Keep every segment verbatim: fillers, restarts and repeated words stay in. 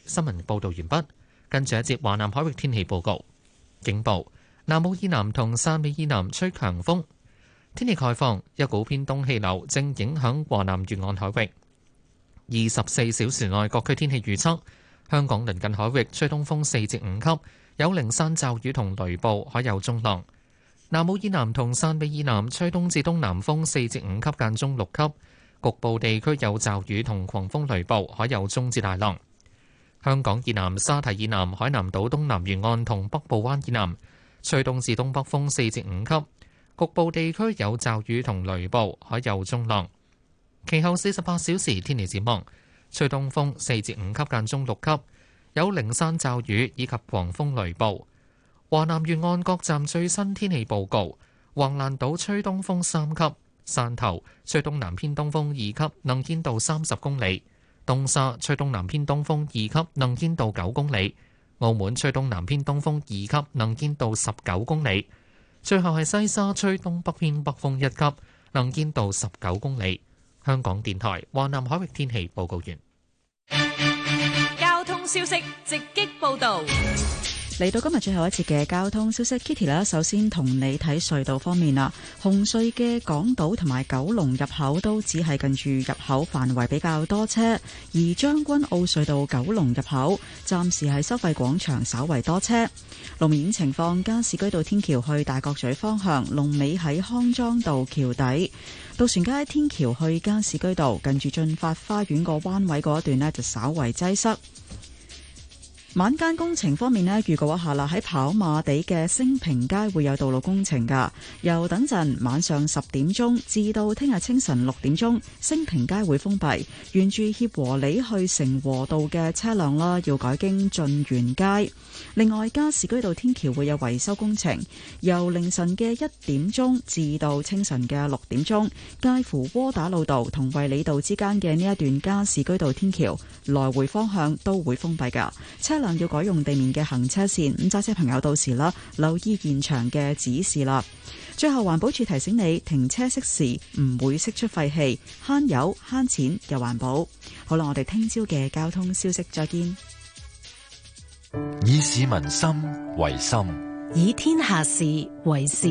新聞報導完畢。跟住一節華南海域天氣報告。警報：南澳以南同汕尾以南吹強風。天氣概況：一股偏東氣流正影響華南沿岸海域。二十四小時內各區天氣預測：香港鄰近海域吹東風四至五級，有零散驟雨同雷暴，海有中浪。南澳以南同汕尾以南吹東至東南風四至五級，間中六級，局部地區有驟雨同狂風雷暴，海有中至大浪。香港以南沙堤以南海南島東南沿岸同北部灣以南吹東至東北風四至五級，局部地區有驟雨同雷暴，海有中浪。其後四十八小時天氣展望，吹東風四至五級，間中六級，有零散驟雨以及狂風雷暴。華南沿岸各站最新天氣報告：橫瀾島吹東風三級，汕頭吹東南偏東風二級，能見度三十公里；東沙吹東南偏東風二級，能見度九公里；澳門吹東南偏東風二級，能見度十九公里。最後係西沙吹東北偏北風一級，能見度十九公里。香港電台華南海域天氣報告完。 交通消息直擊報道。 嚟到今日最後一節嘅交通消息 ，Kitty 啦，首先同你睇隧道方面啦。紅隧嘅港島同埋九龍入口都只係近住入口範圍比較多車，而將軍澳隧道九龍入口暫時喺收費廣場稍為多車。路面情況，加士居道天橋去大角咀方向，龍尾喺康莊道橋底；渡船街天橋去加士居道近住駿發花園個彎位嗰一段呢，就稍為擠塞。晚間工程方面呢，預告一下啦，喺跑馬地嘅升平街會有道路工程噶，由等陣晚上十點鐘至到聽日清晨六點鐘，升平街會封閉，沿住協和里去成和道嘅車輛啦，要改經駿園街。另外，加士居道天橋會有維修工程，由凌晨嘅一點鐘至到清晨嘅六點鐘，介乎窩打老道同衛理道之間嘅呢一段加士居道天橋來回方向都會封閉噶，車要改用地面嘅行車線，咁揸車朋友到時啦，留意現場嘅指示啦。最後，環保署提醒你，停車熄匙唔會釋出廢氣，慳油慳錢又環保。好啦，我哋聽朝嘅交通消息再見。 以市民心為心， 以天下事為事。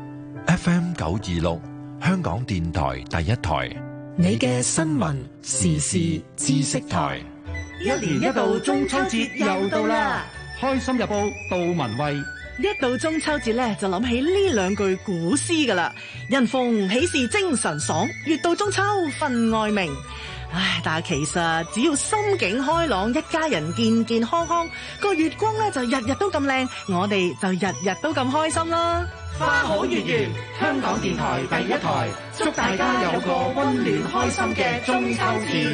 F M 九二六，香港電台第一台， 你嘅新聞時事知識台。 一年一度中秋節又到啦！開心日報杜文慧， 一到中秋節咧，就諗起呢兩句古詩噶啦：人逢喜事精神爽，月到中秋分外明。唉，但係其實只要心境開朗，一家人健健康康，個月光咧就日日都咁靚，我哋就日日都咁開心啦！ 花好月圓，香港電台第一台，祝大家有個溫暖開心嘅中秋節。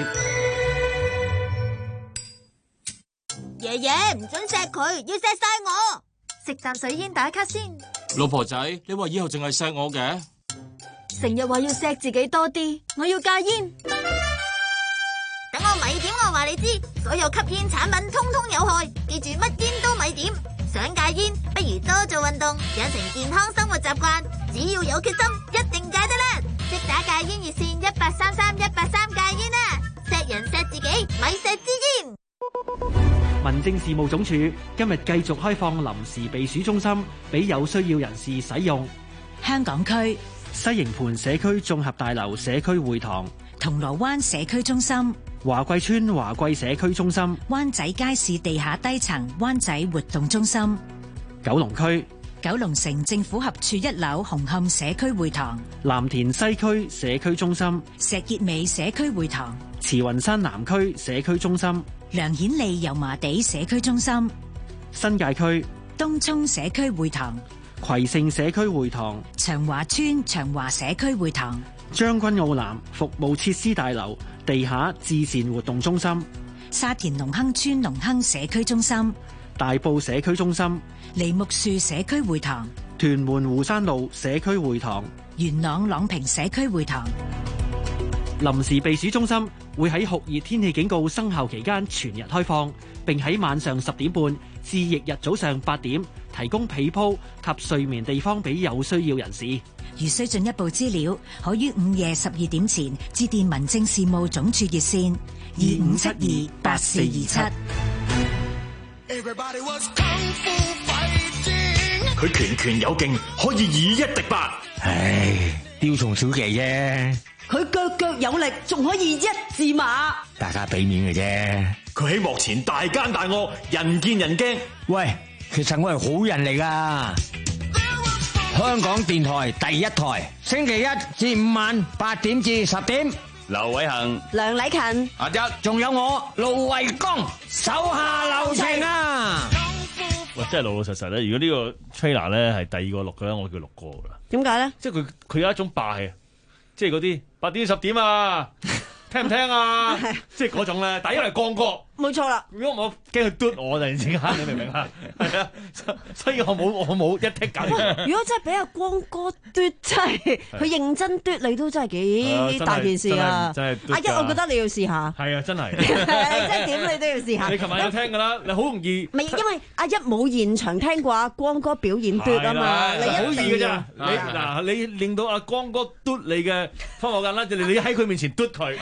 爺爺唔准錫佢，要錫晒我。食啖水煙打卡先。 老婆仔，你話以後淨係錫我嘅？ 成日話要錫自己多啲，我要戒煙。等我咪點我話你知，所有吸煙產品通通有害，記住乜煙都咪點。想戒煙，不如多做運動，養成健康生活習慣。只要有決心，一定戒得啦！即打戒煙熱線一八三三一八三戒煙啦！錫人錫自己，咪錫支煙。 民政事務總署今日繼續開放臨時避暑中心俾有需要人士使用。 香港區西營盤社區綜合大樓社區會堂、 銅鑼灣社區中心、 華貴村華貴社區中心、 灣仔街市地下低層灣仔活動中心、 九龍區九龍城政府合署一樓紅磡社區會堂、 藍田西區社區中心、 石硤尾社區會堂、 慈雲山南區社區中心、 梁顯利油麻地社區中心、 新界區東涌社區會堂、 葵盛社區會堂、 長華村長華社區會堂、 將軍澳南服務設施大樓地下至善活動中心、 沙田隆亨村隆亨社區中心、 大埔社區中心、 梨木樹社區會堂、 屯門湖山路社區會堂、 元朗朗屏社區會堂。 臨時避暑中心會喺酷熱天氣警告生效期間全日開放，並喺晚上十點半至翌日早上八點提供被鋪及睡眠地方俾有需要人士。 如需進一步資料，可於午夜十二點前致電民政事務總署熱線二五七二八四二七。 佢拳拳有勁，可以以一敵百。 唉，雕蟲小技啫。 佢腳腳有力，仲可以一字馬。 大家俾面嘅啫。 佢喺幕前大奸大惡，人見人驚。 喂，其實我係好人嚟噶。香港電台第一台，星期一至五晚八點至十點。 劉偉恒、 梁禮勤、 阿一，仲有我盧惠光，手下留情啊！ 喂，真係老老實實咧。如果呢個 trailer 咧係第二個錄嘅咧，我叫錄過噶啦。 點解咧？ 即係佢佢有一種霸氣，即係嗰啲八點十點啊，聽唔聽啊？即係嗰種咧。第一係光哥， 冇錯啦。 如果我驚佢嘟我，突然之間，你明唔明啊？係啊，所以我冇我冇一剔緊。 如果真係俾阿光哥嘟，真係佢認真嘟你都真係幾大件事啊！ 真係阿一，我覺得你要試下。 係啊，真係。 你真係點你都要試下。 你琴晚有聽㗎啦，你好容易。 唔係因為阿一冇現場聽過阿光哥表演嘟啊嘛，你好易㗎咋？ 你嗱，你令到阿光哥嘟你嘅方法簡單，就你喺佢面前嘟佢。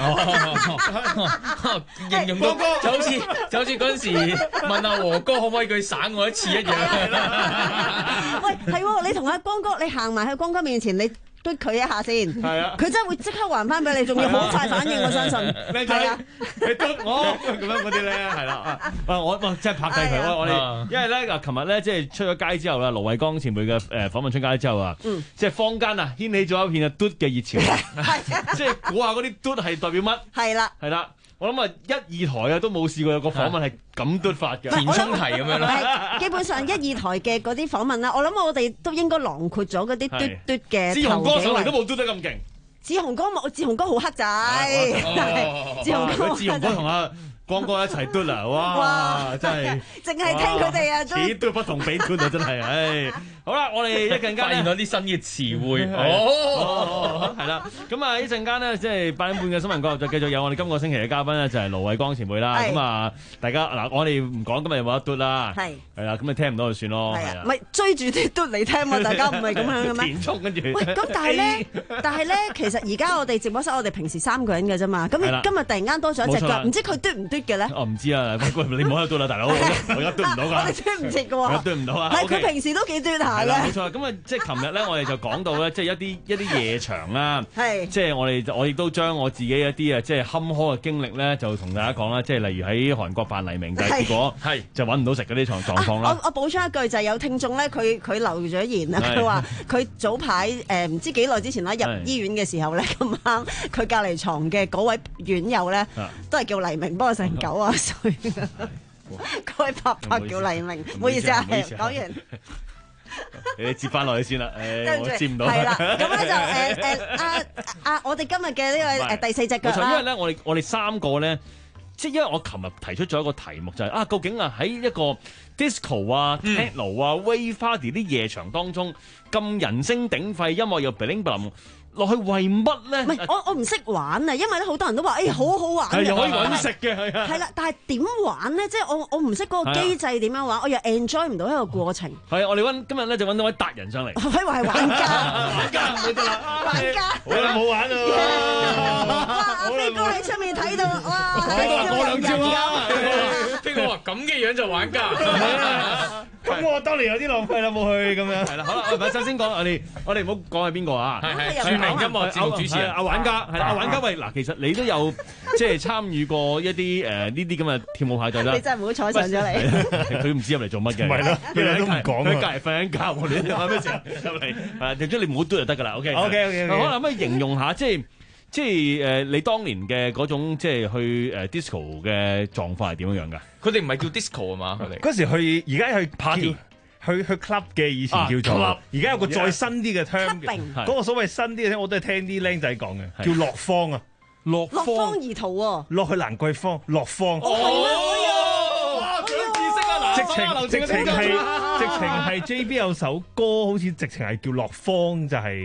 形容到就好似就好似嗰陣時問阿和哥可唔可以佢省我一次一樣。 喂，係喎，你同阿光哥，你行埋去光哥面前，你嘟佢一下先。係啊，佢真係會即刻還翻俾你，仲要好快反應，我相信。係啊， 你嘟我咁樣嗰啲咧，係啦。啊，我我即係拍低佢。我哋因為咧嗱，琴日咧即係出咗街之後啦，盧惠光前輩嘅誒訪問出街之後啊，即係坊間啊掀起咗一片啊嘟嘅熱潮。即係估下嗰啲嘟係代表乜？係啦，係啦。我諗啊，一二台啊都冇試過有個訪問係咁嘟法嘅， 填充題咁樣咯。 基本上一二台嘅嗰啲訪問啦，我諗我哋都應該囊括咗嗰啲嘟嘟嘅。 志雄哥上嚟都冇嘟得咁勁。 志雄哥冇，志雄哥好黑仔。志雄哥， 志雄哥同阿光哥一齊嘟啦，哇！真係淨係聽佢哋啊， 此嘟不同彼嘟啊，真係，唉！好啦，我哋一陣間發現咗啲新嘅詞彙，哦， 係啦，咁啊一陣間咧，即係八點半嘅新聞講就繼續有我哋今個星期嘅嘉賓咧，就係盧惠光前輩啦。咁啊，大家嗱，我哋唔講今日有冇得嘟啦，係係啦，咁你聽唔到就算咯，係啊， 唔係追住啲嘟嚟聽嘛，大家唔係咁樣嘅咩？ 填充跟住， 喂，咁但係咧，但係咧，其實而家我哋直播室我哋平時三個人嘅啫嘛，咁今日突然間多咗一隻腳，唔知佢嘟唔嘟嘅咧？ 我唔知啊，你唔好喺度嘟啦，大佬，我而家嘟唔到㗎， 我哋嘟唔切嘅喎， 我嘟唔到啊。 係佢平時都幾嘟下嘅， 冇錯。咁啊，即係琴日咧，我哋就講到咧，即係一啲一啲夜場啦， 係， 即係我哋我亦都將我自己一啲啊，即係坎坷嘅經歷咧，就同大家講啦，即係例如喺韓國扮黎明，但係結果係就揾唔到食嗰啲狀狀況啦。 我我補充一句就係有聽眾咧，佢佢留咗言啊，佢話佢早排誒唔知幾耐之前啦，入醫院嘅時候咧，咁啱佢隔離床嘅嗰位院友咧，都係叫黎明，不過成九啊歲。嗰位伯伯叫黎明，唔好意思啊，講完。 你接翻落去先啦，誒，我接唔到。 係啦，咁咧就誒誒啊啊！我哋今日嘅呢個誒第四隻腳啦。 因為咧，我哋我哋三個咧，即係因為我琴日提出咗一個題目，就係啊，究竟啊喺一個 disco 啊、techno 啊、wave party 啲夜場當中，咁人聲鼎沸，音樂又 bling bling。落去為乜咧？ 唔係我我唔識玩啊，因為咧好多人都話誒好好玩嘅， 又可以揾食嘅，係啊。 係啦，但係點玩咧？即係我我唔識嗰個機制點樣玩，我又 enjoy 唔到一個過程。 係啊，我哋揾今日咧就揾到位達人上嚟。 可以話係玩家， 玩家唔得啦， 玩家。 好啦，冇玩啊！ 哇！阿飛哥喺出面睇到，哇！ 過兩招啊！飛哥話咁嘅樣就玩家。 咁我當年有啲浪費啦，冇去咁樣。係啦，好啦，我首先講我哋，我哋唔好講係邊個啊？ 係係著名音樂節目主持人阿玩家，係啦，阿玩家喂，嗱，其實你都有即係參與過一啲誒呢啲咁嘅跳舞派對啦。 你真係唔好彩上咗嚟。 佢唔知入嚟做乜嘅。唔係咯，佢哋都唔講。佢隔離瞓緊覺，我哋有咩事入嚟？係，總之你唔好嘟就得㗎啦。OK。OK OK。可能可以形容下，即係即係誒你當年嘅嗰種即係去誒 disco 嘅狀況係點樣樣㗎？ 佢哋唔係叫 disco 啊嘛，佢哋嗰時去而家去 party 去去 club 嘅，以前叫做，而家有個再新啲嘅 term，嗰個所謂新啲嘅聽我都係聽啲僆仔講嘅，叫落坊啊， 落落坊而逃喎， 落去蘭桂坊落坊。 哦，哇，長知識啊！ 直情直情係直情係 J B 有首歌，好似直情係叫落坊，就係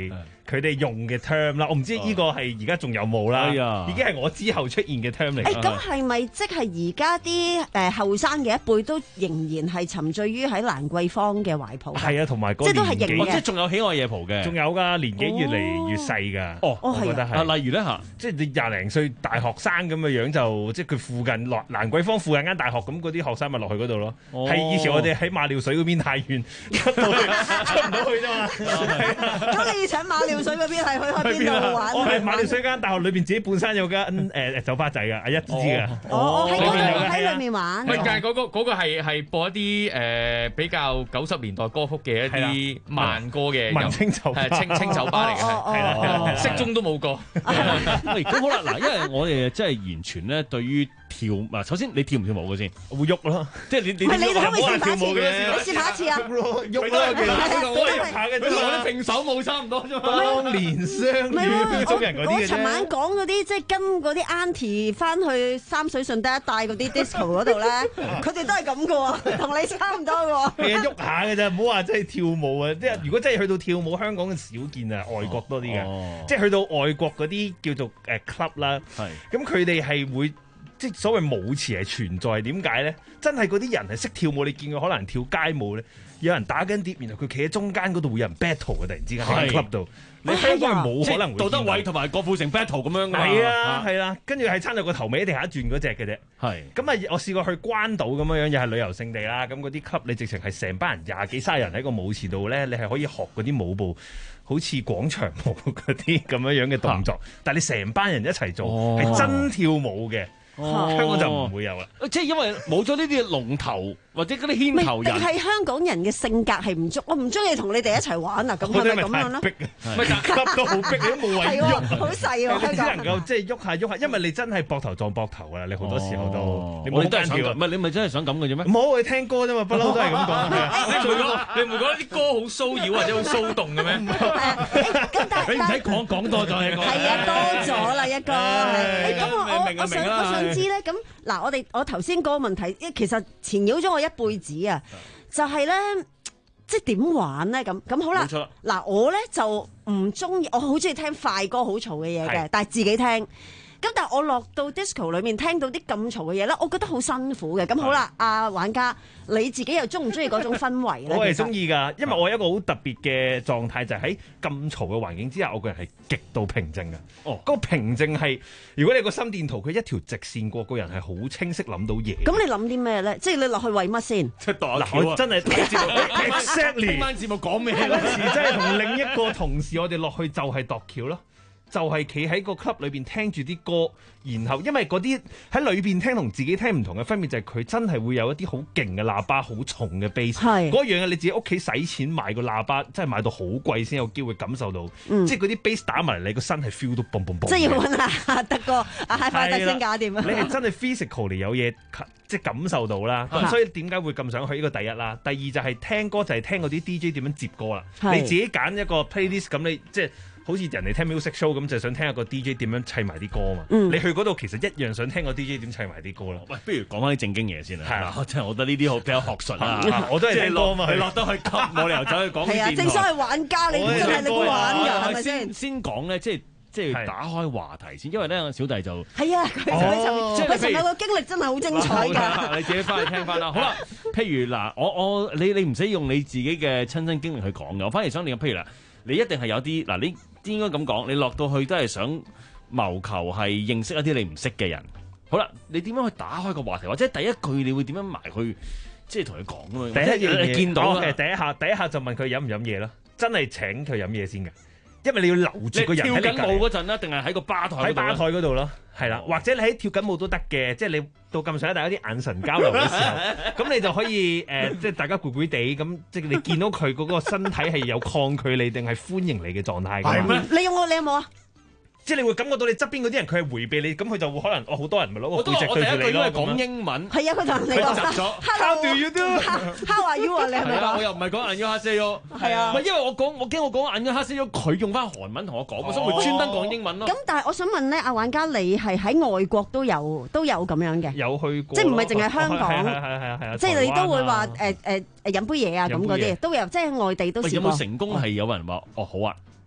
佢哋用嘅 term 啦。我唔知呢個係而家仲有冇啦，已經係我之後出現嘅 term 嚟。 誒，咁係咪即係而家啲誒後生嘅一輩都仍然係沉醉於喺蘭桂坊嘅懷抱？ 係啊，同埋即係都係型嘅， 即係仲有喜愛夜蒲嘅， 仲有㗎，年紀越嚟越細㗎。 哦， 我覺得係。 啊，例如咧嚇， 即係你廿零歲大學生咁嘅樣就，即係佢附近落蘭桂坊附近間大學，咁嗰啲學生咪落去嗰度咯。係以前我哋喺馬料水嗰邊太遠，出到去出唔到去啫嘛。 咁你要請馬料水嗰邊係去去邊度玩？ 我係馬料水間大學裏邊自己本身有間誒酒吧仔㗎，阿一知㗎。 哦，喺嗰度喺裏面玩。 唔係，但係嗰個嗰個係係播一啲誒比較九十年代歌曲嘅一啲慢歌嘅文青酒吧， 係清清酒吧嚟嘅，係啦係啦，適中都冇過。 喂，咁好啦，嗱，因為我哋真係完全咧對於跳舞，首先你跳唔跳舞嘅先？ 會喐咯， 即係你你唔係你哋可唔可以跳舞嘅？ 你試下一次啊！ 喐咯，喐咯，其實都係喐下嘅啫。 我哋平手舞差唔多啫嘛。 當年相遇中人嗰啲嘅啫。 我尋晚講嗰啲即係跟嗰啲 auntie 翻去三水順德一帶嗰啲 disco 嗰度咧，佢哋都係咁嘅喎，同你差唔多嘅喎。 係啊，喐下嘅啫，唔好話真係跳舞啊！即係如果真係去到跳舞，香港嘅少見啊，外國多啲嘅。即係去到外國嗰啲叫做誒 club 啦，咁佢哋係會。即係所謂舞池係存在，點解咧？真係嗰啲人係識跳舞，你見佢可能跳街舞咧，有人打緊碟，然後佢企喺中間嗰度會有人 battle 嘅，突然之間喺 club 度，你香港係冇可能會。 杜德偉同埋郭富城 battle 咁樣㗎嘛。 係啊，係啦，跟住係撐到個頭尾地下轉嗰隻嘅啫。 係。咁啊，我試過去關島咁樣樣，又係旅遊勝地啦。咁嗰啲 club 你直情係成班人廿幾卅人喺個舞池度咧，你係可以學嗰啲舞步。好似廣場舞嗰啲咁樣樣嘅動作，但係你成班人一齊做，係真跳舞嘅。香港就唔會有啦， 即係因為冇咗呢啲龍頭或者嗰啲牽頭人。 係香港人嘅性格係唔中，我唔中意同你哋一齊玩啊！咁係咪咁樣咯？ 咪夾到好逼，你都冇位喐， 好細喎！ 你只能夠即係喐下喐下，因為你真係膊頭撞膊頭㗎啦！你好多時候都，你冇間跳， 唔係你咪真係想咁嘅啫咩？ 唔好，你聽歌啫嘛，不嬲都係咁講。 你唔覺你唔覺得啲歌好騷擾或者好騷動嘅咩？ 咁但係你唔使講講多咗一個。 係啊，多咗啦一個。咁我我我想我想知咧，咁嗱，我哋我頭先嗰個問題，其實纏繞咗我一輩子啊，就係咧，即係點玩咧？咁咁好啦。冇錯。嗱，我咧就唔中意，我好中意聽快歌好嘈嘅嘢嘅，但係自己聽。咁但係我落到 disco 裏面聽到啲咁嘈嘅嘢咧，我覺得好辛苦嘅。咁好啦，阿玩家你自己又中唔中意嗰種氛圍咧？ 我係中意㗎，因為我有一個好特別嘅狀態，就係喺咁嘈嘅環境之下，我個人係極度平靜嘅。哦，嗰個平靜係，如果你個心電圖佢一條直線過，個人係好清晰諗到嘢。 咁你諗啲咩咧？即係你落去為乜先？ 即係嗱，我真係睇節目 exactly 今晚節目講咩？ 嗰時真係同另一個同事，我哋落去就係度橋咯。就係企喺個 club 裏邊聽住啲歌，然後因為嗰啲喺裏邊聽同自己聽唔同嘅分別就係佢真係會有一啲好勁嘅喇叭，好重嘅 bass。係嗰樣嘢你自己屋企使錢買個喇叭，真係買到好貴先有機會感受到，嗯、即係嗰啲 bass 打埋嚟，你個身係 feel 到嘣嘣嘣。 即係要揾阿德哥、阿 Hi-Fi 特先搞掂啊！ 你係真係 physically 有嘢即係感受到啦。咁所以點解會咁想去呢個第一啦？第二就係聽歌就係聽嗰啲 D J 點樣接歌啦。你自己揀一個 playlist 咁你即係。好似人哋聽 music show 咁，就想聽下個 D J 點樣砌埋啲歌嘛。嗯、你去嗰度其實一樣想聽個 D J 點砌埋啲歌咯。喂， 不如講翻啲正經嘢先啦。係啊，即係我覺得呢啲好比較學術啊。我都係聽歌嘛。 你落得去級，冇理由走去講啲電台。係啊， 正所謂玩家，你真係你玩㗎，係咪先？ 先講咧，即係即係打開話題先，因為咧小弟就係啊，佢就佢尋日個經歷真係好精彩㗎。 你自己翻去聽翻啦。好啦，譬如嗱，我我你你唔使用你自己嘅親身經歷去講嘅，我反而想你譬如嗱，你一定係有啲嗱你。應該咁講，你落到去都係想謀求係認識一啲你唔識嘅人。好啦，你點樣去打開個話題，或者第一句你會點樣埋去，即係同佢講啊嘛？ 第一樣你見到啦， 第一下第一下就問佢飲唔飲嘢啦，真係請佢飲嘢先嘅，因為你要留住個人喺你隔離。 跳緊舞嗰陣咧，定係喺個吧台嗰度？ 喺吧台嗰度咯，係啦，或者你喺跳緊舞都得嘅，即係你到咁上下大家啲眼神交流嘅時候，咁你就可以誒，即係大家攰攰地咁，即係你見到佢嗰個身體係有抗拒你定係歡迎你嘅狀態㗎嘛？ 你有冇？你有冇啊？ 即係你會感覺到你側邊嗰啲人佢係迴避你，咁佢就會可能哦好多人咪攞個背脊對住你咯。 我第一句都係講英文。 係啊，佢同你講。 How do you do？How are you 啊？你係咪講？ 我又唔係講 Annyeonghaseyo。係啊。唔係因為我講我驚我講 Annyeonghaseyo，佢用翻韓文同我講，所以我專登講英文咯。 咁但係我想問咧，阿玩家你係喺外國都有都有咁樣嘅？ 有去過。 即係唔係淨係香港？ 係係係係係。 即係你都會話誒誒誒飲杯嘢啊咁嗰啲都有，即係外地都試過。 有冇成功係有人話哦好啊？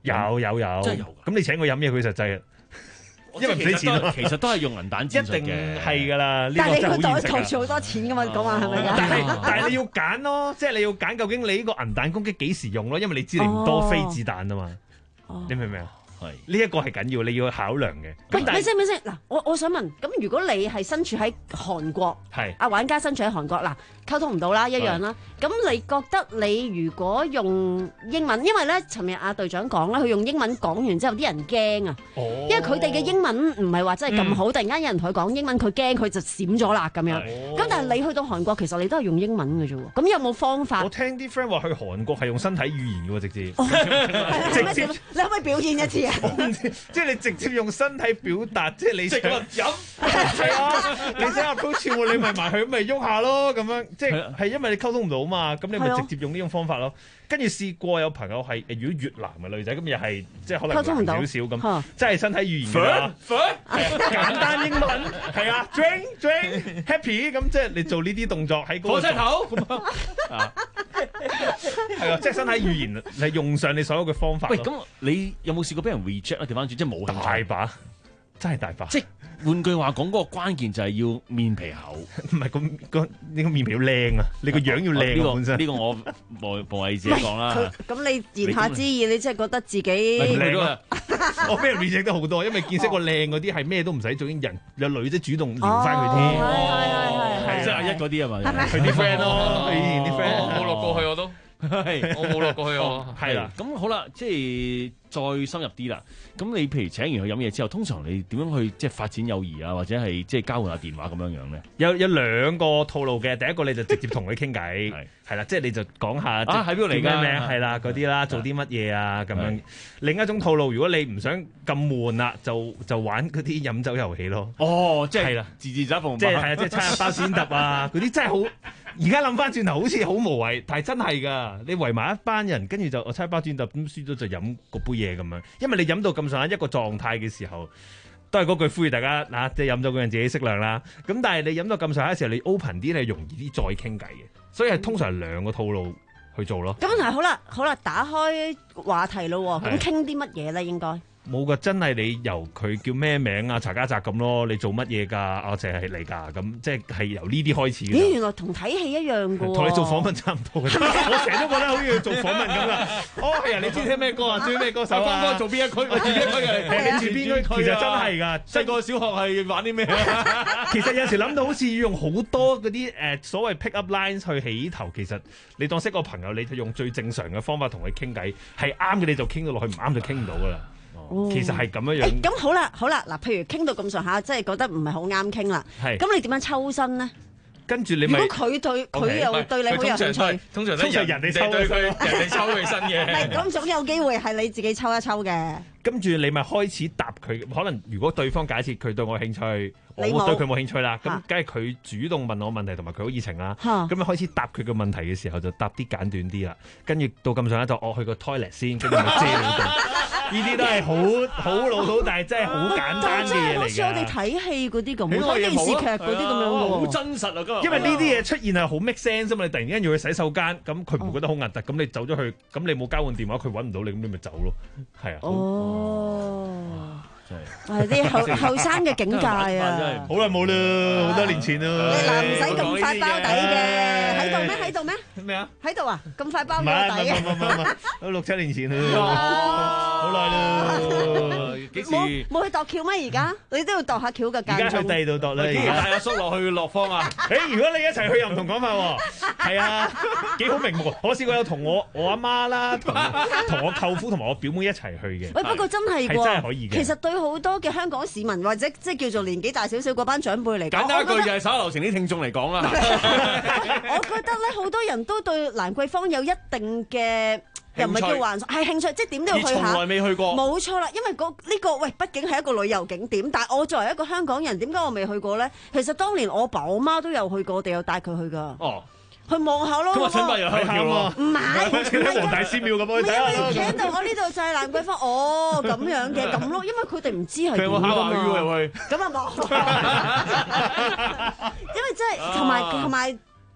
有有有， 真係有。 咁你請佢飲嘢，佢實際。因為唔使錢咯， 其實都係用銀彈戰術嘅， 一定係㗎啦。 但係你個袋袋住好多錢㗎嘛，講話係咪㗎？ 但係但係你要揀咯，即係你要揀究竟你呢個銀彈攻擊幾時用咯，因為你知你唔多飛子彈啊嘛，你明唔明啊？係呢一個係緊要，你要考量嘅。 咁咪先咪先嗱，我我想問，咁如果你係身處喺韓國， 係阿玩家身處喺韓國嗱，溝通唔到啦，一樣啦。咁你覺得你如果用英文，因為咧，尋日阿隊長講啦，佢用英文講完之後，啲人驚啊，因為佢哋嘅英文唔係話真係咁好，突然間有人同佢講英文，佢驚佢就閃咗啦咁樣。咁但係你去到韓國，其實你都係用英文嘅啫喎。咁有冇方法？ 我聽啲 friend 話去韓國係用身體語言嘅喎，直接直接，你可唔可以表現一次啊？ 即係你直接用身體表達，即係你想飲係啊，你想 approach 喎，你咪埋去咪喐下咯，咁樣即係係因為你溝通唔到嘛，咁你咪直接用呢種方法咯。跟住試過有朋友係如果越南嘅女仔，咁又係即係可能溝通唔到少少咁，即係身體語言㗎啦，簡單英文係啊 ，drink drink happy 咁，即係你做呢啲動作喺嗰個火車頭咁啊。係啊，即係身體語言，你用上你所有嘅方法。 喂，咁你有冇試過俾人 reject 啊？調翻轉，即係冇興趣。 大把，真係大把。 即係換句話講，嗰個關鍵就係要面皮厚， 唔係咁個你個面皮要靚啊，你個樣要靚啊本身。 呢個我無無謂自己講啦。 咁你言下之意，你真係覺得自己靚啊？我俾人 reject 得好多，因為見識過靚嗰啲係咩都唔使做，已經人有女仔主動撩翻佢添。 係即係阿一嗰啲啊嘛， 佢啲 friend 咯，佢以前啲 friend。 我冇落過去我都。係，我冇落過去喎。 係啦，咁好啦，即係再深入啲啦。咁你譬如請完佢飲嘢之後，通常你點樣去即係發展友誼啊，或者係即係交換下電話咁樣樣咧？ 有有兩個套路嘅，第一個你就直接同佢傾偈，係啦，即係你就講下啊喺邊度嚟㗎？ 咩名係啦嗰啲啦，做啲乜嘢啊咁樣。另一種套路，如果你唔想咁悶啦，就就玩嗰啲飲酒遊戲咯。 哦，即係係啦， 自自走逢即係係啊，即係猜下包先揼啊，嗰啲真係好。而家諗翻轉頭好似好無謂，但係真係㗎。你圍埋一班人，跟住就我猜包轉揼，咁輸咗就飲嗰杯嘢咁樣。因為你飲到咁上下一個狀態嘅時候，都係嗰句呼籲大家嗱，即係飲咗嗰陣自己適量啦。咁但係你飲到咁上下嘅時候，你 open 啲，你容易啲再傾偈嘅。所以係通常係兩個套路去做咯。 咁但係好啦，好啦，打開話題咯，咁傾啲乜嘢咧？應該。 冇噶，真係你由佢叫咩名啊，查家宅咁咯，你做乜嘢㗎？我淨係嚟㗎，咁即係係由呢啲開始嘅。 咦，原來同睇戲一樣㗎喎。 同你做訪問差唔多嘅，我成日都覺得好似做訪問咁啦。哦，係啊，你知聽咩歌啊？中意咩歌手啊？ 光哥做邊一區？我住邊一區嘅？ 你住邊區？其實真係㗎。 細個小學係玩啲咩？ 其實有時諗到好似要用好多嗰啲誒所謂 pick up lines 去起頭，其實你當識個朋友，你就用最正常嘅方法同佢傾偈，係啱嘅你就傾到落去，唔啱就傾唔到㗎啦。其實係咁樣樣。 咁好啦，好啦，嗱，譬如傾到咁上下，即係覺得唔係好啱傾啦。係。咁你點樣抽身呢？ 跟住你咪。 如果佢對佢又對你好有興趣， 通常都係人哋抽佢，人哋抽佢身嘅。 唔係，咁總有機會係你自己抽一抽嘅。 跟住你咪開始答佢，可能如果對方假設佢對我興趣，我對佢冇興趣啦，咁梗係佢主動問我問題，同埋佢好熱情啦。咁咪開始答佢嘅問題嘅時候，就答啲簡短啲啦。跟住到咁上下就我去個 toilet 先，跟住咪遮你度。呢啲都係好好老土，但係真係好簡單嘅嘢嚟㗎。好似我哋睇戲嗰啲咁，睇電視劇嗰啲咁樣喎。 好真實啊！ 因為呢啲嘢出現係好 make sense 啊嘛！你突然間要去洗手間，咁佢唔會覺得好核突，咁你走咗去，咁你冇交換電話，佢揾唔到你，咁你咪走咯。係啊。 哦。係啲後後生嘅境界啊！ 好耐冇啦，好多年前啦。 嗱，唔使咁快包底嘅，喺度咩？喺度咩？ 咩啊？ 喺度啊！咁快包底啊！ 唔係唔係唔係，都六七年前啦，好耐啦。幾時？ 冇冇去度橋咩？而家你都要度下橋嘅間中。 而家去第二度度咧。 幾時帶阿叔落去落方啊？ 誒，如果你一齊去又唔同講法喎。係啊，幾好明目。我試過有同我我阿媽啦，同同我舅父同埋我表妹一齊去嘅。 喂，不過真係喎，係真係可以嘅。 其實對好多嘅香港市民或者即係叫做年紀大少少嗰班長輩嚟講， 簡單一句就係稍流程啲聽眾嚟講啦。 我覺得咧，好多人都對蘭桂坊有一定嘅，又唔係叫幻想，係興趣，即係點都要去下。 從來未去過。 冇錯啦，因為嗰呢個喂，畢竟係一個旅遊景點。但係我作為一個香港人，點解我未去過咧？其實當年我爸我媽都有去過，我哋有帶佢去㗎。哦。去望下咯， 咁啊，陳伯又去下喎， 唔係， 好似喺黃大仙廟咁去睇下咯。 企喺度，我呢度就係蘭桂坊，哦咁樣嘅咁咯，因為佢哋唔知係點㗎嘛。咁啊冇，因為真係同埋同埋。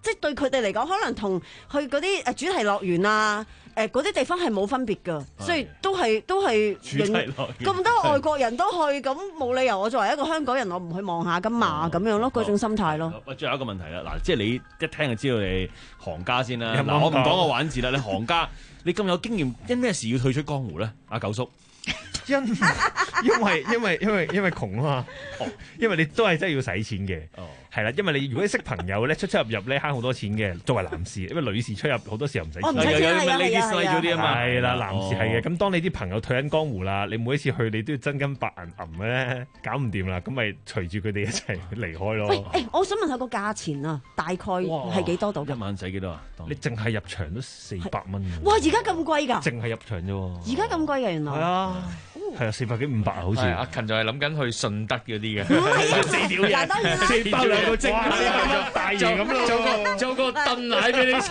即係對佢哋嚟講，可能同去嗰啲誒主題樂園啊。誒嗰啲地方係冇分別㗎，所以都係都係咁多外國人都去，咁冇理由我作為一個香港人，我唔去望下咁嘛咁樣咯，嗰種心態咯。 喂，最後一個問題啦，嗱，即係你一聽就知道你行家先啦。嗱，我唔講個玩字啦，你行家，你咁有經驗，因咩事要退出江湖咧？阿九叔。 因因為因為因為因為窮啊嘛，哦，因為你都係真係要使錢嘅，哦，係啦，因為你如果你識朋友咧，出出入入咧慳好多錢嘅，作為男士，因為女士出入好多時候唔使錢， 哦，唔使錢係啊係啊係啊， 啲啊嘛，係啦，男士係嘅，咁當你啲朋友退緊江湖啦，你每一次去你都要真金白銀銀咧，搞唔掂啦，咁咪隨住佢哋一齊離開咯。 喂，誒，我想問下個價錢啊，大概係幾多度？ 一晚使幾多啊？ 你淨係入場都四百蚊。 哇！而家咁貴㗎？ 淨係入場啫喎。 而家咁貴㗎原來。係啊。係啊，四百幾五百好似。 阿勤就係諗緊去順德嗰啲嘅。 唔係啊， 四條嘢，四包兩個蒸， 大嘢咁咯。 做個做個燉奶俾你食。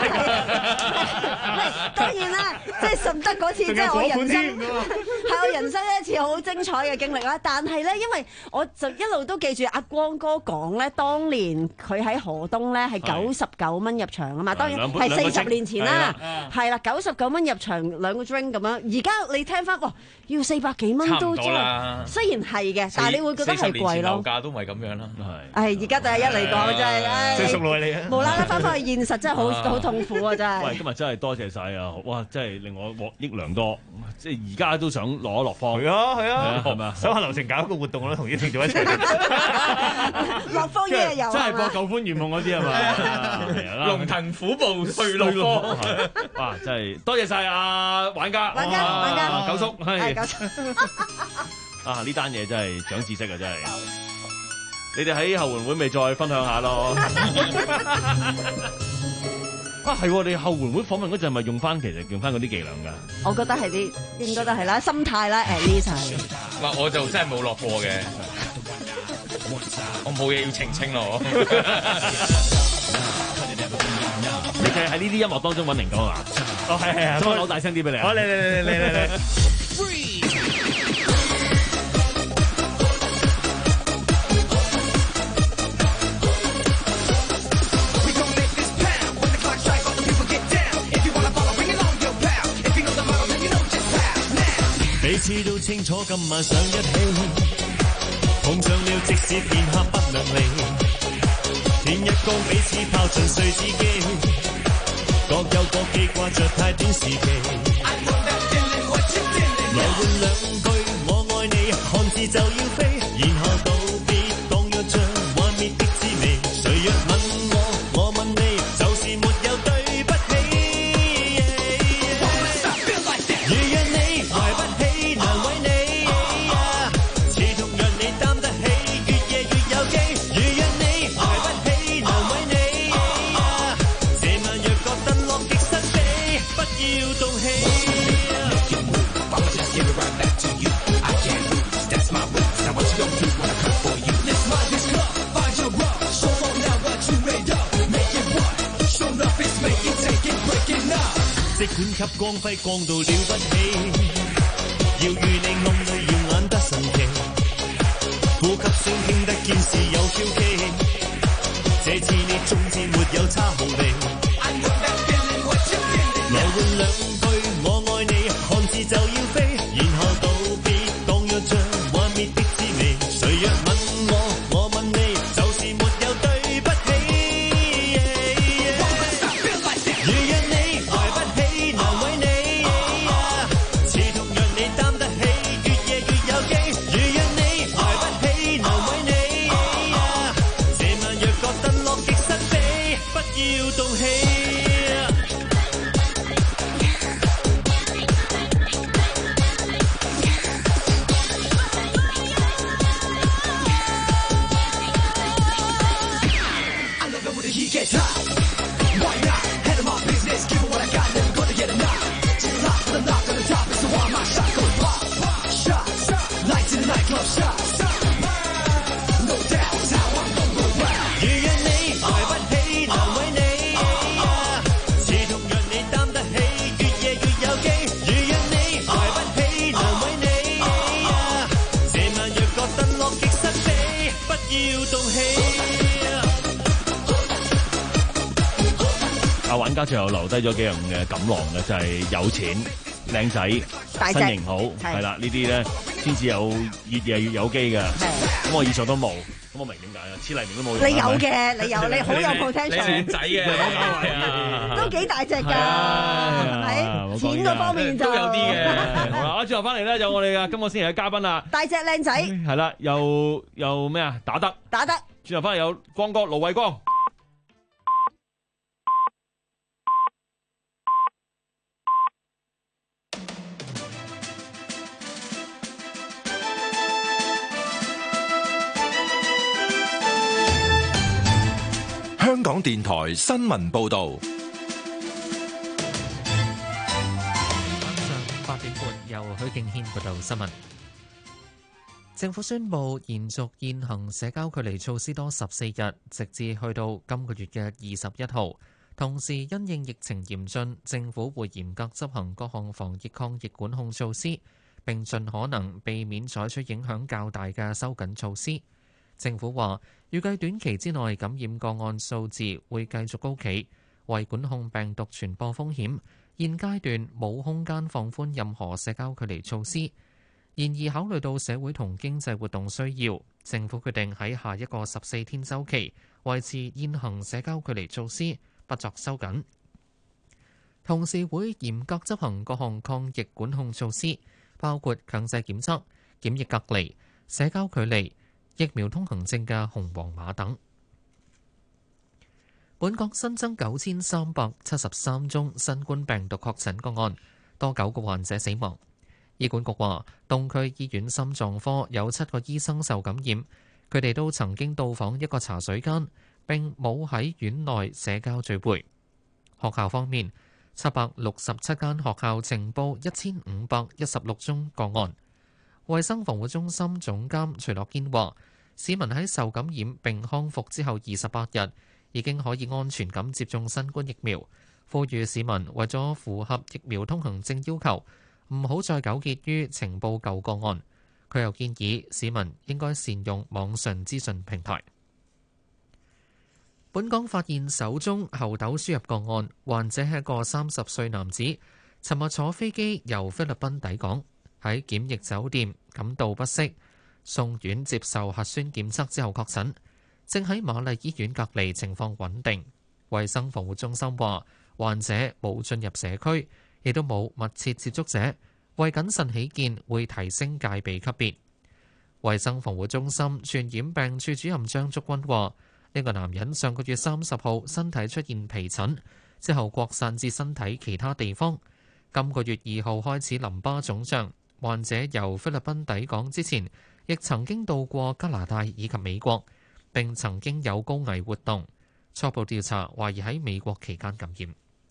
當然啦，即係順德嗰次，即係我人生係我人生一次好精彩嘅經歷啦。但係咧，因為我就一路都記住阿光哥講咧，當年佢喺河東咧係九十九蚊入場啊嘛。當然係四十年前啦，係啦，九十九蚊入場兩個 drink 咁樣。而家你聽翻，哇，要四百幾蚊都真係，雖然係嘅，但係你會覺得係貴咯。 樓價都唔係咁樣啦，係。 係而家就係一嚟講真係，唉， 最熟耐你啊！ 無啦啦翻返去現實真係好好痛苦啊！真係。 喂，今日真係多謝晒啊！哇，真係令我獲益良多，即係而家都想攞一落方。 係啊，係啊， 係咪啊？ 手下留情搞一個活動，我都同啲聽眾一齊。 落方嘢有。 真係播舊歡圓夢嗰啲係嘛？ 龍騰虎步去落方。 哇！真係多謝晒啊玩家， 玩家，玩家， 九叔係。 九叔。 啊！呢單嘢真係長知識啊！真係。你哋喺後援會咪再分享下咯？啊，係你後援會訪問嗰陣咪用翻其實用翻嗰啲伎倆㗎？ 我覺得係啲應該都係啦，心態啦，at least 係。 嗱，我就真係冇落過嘅，我冇嘢要澄清咯。 你就係喺呢啲音樂當中揾靈感啊嘛？ 哦，係係係， 再攞大聲啲俾你。 好，嚟嚟嚟嚟嚟嚟。 彼此都清楚今晚想一起，碰上了即使片刻不量離，天一光彼此拋盡碎紙機，各有各記掛着太短時期。來換兩句我愛你，看字就要飛，然後道別當約着幻滅的滋味。誰若問我，我問你，就是沒有對不起。如若你懷不起難為你，似同讓你擔得起，越夜越有機。如若你懷不起難為你，這晚若覺得樂極生死，不要動氣。即管給光輝光到了不起，要與你暗裏耀眼得神奇，呼吸聲聽得見是有嬌氣，這次你總之沒有差毫厘。來換兩句我愛你，看字就要飛，然後道別當約着幻滅的滋味。誰若問我，我問你，就是沒有對不起。如若你懷不起難為你，似同讓你擔得起，越夜越有機。如若你懷不起難為你，這晚若覺得樂極生悲，不要動氣。如若你懷不起難為你， 阿玩家最後留低咗幾樣嘅感浪嘅，就係、是、有錢、靚仔、 大隻身形好，係啦，呢啲咧先至有越夜越有機嘅。咁我以上都冇，咁我明點解啊？黐黎明都冇用。 你有嘅，你有，你好有 potential。 你靚仔嘅， 都幾大隻㗎，係咪？錢嗰方面就都有啲嘅。 好啦，啊，最後翻嚟咧有我哋嘅今個星期嘅嘉賓啦， 大隻靚仔， 係啦，又又咩啊？打得打得。 轉頭翻嚟有光哥盧偉光。 香港電台新聞報道， 晚上八點半由許敬軒報道新聞。政府宣布延續現行社交距離措施多十四日，直至去到今個月嘅二十一號。同時，因應疫情嚴峻，政府會嚴格執行各項防疫抗疫管控措施，並盡可能避免採取影響較大嘅收緊措施。政府話，預計短期之內感染個案數字會繼續高企，為管控病毒傳播風險，現階段冇空間放寬任何社交距離措施。然而，考慮到社會同經濟活動需要，政府決定喺下一個十四天週期維持現行社交距離措施，不作收緊。同時會嚴格執行各項抗疫管控措施，包括強制檢測、檢疫隔離、社交距離、疫苗通行證嘅紅黃碼等。本港新增九千三百七十三宗新冠病毒確診個案，多九個患者死亡。醫管局話，東區醫院心臟科有七個醫生受感染，佢哋都曾經到訪一個茶水間，並冇喺院內社交聚會。學校方面，七百六十七間學校呈報一千五百一十六宗個案。衛生防護中心總監徐樂堅話，市民喺受感染並康復之後二十八日，已經可以安全咁接種新冠疫苗。呼籲市民為咗符合疫苗通行證要求，唔好再糾結於呈報舊個案。佢又建議市民應該善用網上資訊平台。本港發現首宗猴痘輸入個案，患者係一個三十歲男子，尋日坐飛機由菲律賓抵港，喺檢疫酒店感到不適，送院接受核酸檢測之後確診，正喺瑪麗醫院隔離，情況穩定。衛生防護中心話，患者冇進入社區，亦都冇密切接觸者，為謹慎起見，會提升戒備級別。衛生防護中心傳染病處主任張竹君話，呢個男人上個月三十號身體出現皮疹，之後擴散至身體其他地方。今個月二號開始淋巴腫脹。患者由菲律賓抵港之前，亦曾經到過加拿大以及美國，並曾經有高危活動。初步調查懷疑喺美國期間感染。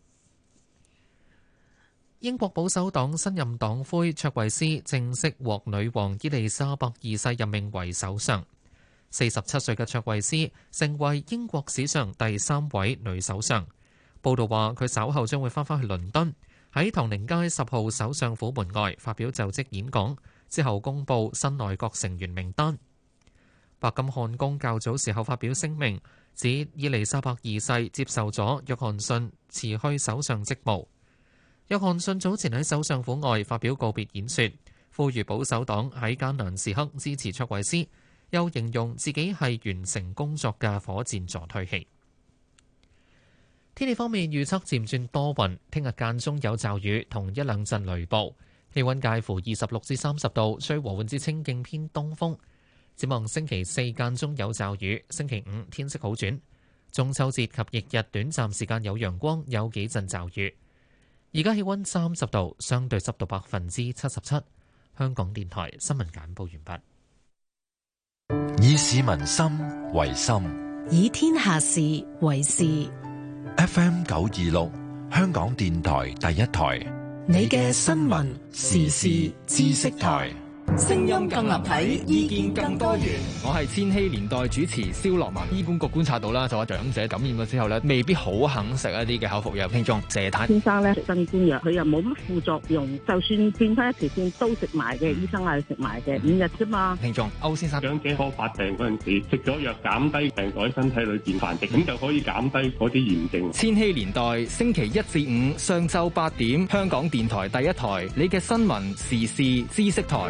英國保守黨新任黨魁卓慧思正式獲女王伊麗莎白二世任命為首相。四十七歲嘅卓慧思成為英國史上第三位女首相。報道話佢稍後將會返返去倫敦，喺唐寧街十號首相府門外發表就職演講，之後公布新內閣成員名單。白金漢宮較早時候發表聲明，指伊麗莎白二世接受咗約翰遜辭去首相職務。約翰遜早前喺首相府外發表告別演說，呼籲保守黨喺艱難時刻支持卓慧思，又形容自己係完成工作嘅火箭助推器。天氣方面預測漸轉多雲，聽日間中有驟雨同一兩陣雷暴，氣溫介乎二十六至三十度，吹和緩至清勁偏東風。展望星期四間中有驟雨，星期五天色好轉，中秋節及翌日短暫時間有陽光，有幾陣驟雨。而家氣溫三十度，相對濕度百分之七十七。香港電台新聞簡報完畢。以市民心為心， 以天下事為事。 F M 九二六，香港電台第一台， 你嘅新聞時事知識台。 聲音更立體，意見更多元。 我係千禧年代主持蕭樂文。醫管局觀察到啦，就話長者感染咗之後咧，未必好肯食一啲嘅口服藥。聽眾謝太先生咧食新冠藥，佢又冇乜副作用，就算變翻一條線都食埋嘅，醫生嗌佢食埋嘅，五日啫嘛。 聽眾歐先生， 長者可發病嗰陣時食咗藥，減低病毒喺身體裏邊繁殖，咁就可以減低嗰啲炎症。 千禧年代星期一至五上晝八點，香港電台第一台，你嘅新聞時事知識台。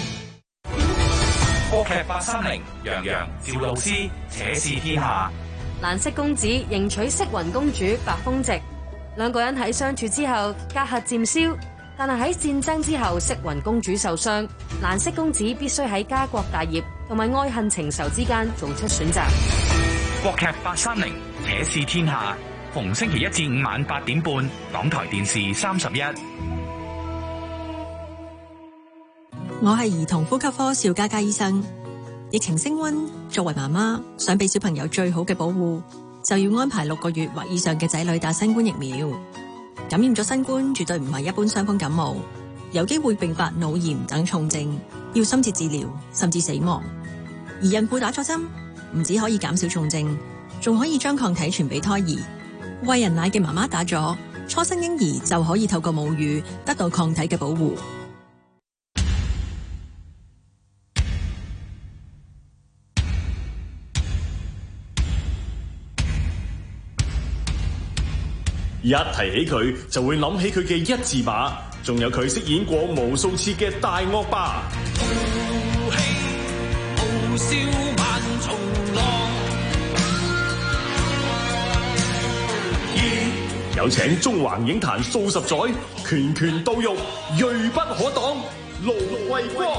國劇八三零，楊洋、趙露思，且試天下。 蘭色公子迎娶色雲公主白風夕，兩個人喺相處之後隔閡漸消，但係喺戰爭之後，色雲公主受傷，蘭色公子必須喺家國大業同埋愛恨情仇之間做出選擇。 國劇八三零，且試天下，逢星期一至五晚八點半，港台電視三十一。 我係兒童呼吸科邵嘉嘉醫生。疫情升溫，作為媽媽想俾小朋友最好嘅保護，就要安排六個月或以上嘅仔女打新冠疫苗。感染咗新冠絕對唔係一般傷風感冒，有機會併發腦炎等重症，要深切治療甚至死亡。而孕婦打咗針，唔止可以減少重症，仲可以將抗體傳俾胎兒。餵人奶嘅媽媽打咗，初生嬰兒就可以透過母乳得到抗體嘅保護。 一提起佢，就會諗起佢嘅一字馬，仲有佢飾演過無數次嘅大惡霸。 豪氣傲笑萬重浪， 有請中環影壇數十載，拳拳到肉，銳不可擋，盧衛國。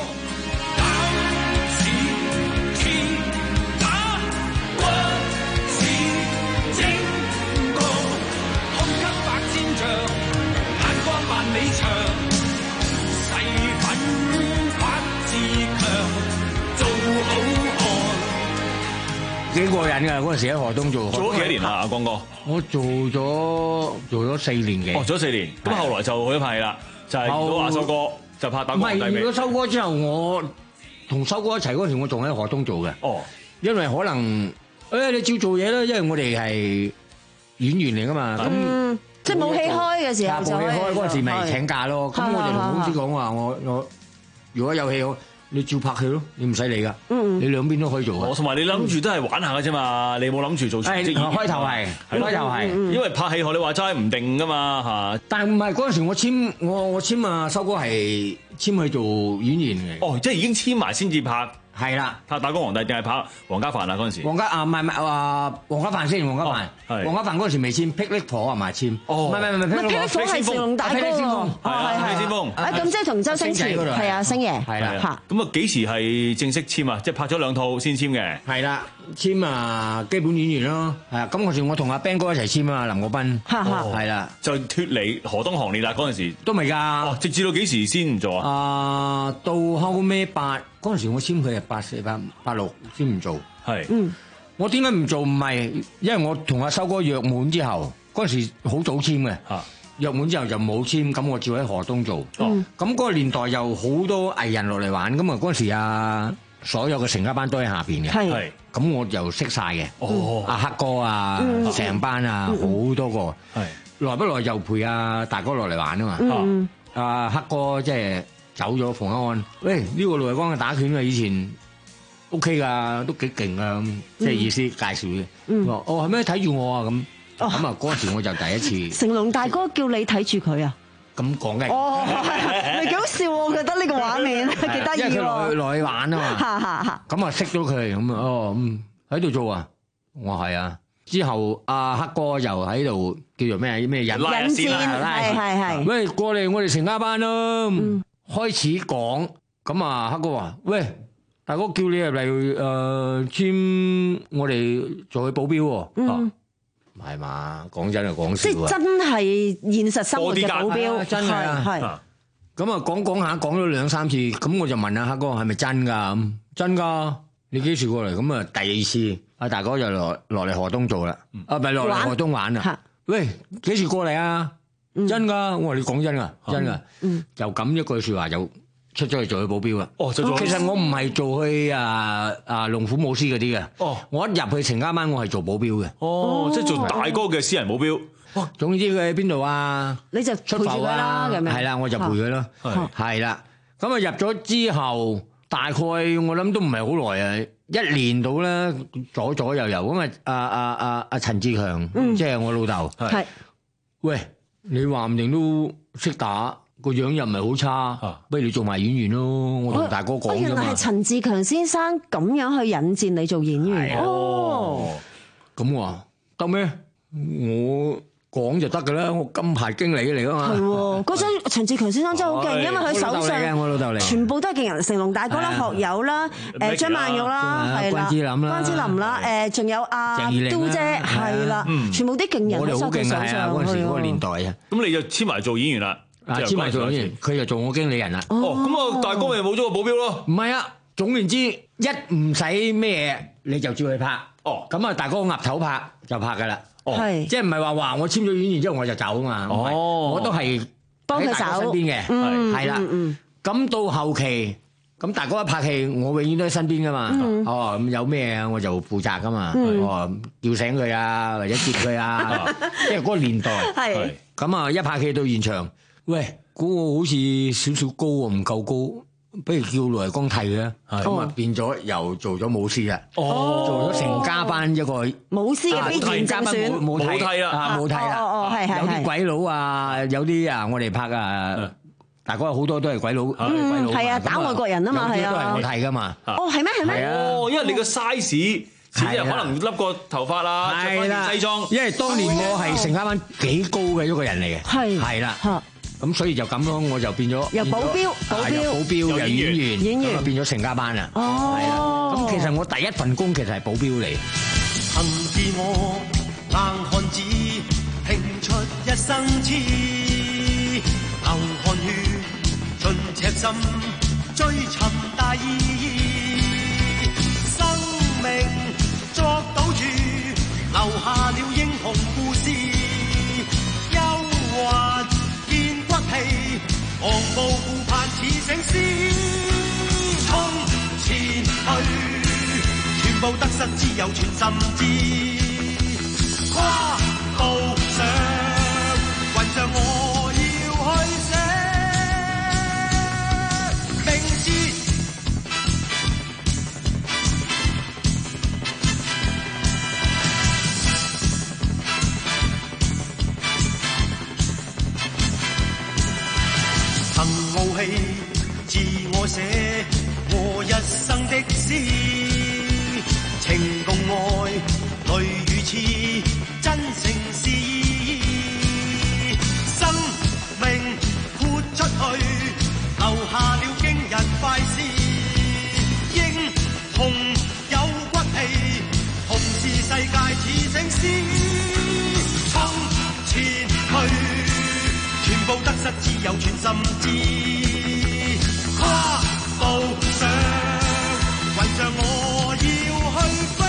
幾過癮㗎！嗰陣時喺河東做， 做咗幾多年啦，阿光哥？ 我做咗做咗四年嘅。 哦，做咗四年，咁後來就去咗拍戲啦，就係遇到阿修哥，就拍《打工皇帝》。 唔係，遇到修哥之後，我同修哥一齊嗰陣時，我仲喺河東做嘅。 哦， 因為可能誒你照做嘢啦，因為我哋係演員嚟㗎嘛。咁即係冇戲開嘅時候就冇戲開嗰陣時咪請假咯。咁我就同公司講話，我我如果有戲好。你照拍戲咯，你唔使理噶，你兩邊都可以做。 我同埋你諗住都係玩下嘅啫嘛，你冇諗住做全職演員。 開頭係，開頭係， 因為拍戲學你話齋唔定噶嘛嚇。 但係唔係嗰陣時我簽我我簽啊，修哥係簽去做演員嘅。 哦，即係已經簽埋先至拍。 係啦， 拍打工皇帝定係拍黃家凡啊嗰陣時？ 黃家啊唔係唔係話黃家凡先，黃家凡。 係。 黃家凡嗰陣時未簽，霹靂火係咪簽？ 哦。 唔係唔係唔係， 霹靂火係成龍大哥喎。 係係係先鋒。 啊咁即係同周星馳係啊星爺。 係啦。 嚇。 咁啊幾時係正式簽啊？即係拍咗兩套先簽嘅。 係啦，簽啊基本演員咯。係啊，咁嗰時我同阿 Ben 哥一齊簽啊，林國斌。 嚇嚇。 係啦。 就脫離河東行列啦嗰陣時。 都未㗎。 哦，直至到幾時先唔做啊？ 啊，到後尾八。嗰陣時我簽佢係八四八八六先唔做， 係， 嗯， 我點解唔做？唔係，因為我同阿修哥約滿之後，嗰陣時好早簽嘅， 啊， 約滿之後就冇簽，咁我照喺河東做， 哦， 咁嗰個年代又好多藝人落嚟玩，咁啊嗰陣時啊，所有嘅成家班都喺下邊嘅， 係， 咁我又識晒嘅， 哦， 阿黑哥啊，成班啊好多個， 係， 來不來又陪阿大哥落嚟玩啊嘛，阿黑哥即係。走咗馮一安，喂呢、這個盧偉光嘅打拳啊，以前 O K 噶，都幾勁啊咁，即係意思介紹嘅。嗯、哦係咩？睇住我啊咁，咁啊嗰陣時我就第一次。 成龍大哥叫你睇住佢啊？ 咁講嘅。 哦，係幾好笑喎！我覺得呢個畫面幾得意喎。 因為佢落去落去玩啊嘛。 嚇嚇嚇！ 咁啊識咗佢咁啊哦咁喺度做啊，我係啊。之後阿黑哥又喺度叫做咩咩引引線，係係係。 喂過嚟我哋成家班咯。嗯開始講咁啊，黑哥話：喂，大哥叫你入嚟誒簽我哋做佢保鏢喎。嗯，唔係嘛？講真係講笑啊！ 即係真係現實生活嘅保鏢， 真係係。咁啊講講下講咗兩三次，咁我就問阿黑哥係咪真㗎？咁真㗎？你幾時過嚟？咁啊第二次，阿大哥就落落嚟河東做啦。啊，唔係落嚟河東玩啊？喂，幾時過嚟啊？真噶，我話你講真噶，真噶，就咁一句說話就出咗去做佢保鏢啊。 哦，做咗。 其實我唔係做去啊啊龍虎武師嗰啲嘅。 哦， 我一入去程家班，我係做保鏢嘅。 哦，即係做大哥嘅私人保鏢。 哇！總之佢喺邊度啊？ 你就出埠啊？ 咁樣係啦，我就陪佢咯。係係啦。咁啊入咗之後，大概我諗都唔係好耐啊，一年到啦，左左右右咁啊！阿阿阿阿陳志強，即係我老豆。 係。 喂，你話唔定都識打，個樣又唔係好差，不如你做埋演員咯。我同大哥講啫嘛。 原來係陳志強先生咁樣去引薦你做演員。哦。 咁我話得咩？我講就得噶啦，我金牌經理嚟噶嘛。 係喎，嗰陣陳志強先生真係好勁，因為佢手上我老豆嚟， 全部都係勁人，成龍大哥啦、學友啦、誒張曼玉啦、係啦、 關之琳啦、 關之琳啦、誒仲有阿嘟姐，係啦，全部啲勁人都收佢手上。 嗰陣時嗰個年代啊， 咁你就簽埋做演員啦， 簽埋做演員，佢就做我經理人啦。 哦，咁啊大哥咪冇咗個保鏢咯？ 唔係啊，總言之一唔使咩你就照去拍。哦，咁啊大哥岌頭拍就拍噶啦。係，即係唔係話話我簽咗演員之後我就走啊嘛？哦，我都係幫佢手身邊嘅，係啦。咁到後期，咁大哥一拍戲，我永遠都喺身邊噶嘛。哦，咁有咩啊，我就負責噶嘛。哦，叫醒佢啊，或者接佢啊，即係嗰個年代。係。咁啊，一拍戲到現場，喂，嗰個好似少少高啊，唔夠高。不如叫盧維光替嘅，咁啊變咗又做咗武師啦，做咗成家班一個武師嘅必然正選， 冇替啦，冇替啦，有啲鬼佬啊，有啲啊，我哋拍啊，大哥好多都係鬼佬，鬼佬係啊，打外國人啊嘛，係啊， 都係我替噶嘛。 哦，係咩？係咩？ 哦，因為你個 size，似啲人可能笠個頭髮啦，着翻件西裝。 因為當年我係成家班幾高嘅一個人嚟嘅，係係啦。咁所以就咁咯，我就變咗由保鏢、保鏢、 保鏢由演員， 演員變咗成家班啦。哦，係啦。咁其實我第一份工其實係保鏢嚟。 曾自我硬漢子，拼出一生痴，流汗血，盡赤心，追尋大義。生命作賭注，留下了英雄故事。憂患昂步顧盼似醒獅，衝前去，全部得失只有全心知。跨步上雲上，我要去寫明知。傲氣自我寫我一生的詩，情共愛淚與痴，真誠是意。生命豁出去，留下了驚人快事。英雄有骨氣，同是世界似醒獅。衝前去，全部得失只有全心知。跨步上雲上，我要去飛。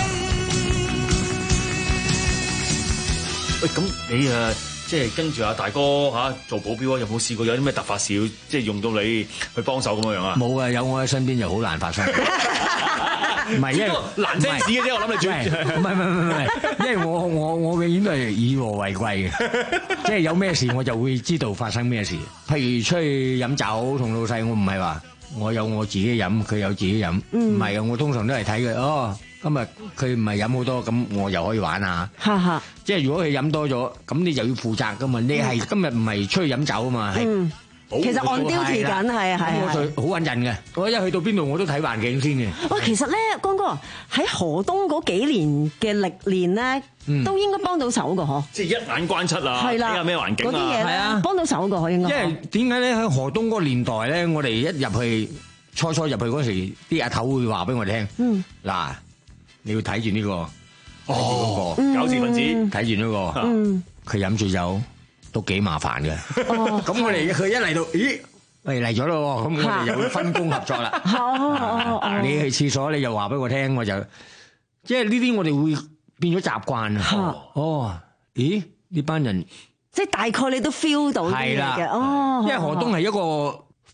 喂，咁你誒即係跟住阿大哥嚇做保鏢啊？有冇試過有啲咩突發事要即係用到你去幫手咁樣樣啊？ 冇啊，有我喺身邊就好難發生。唔係，因為難聽紙嘅啫，我諗你最唔係唔係唔係，因為我我我永遠都係以和為貴嘅，即係有咩事我就會知道發生咩事。譬如出去飲酒同老細，我唔係話我有我自己飲，佢有自己飲，唔係啊，我通常都係睇佢哦。今日佢唔係飲好多，咁我又可以玩下。即係如果佢飲多咗，咁你就要負責噶嘛。你係今日唔係出去飲酒啊嘛，係。 其實按標題緊，係啊係啊， 我就好穩陣嘅。我一去到邊度我都睇環境先嘅。 喂，其實咧，光哥喺河東嗰幾年嘅歷練咧，都應該幫到手㗎嗬。 即係一眼關七啊，睇下咩環境啊， 嗰啲嘢咧，幫到手㗎可應該。 因為點解咧喺河東嗰個年代咧，我哋一入去初初入去嗰時，啲阿頭會話俾我哋聽，嗯，嗱，你要睇住呢個，哦， 搞事分子， 睇住呢個，嗯，佢飲住酒。都幾麻煩嘅，咁我哋佢一嚟到，咦，喂嚟咗咯，咁我哋又會分工合作啦。你去廁所，你就話俾我聽，我就即係呢啲我哋會變咗習慣啊。哦，咦，呢班人即係大概你都 feel 到啲嘢嘅，哦， 因為河東係一個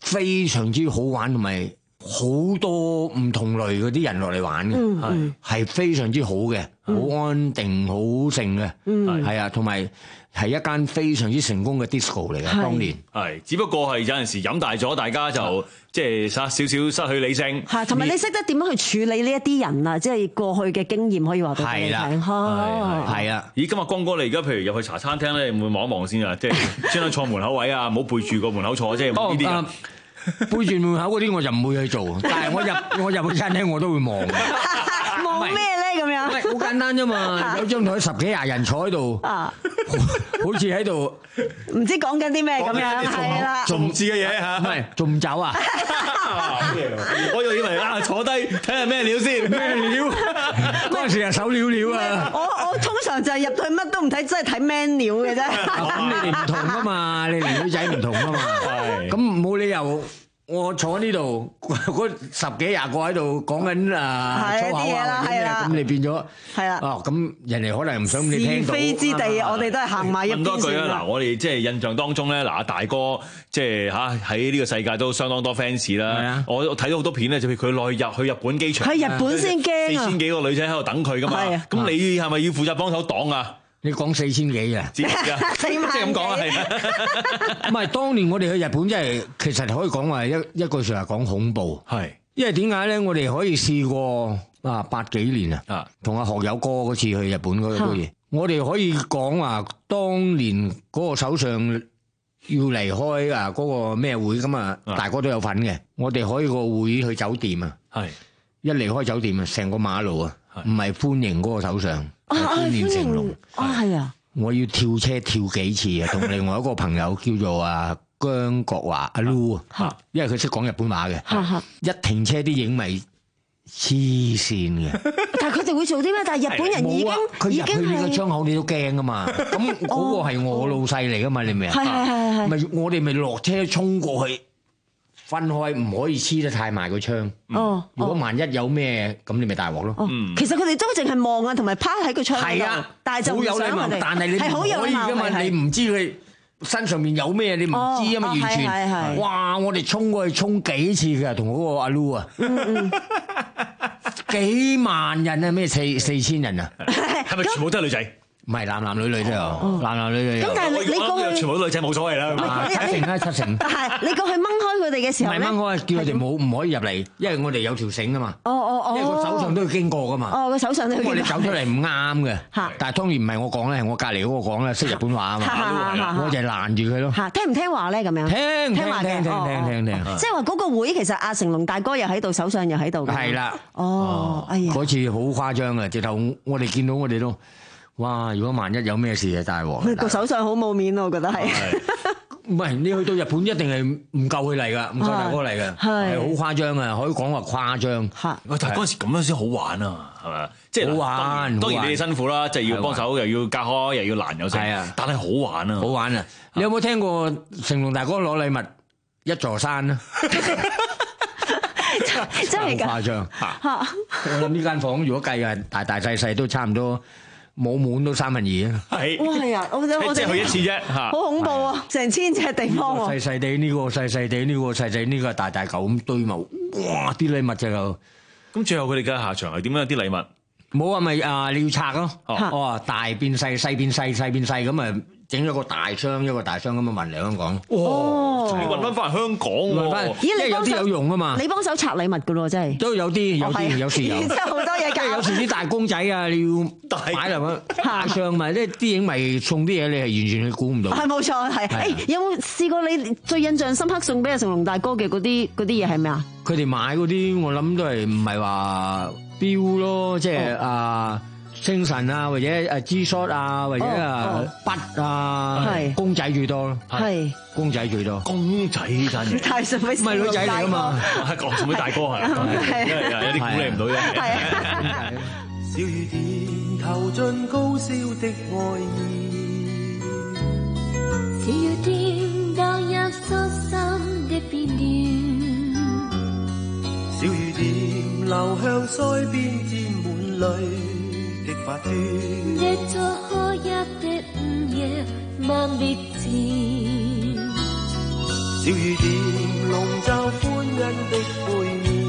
非常之好玩，同埋好多唔同類嗰啲人落嚟玩嘅，係、 嗯、 係非常之好嘅，好、嗯、安定，好靜嘅，係係啊，同埋係一間非常之成功嘅 disco 嚟嘅。當年係，只不過係有陣時飲大咗，大家就即係少少失去理性。 係，同埋你識得點樣去處理呢一啲人啊？即係過去嘅經驗可以話俾你聽。 係啊！ 咦，今日光哥你而家譬如入去茶餐廳咧，會唔會望一望先啊？即係專登坐門口位啊，唔好背住個門口坐，即係呢啲啊。 背住門口嗰啲我就唔會去做，但係我入我入去餐廳我都會望。 望咩咧？咁樣？ 唔係好簡單啫嘛，有張台十幾廿人坐喺度，啊，好似喺度唔知講緊啲咩咁樣，係啦， 仲唔知嘅嘢嚇， 唔係仲唔走啊？ 我又以為啊，坐低睇下咩料先，咩料？ 嗰陣時係手料料啊！ 我我通常就係入去乜都唔睇，真係睇 menu 嘅啫。 咁你哋唔同噶嘛，你哋女仔唔同噶嘛，咁冇理由。我坐呢度，嗰十幾廿個喺度講緊啊粗口啊或者咩，咁你變咗係啦。哦，咁人哋可能唔想你聽到。是非之地，我哋都係行埋一邊先。問多句啊， 嗱，我哋即係印象當中咧，嗱，阿大哥即係嚇喺呢個世界都相當多 fans 啦。我睇到好多片咧，就譬如佢落去入去日本機場， 喺日本先驚啊！ 四千幾個女仔喺度等佢噶嘛。咁你係咪要負責幫手擋啊？ 你講四千幾啊？ 即係咁講啊，係唔係？當年我哋去日本真係其實可以講話一一句説話講恐怖，係因為點解咧？我哋可以試過啊八幾年啊，同阿學友哥嗰次去日本嗰個嘢，我哋可以講話當年嗰個首相要離開啊嗰個咩會咁啊，大哥都有份嘅。我哋可以個會去酒店啊，係一離開酒店啊，成個馬路啊，唔係歡迎嗰個首相。歡迎成龍啊，係啊！ 我要跳車跳幾次啊，同另外一個朋友叫做啊姜國華阿 Lu 啊，因為佢識講日本話嘅，一停車啲影迷黐線嘅。 但係佢哋會做啲咩？但係日本人已經佢入去呢個窗口你都驚噶嘛？咁嗰個係我老細嚟噶嘛？你明啊？ 係係係係。 咪我哋咪落車衝過去。分開唔可以黐得太埋個窗。哦，如果萬一有咩，咁你咪大鑊咯。 嗯，其實佢哋都淨係望啊，同埋趴喺個窗度。係啊，但係就唔想佢哋。 但係你唔可以噶嘛，你唔知佢身上面有咩，你唔知啊嘛，完全。哇！我哋衝過去衝幾次嘅，同嗰個阿 Lu 啊。嗯嗯。幾萬人啊？咩四四千人啊？ 係咪全部都係女仔？ 唔係男男女女都有，男男女女有。 咁但係你過去全部都女仔冇所謂啦。 七成啦，七成。 係你過去掹開佢哋嘅時候咧， 唔係掹開，叫佢哋冇唔可以入嚟，因為我哋有條繩啊嘛。哦哦哦。因為個手上都要經過噶嘛。 哦，個手上都要經過。 我哋走出嚟唔啱嘅。嚇！但係當然唔係我講咧，係我隔離嗰個講咧，識日本話啊嘛。我就係攔住佢咯。 嚇！聽唔聽話咧？咁樣。 聽聽聽聽聽聽聽。 即係話嗰個會其實阿成龍大哥又喺度，首相又喺度嘅。 係啦。 哦。哎呀。 嗰次好誇張啊！直頭我哋見到我哋都。哇！如果萬一有咩事啊，大鑊！ 個首相好冇面咯，我覺得係。 唔係你去到日本一定係唔夠佢嚟㗎，唔夠大哥嚟㗎，係好誇張啊！可以講話誇張。 嚇！ 喂，但係嗰陣時咁樣先好玩啊，係咪？即係好玩。 當然你哋辛苦啦，即係要幫手，又要隔開，又要攔又剩。係啊，但係好玩啊！ 好玩啊！你有冇聽過成龍大哥攞禮物一座山啊？ 真係㗎！ 好誇張嚇！我諗呢間房如果計啊，大大細細都差唔多。冇滿都三分二啊！ 係， 哇係啊！我我我哋去一次啫嚇， 好恐怖啊！成千尺地方喎， 細細地呢個細細地呢個細細呢個大大嚿咁堆埋，哇！啲禮物就夠。 咁最後佢哋嘅下場係點樣？啲禮物冇啊，咪啊你要拆咯，哦大變細，細變細，細變細咁啊！整咗個大箱，一個大箱咁樣運嚟香港。 哇！你運翻翻嚟香港喎， 因為有啲有用啊嘛。 你幫手拆禮物噶咯，真係都有啲，有啲有時有。 真係好多嘢搞。 有時啲大公仔啊，你要擺落去大箱咪，即係啲影迷送啲嘢，你係完全去估唔到。係冇錯，係。誒，有冇試過你最印象深刻送俾阿成龍大哥嘅嗰啲嗰啲嘢係咩啊？ 佢哋買嗰啲，我諗都係唔係話標咯，即係啊。星辰啊，或者誒 G-Shock 啊，或者啊筆啊，公仔最多咯，係公仔最多， 公仔真係太順俾， 唔係女仔嚟噶嘛， 講順俾大哥係，因為有啲鼓勵唔到啫。 小雨點投進高燒的愛意， 小雨點當入疏心的片段， 小雨點流向腮邊沾滿淚。 一座開一的午夜，萬別前。 小雨點籠罩歡欣的背面。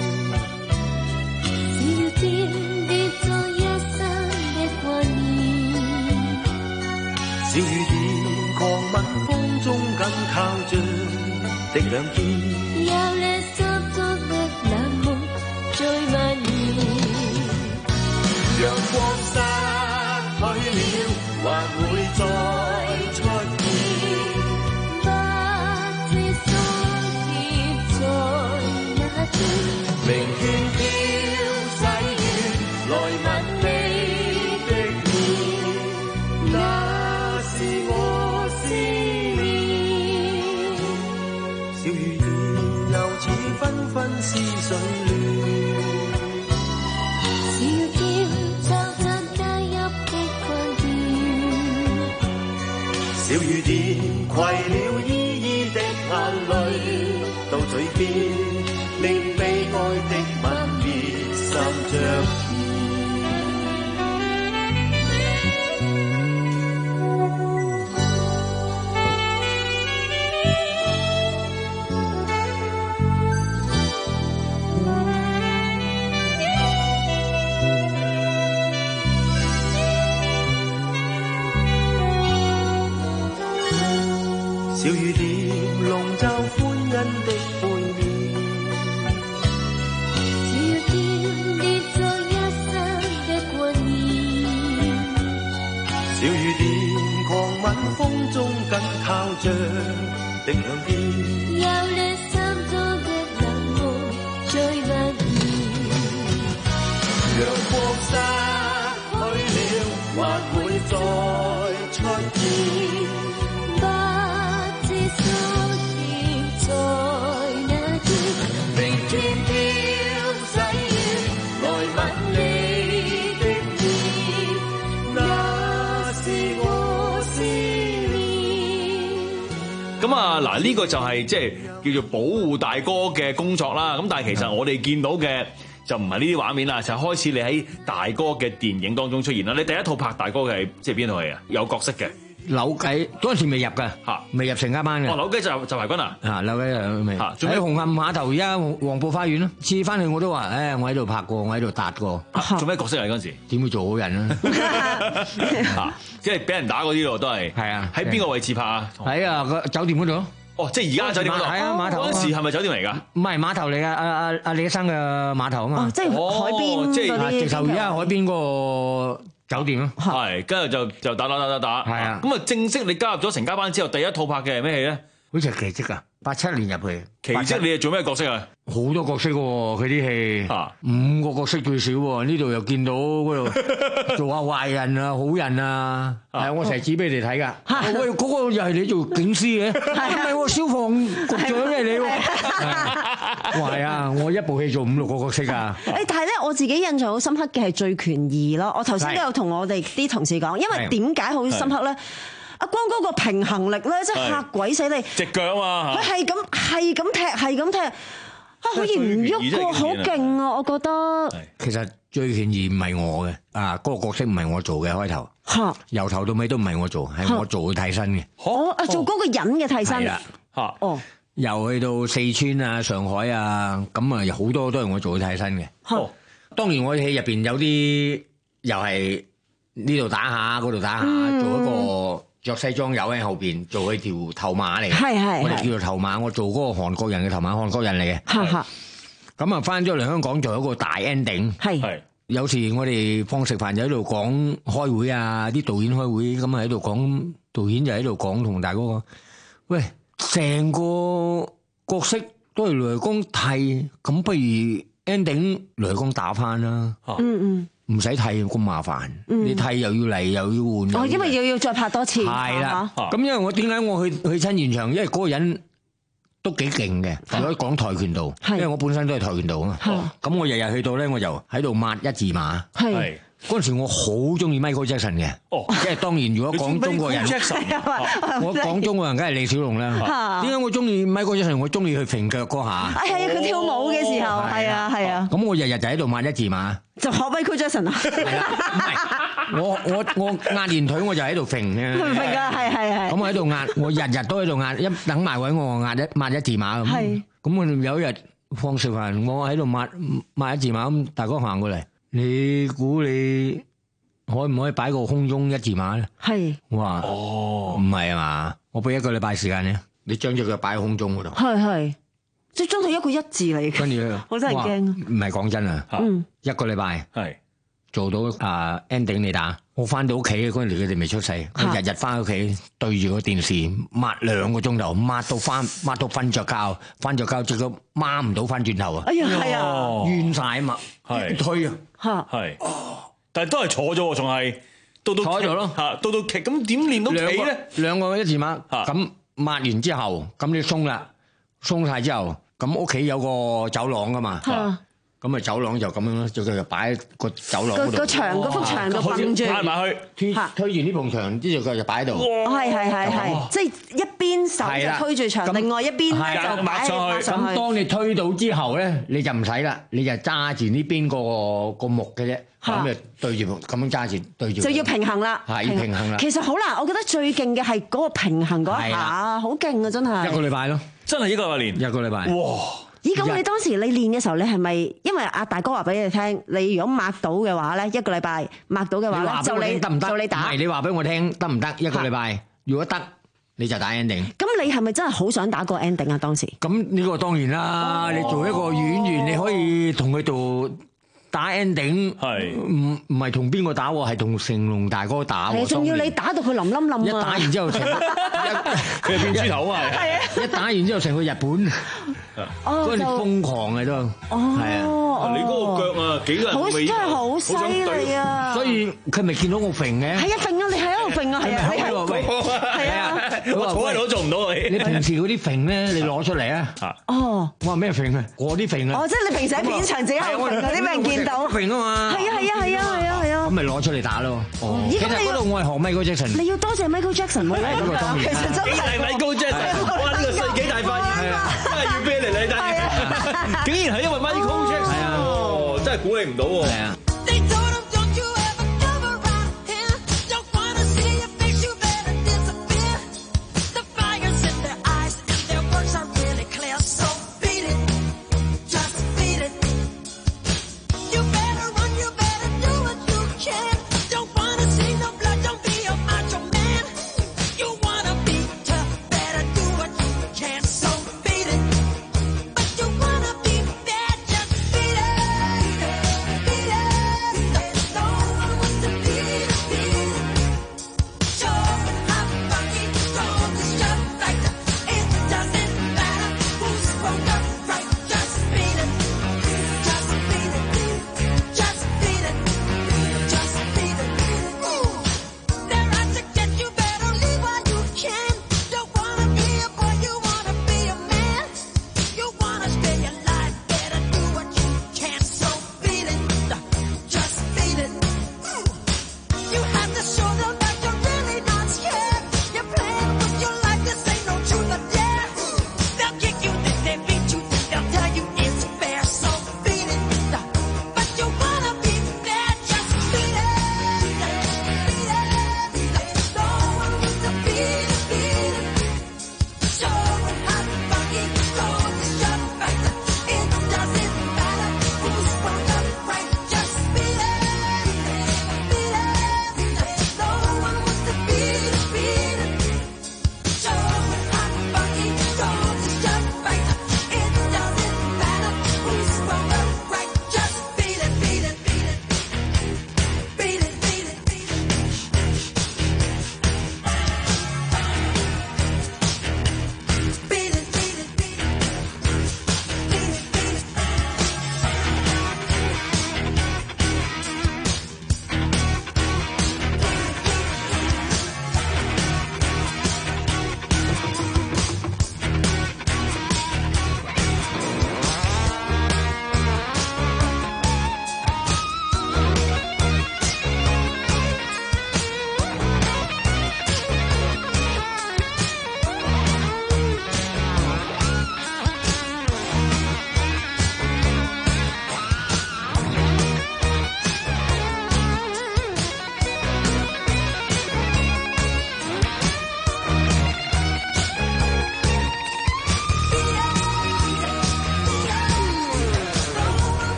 小天跌在一生的掛念， 小雨點狂吻風中緊靠着的兩肩， 有了濕足的冷夢最蔓延。 陽光失去了，還會再出現。 不知所貼在那天， 明天飄細雨來吻你的面，那是我思念。小雨點又似紛紛似水亂。 小天偷偷加入的困倦， 小雨點攜了依依的眼淚到嘴邊，令悲哀的吻別心着甜。小雨點籠罩歡欣的背面， 小天跌在一生的掛念， 小雨點狂吻風中緊靠着的兩肩， 有了心中的冷夢最蔓延。 陽光失去了，還會再出現。 不知所貼在那天， 明天飄細雨來吻你的面，那是我思念。 咁啊，嗱呢個就係即係叫做保護大哥嘅工作啦。咁但係其實我哋見到嘅就唔係呢啲畫面啦，就係開始你喺大哥嘅電影當中出現啦。你第一套拍大哥嘅係即係邊套戲啊？有角色嘅。 扭計嗰陣時未入㗎，嚇未入成家班嘅。 哦，扭計就就排軍啊！ 嚇扭計就未。喺紅磡碼頭，而家黃埔花園咯。次翻去我都話，誒，我喺度拍過，我喺度搭過。 做咩角色啊？嗰陣時點會做好人啊？ 嚇，即係俾人打嗰啲咯，都係。係啊。喺邊個位置拍啊？ 喺啊個酒店嗰度咯。 哦，即係而家酒店嗰度。 係啊，碼頭。 嗰陣時係咪酒店嚟㗎？ 唔係碼頭嚟㗎，阿阿阿李生嘅碼頭啊嘛。 哦，即係海邊即係直頭而家海邊嗰個酒店咯。 係，跟住就就打打打打打。係啊。咁啊，正式你加入咗成家班之後，第一套拍嘅係咩戲咧？ 好似係奇蹟啊！八七年入去。 奇蹟，你係做咩角色啊？ 好多角色喎，佢啲戲，五個角色最少喎。呢度又見到嗰度做下壞人啊、好人啊，係我成日指俾你哋睇㗎。喂，嗰個又係你做警司嘅，唔係喎，消防局長係你喎。係啊，我一部戲做五六個角色㗎。 誒，但係咧，我自己印象好深刻嘅係《醉拳二》咯。我頭先都有同我哋啲同事講，因為點解好深刻咧？阿光嗰個平衡力咧，真係嚇鬼死你！ 隻腳啊嘛， 佢係咁係咁踢，係咁踢，啊可以唔喐過，好勁啊！我覺得。 其實《醉拳二》唔係我嘅，啊嗰個角色唔係我做嘅開頭，由頭到尾都唔係我做，係我做嘅替身嘅。 哦，啊做嗰個人嘅替身。係啦， 嚇哦。 又去到四川啊、上海啊，咁啊好多都係我做嘅替身嘅。 哦， 當然我戲入邊有啲又係呢度打下，嗰度打下，做一個。着西裝友喺後邊做佢條頭馬嚟嘅， 係係我哋叫做頭馬，我做嗰個韓國人嘅頭馬，韓國人嚟嘅。咁啊，翻咗嚟香港做一個大 ending。 係， 有時我哋放食飯就喺度講開會啊，啲導演開會咁啊喺度講，導演就喺度講同大哥講，喂，成個角色都係雷公替，咁不如 ending 雷公打翻啦。 嗯嗯。 唔使替咁麻煩，你替又要嚟又要換。 哦，因為又要再拍多次。 係啦，咁因為我點解我去去親現場？因為嗰個人都幾勁嘅，如果講跆拳道，因為我本身都係跆拳道啊嘛。咁我日日去到咧，我就喺度抹一字馬。係嗰陣時，我好中意 Michael Jackson 嘅。哦，即係當然，如果講中國人，我講中國人梗係李小龍啦。點解我中意 Michael Jackson？我中意佢揈腳嗰下。 係啊，佢跳舞嘅時候，係啊係啊。 咁我日日就喺度抹一字馬。 就學 Michael Jackson 啊！ 我我我壓連腿我就喺度揈嘅， 揈㗎，係係係。 咁喺度壓，我日日都喺度壓，一等埋位我壓一抹一字馬咁。 係。 咁我有一日放食飯，我喺度抹抹一字馬，咁大哥行過嚟，你估你可唔可以擺個空中一字馬咧？ 係。 我話哦，唔係啊嘛，我俾一個禮拜時間你，你將隻腳擺喺空中嗰度。 係係。即係真係一個一字嚟嘅。 跟住我真係驚。 唔係講真啊， 嗯， 一個禮拜係做到啊 ending 你打。我翻到屋企嗰陣時佢哋未出世，我日日翻屋企對住個電視抹兩個鐘頭，抹到翻抹到瞓着覺，瞓着覺直到掹唔到翻轉頭啊！ 哎呀，係啊， 冤晒啊嘛， 係推啊， 係，但係都係坐咗喎，仲係到到坐咗咯， 嚇到到劇咁點練到企咧？ 兩個一字馬，咁抹完之後，咁你鬆啦，鬆晒之後，咁屋企有個走廊噶嘛。咁啊走廊就咁樣咯，就就擺喺個走廊嗰度。 個個牆嗰幅牆度瞓住， 拉埋去， 推推完呢埲牆，之後佢就擺喺度。 係係係係，即係一邊手就推住牆，另外一邊就擺上去。 咁當你推到之後咧，你就唔使啦，你就揸住呢邊個個木嘅啫，咁就對住咁樣揸住對住。 就要平衡啦， 係要平衡啦。 其實好難，我覺得最勁嘅係嗰個平衡嗰一下，好勁啊！真係。 一個禮拜咯， 真係一個禮拜練， 一個禮拜。 哇！ 咦，咁你當時你練嘅時候，你係咪因為阿大哥話俾你聽，你如果抹到嘅話咧，一個禮拜抹到嘅話咧，就你得唔得？ 就你打。 唔係你話俾我聽得唔得？一個禮拜，如果得你就打 ending。 咁你係咪真係好想打個 ending 啊？當時？ 咁呢個當然啦，你做一個演員，你可以同佢做打 ending，係唔唔係同邊個打喎？係同成龍大哥打喎。 係，仲要你打到佢冧冧冧啊！ 一打完之後成佢變豬頭啊！ 係啊！ 一打完之後成個日本。嗰陣瘋狂嘅都，係啊！ 你嗰個腳啊，幾個人好真係好犀利啊！ 所以佢咪見到我揈嘅？ 係啊，揈啊！你喺度揈啊！係啊，你係喂， 係啊！ 我坐喺度都做唔到你。 你平時嗰啲揈咧，你攞出嚟啊！ 哦， 我話咩揈啊？我啲揈啊！ 哦，即係你平時喺片場自己喺度揈嗰啲俾人見到。 揈啊嘛！ 係啊係啊係啊係啊係啊！ 咁咪攞出嚟打咯。哦， 其實嗰度我係學 Michael Jackson。 你要多謝 Michael Jackson 喎。其實真係 Michael Jackson，哇！呢個世紀大發現，真係要啤嚟你單嘢。竟然係因為 Michael Jackson，哦，真係估你唔到喎。係啊。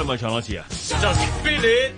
唔可以唱多次啊 ？Just feel it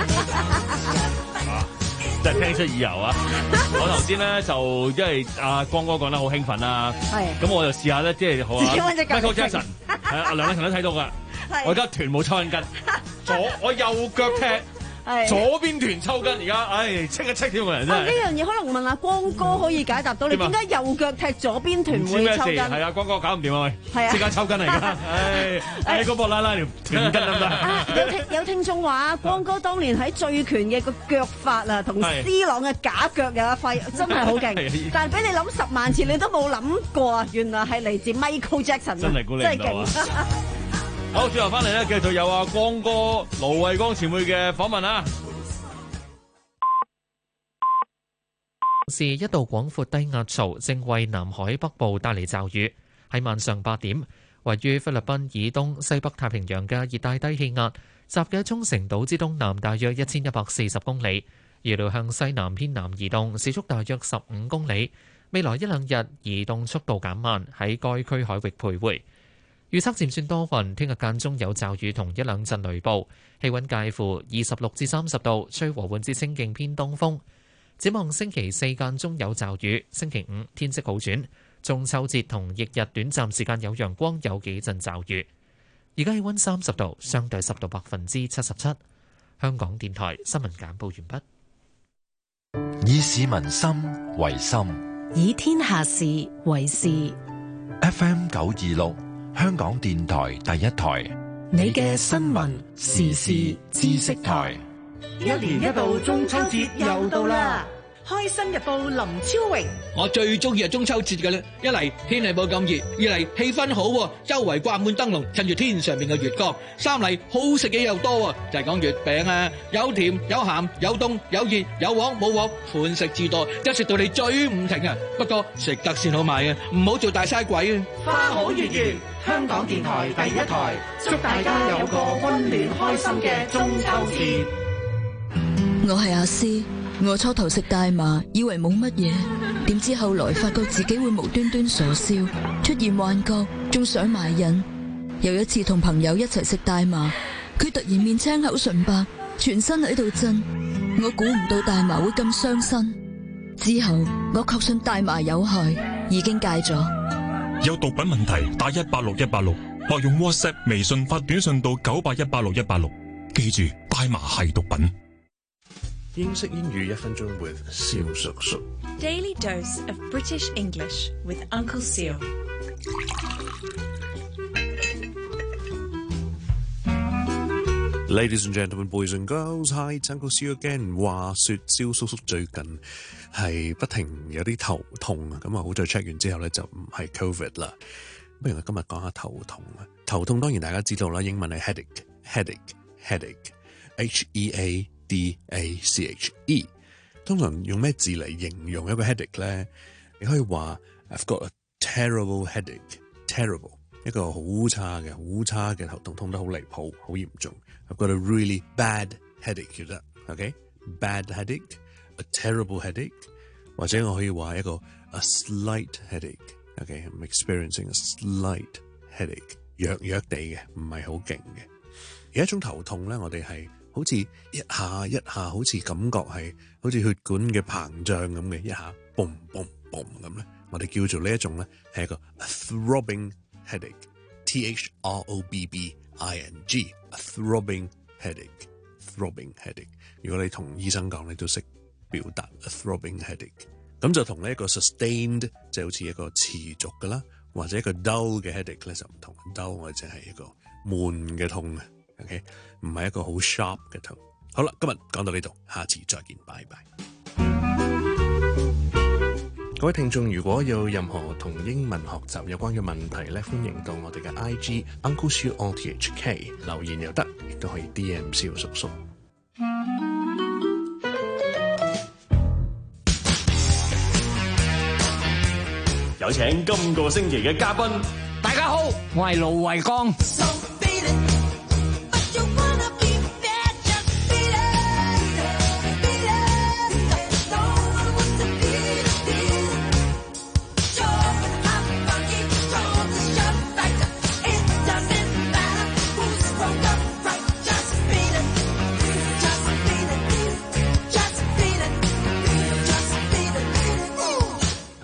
啊！真係聽出耳油啊！我頭先咧就因為阿光哥講得好興奮啦，咁我就試下咧，即係好啊 Michael Jackson 係啊，梁禮勤都睇到㗎。我而家臀冇抽緊筋，左我右腳踢。左邊團抽筋，而家唉戚一戚添個人真係。 呢樣嘢可能問阿光哥可以解答到你點解右腳踢左邊團會抽筋？ 係啊，光哥搞唔掂啊喂！ 係啊， 即刻抽筋嚟㗎！唉唉，嗰波拉拉條團筋得唔得？ 有聽有聽眾話，光哥當年喺醉拳嘅個腳法啊，同 C 朗嘅假腳有一揮，真係好勁。但係俾你諗十萬次，你都冇諗過啊！原來係嚟自 Michael Jackson， 真係估你唔到啊！好，轉頭翻嚟咧，繼續有阿光哥盧惠光前輩嘅訪問啊！ 是一道廣闊低壓槽正為南海北部帶嚟驟雨。喺晚上八點，位於菲律賓以東西北太平洋嘅熱帶低氣壓，集結沖繩島之東南大約一千一百四十公里，預料向西南偏南移動，時速大約十五公里。未來一兩日移動速度減慢，喺該區海域徘徊。預測漸轉多雲，聽日間中有驟雨同一兩陣雷暴，氣溫介乎二十六至三十度，吹和緩至清勁偏東風。展望星期四間中有驟雨，星期五天色好轉，中秋節同翌日短暫時間有陽光，有幾陣驟雨。而家氣溫三十度，相對濕度百分之七十七。香港電台新聞簡報完畢。以市民心為心， 以天下事為事。 F M 九二六。香港電台第一台， 你嘅新聞時事知識台。 一年一度中秋節又到啦！開心日報林超榮， 我最中意係中秋節嘅啦，一嚟天氣冇咁熱，二嚟氣氛好，周圍掛滿燈籠，趁住天上面嘅月光；三嚟好食嘢又多，就係講月餅啊，有甜有鹹有凍有熱有黃冇黃，款式之多，一食到你嘴唔停啊！不過食得先好買啊，唔好做大嘥鬼啊！ 花好月圓，香港電台第一台，祝大家有個溫暖開心嘅中秋節。 我係阿詩。我初頭食大麻，以為冇乜嘢，點知後來發覺自己會無端端傻笑，出現幻覺，仲想埋癮。有一次同朋友一齊食大麻，佢突然面青口唇白，全身喺度震。我估唔到大麻會咁傷身。之後我確信大麻有害，已經戒咗。 有毒品問題打一八六一八六，或用 WhatsApp、微信發短信到九八一八六一八六。記住，大麻係毒品。 英式英語一分鐘 with 蕭叔叔。 Daily dose of British English with Uncle Seal。 Ladies and gentlemen, boys and girls, hi, it's Uncle Seal again。話說蕭叔叔最近係不停有啲頭痛啊，咁啊好在 check 完之後咧就唔係 Covid 啦。不如我今日講下頭痛啊。頭痛當然大家知道啦，英文係 headache，headache，headache，H E A D A C H E。通常用咩字嚟形容一個 headache 咧？你可以話 I've got a terrible headache，terrible 一個好差嘅、好差嘅頭痛，痛得好離譜、好嚴重。I've got a really bad headache 得 ，OK？Bad headache，a terrible headache， 或者我可以話一個 a slight headache，OK？I'm experiencing a slight headache， 弱弱地嘅，唔係好勁嘅。有一種頭痛咧，我哋係好似一下一下，好似感覺係好似血管嘅膨脹咁嘅，一下 boom boom boom 咁咧，我哋叫做呢一種咧係一個 a throbbing headache，T H R O B B I N G，a throbbing headache，throbbing headache。如果你同醫生講，你都識表達 a throbbing headache。咁就同呢一個 sustained，即係好似一個持續嘅啦，或者一個 dull 嘅 headache 咧就唔同。dull 我淨係一個悶嘅痛啊。OK， 唔係一個好 sharp 嘅痛。好啦，今日講到呢度，下次再見，拜拜。各位聽眾，如果有任何同英文學習有關嘅問題咧，歡迎到我哋嘅 I G Uncle Siu O T H K 留言又得，亦都可以 D M 蕭叔叔。 有請今個星期嘅嘉賓。 大家好，我係盧惠光。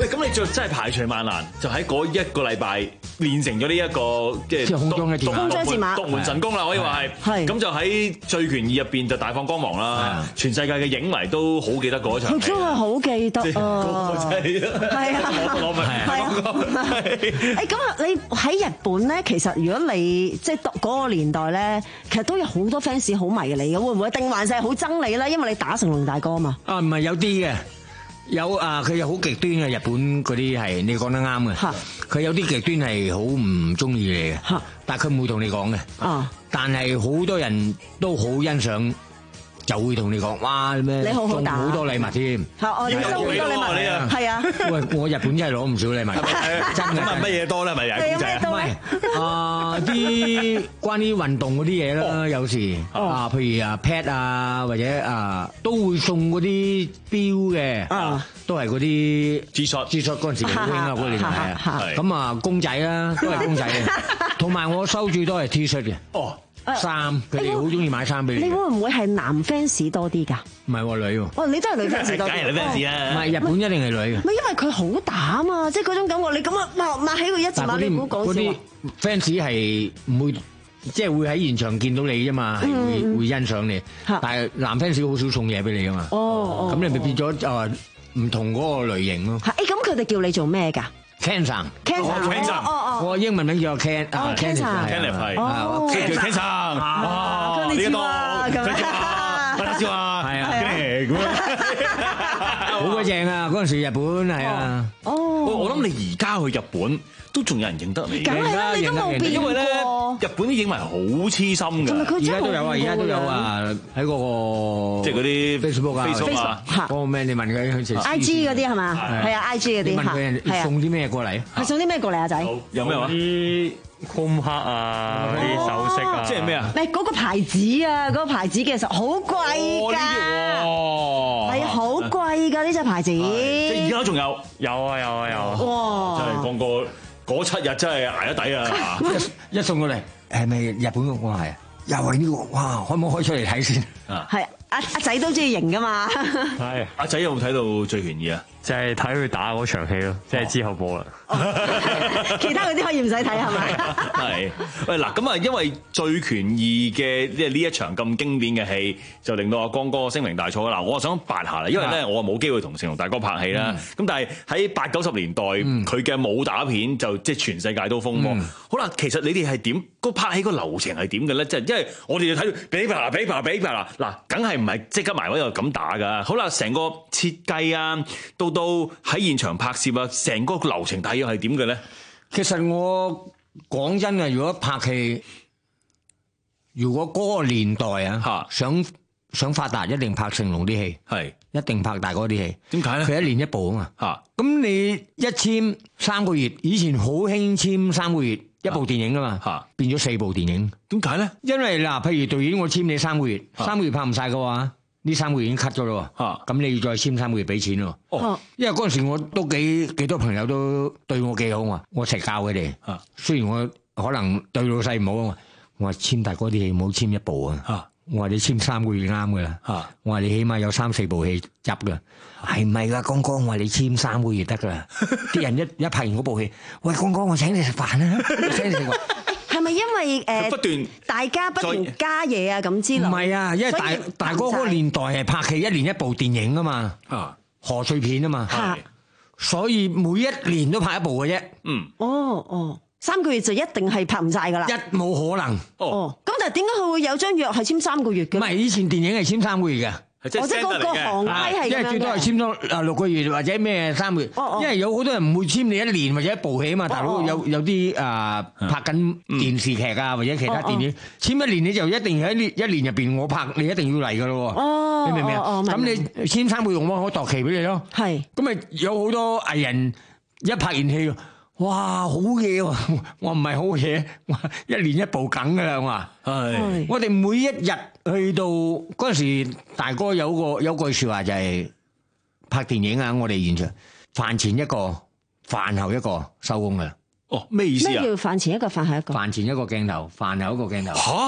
喂，咁你就真係排除萬難，就喺嗰一個禮拜練成咗呢一個即係空中嘅戰馬獨空中戰馬獨門神功啦，可以話係。 係咁就喺《醉拳二》入邊就大放光芒啦，全世界嘅影迷都好記得嗰場戲。 佢真係好記得啊！係啊， 攞咪係啊！ 誒咁啊，你喺日本咧，其實如果你即係嗰個年代咧，其實都有好多 fans 好迷你嘅，會唔會？定還是係好憎你咧？因為你打成龍大哥啊嘛。 啊，唔係有啲嘅，有啊，佢有好極端嘅日本嗰啲係，你講得啱嘅。佢有啲極端係好唔中意你嘅，但係佢唔會同你講嘅。 啊， 但係好多人都好欣賞。就會同你講，哇咩， 你好好打， 好多禮物添。 係我哋收好多禮物，你啊，係啊。 喂，我日本真係攞唔少禮物，真嘅。 咁啊乜嘢多咧？咪又係公仔。 唔係啊，啲關於運動嗰啲嘢啦，有時啊，譬如啊 pad 啊，或者啊，都會送嗰啲錶嘅，都係嗰啲 G-Shock G-Shock 嗰陣時好興啊，嗰年係啊。咁啊，公仔啦，都係公仔嘅，同埋我收最多係 T 恤嘅。哦。衫，佢哋好中意買衫俾你。 你會唔會係男 fans 多啲㗎？ 唔係喎，女喎。 哦，你都係女 fans 多啲。 梗係女 fans 啦。 唔係日本一定係女嘅。 唔係因為佢好打啊嘛，即係嗰種感覺。你咁啊，抹抹起佢一字馬，你唔好講笑。 嗰啲 fans 係唔會，即係會喺現場見到你啫嘛，係會會欣賞你。但係男 fans 好少送嘢俾你㗎嘛。哦哦。咁你咪變咗誒唔同嗰個類型咯。 係，誒咁佢哋叫你做咩㗎？ Ken-san，Ken-san，我英文名叫 Ken 啊 Ken，Ken 係，即係叫 Ken-san，哦，呢個我睇住啊，係啊，咁啊， 好鬼正啊！嗰陣時日本係啊， 哦，我諗你而家去日本都仲有人認得你， 梗係啦，你都冇變過， 因為咧日本啲影迷好黐心㗎， 而家都有啊，而家都有啊，喺嗰個即係嗰啲 Facebook 啊 ，Facebook 啊， 嗰個咩？你問佢好似 I G 嗰啲係嘛？係啊 ，I G 嗰啲嚇，係啊，送啲咩過嚟？ 係送啲咩過嚟啊仔？ 有咩話？ 啲空克啊，嗰啲首飾啊， 即係咩啊？ 誒嗰個牌子啊，嗰個牌子其實好貴㗎，係啊，好貴㗎呢隻牌子。 即係而家仲有？ 有啊有啊有啊！ 哇！ 真係講過。嗰七日真係捱得抵啊！ 一送過嚟，係咪日本嘅？我係，又係呢個，哇！可唔可以開出嚟睇先？ 啊，係阿阿仔都中意型噶嘛？ 係阿仔有冇睇到《醉拳二》啊？ 就係睇佢打嗰場戲咯，即係之後播啦。 其他嗰啲可以唔使睇係咪？ 係喂嗱，咁啊，因為《醉拳二》嘅即係呢一場咁經典嘅戲，就令到阿光哥聲名大噪啦。我想扮下啦，因為咧我冇機會同成龍大哥拍戲啦。咁但係喺八九十年代，佢嘅武打片就即係全世界都風魔。好啦，其實你哋係點個拍戲個流程係點嘅咧？即係因為我哋就睇到比啪啦比啪比啪啦嗱，梗係唔係即刻埋位又咁打㗎？好啦，成個設計啊，到到喺現場拍攝啊，成個流程大約係點嘅咧？ 其實我講真嘅，如果拍戲，如果嗰個年代啊，想想發達，一定拍成龍啲戲，係一定拍大哥啲戲。點解咧？佢一年一部啊嘛。嚇！咁你一簽三個月，以前好興簽三個月一部電影噶嘛。嚇！變咗四部電影。點解咧？因為嗱，譬如導演我簽你三個月，三個月拍唔晒嘅話。呢三個月已經 cut 咗咯喎，咁你要再簽三個月俾錢咯。哦，因為嗰陣時我都幾幾多朋友都對我幾好啊，我一齊教佢哋。啊，雖然我可能對老細唔好啊，我話簽大哥啲戲唔好簽一部啊。啊，我話你簽三個月啱噶啦。啊，我話你起碼有三四部戲執噶。係唔係噶？剛剛我話你簽三個月得噶啦。啲人一一拍完嗰部戲，喂，剛剛我請你食飯啊，請你食飯。 係咪因為誒不斷大家不斷加嘢啊咁之類？ 唔係啊，因為大大哥嗰個年代係拍戲一年一部電影啊嘛，啊賀歲片啊嘛，係，所以每一年都拍一部嘅啫。嗯， 哦哦，三個月就一定係拍唔晒噶啦， 一冇可能。 哦，咁但係點解佢會有張約係簽三個月嘅？ 唔係以前電影係簽三個月嘅。 或者嗰個行規係咁樣嘅， 因為最多係簽咗啊六個月或者咩三個月，因為有好多人唔會簽你一年或者一部戲啊嘛，大佬有有啲啊拍緊電視劇啊或者其他電影，簽一年你就一定喺呢一年入邊我拍你一定要嚟噶咯，你明唔明啊？咁你簽三個月我可以度期俾你咯，係，咁咪有好多藝人一拍完戲。哇，好嘢喎！我唔係好嘢，我一年一部梗噶啦，我話。係。我哋每一日去到嗰陣時，大哥有個有句説話就係拍電影啊！我哋現場飯前一個，飯後一個收工噶啦。 哦，咩意思啊？ 咩叫飯前一個，飯後一個？ 飯前一個鏡頭，飯後一個鏡頭。 嚇！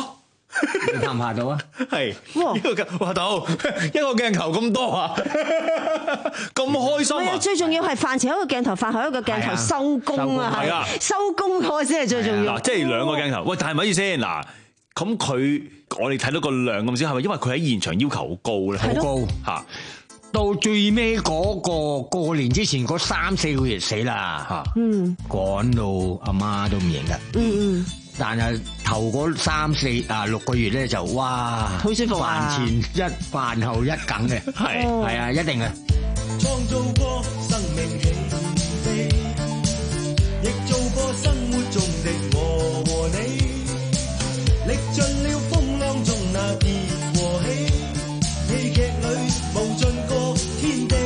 你拍唔拍到啊？ 係呢個鏡拍到一個鏡頭咁多啊，咁開心啊！ 最重要係飯前一個鏡頭，飯後一個鏡頭收工啊！ 係啊， 收工嗰個先係最重要。 嗱，即係兩個鏡頭。喂，但係咪意思先嗱？咁佢我哋睇到個量咁少，係咪因為佢喺現場要求好高咧？ 好高嚇！ 到最尾嗰個過年之前嗰三四個月死啦嚇， 嗯， 趕到阿媽都唔認得， 嗯嗯。 但係頭嗰三四啊六個月咧就哇， 好舒服啊！ 飯前一飯後一梗嘅，係係啊，一定嘅。 創造過生命起飛，亦做過生活中的我和你，歷盡了風浪中那跌和起，戲劇裏無盡個天地，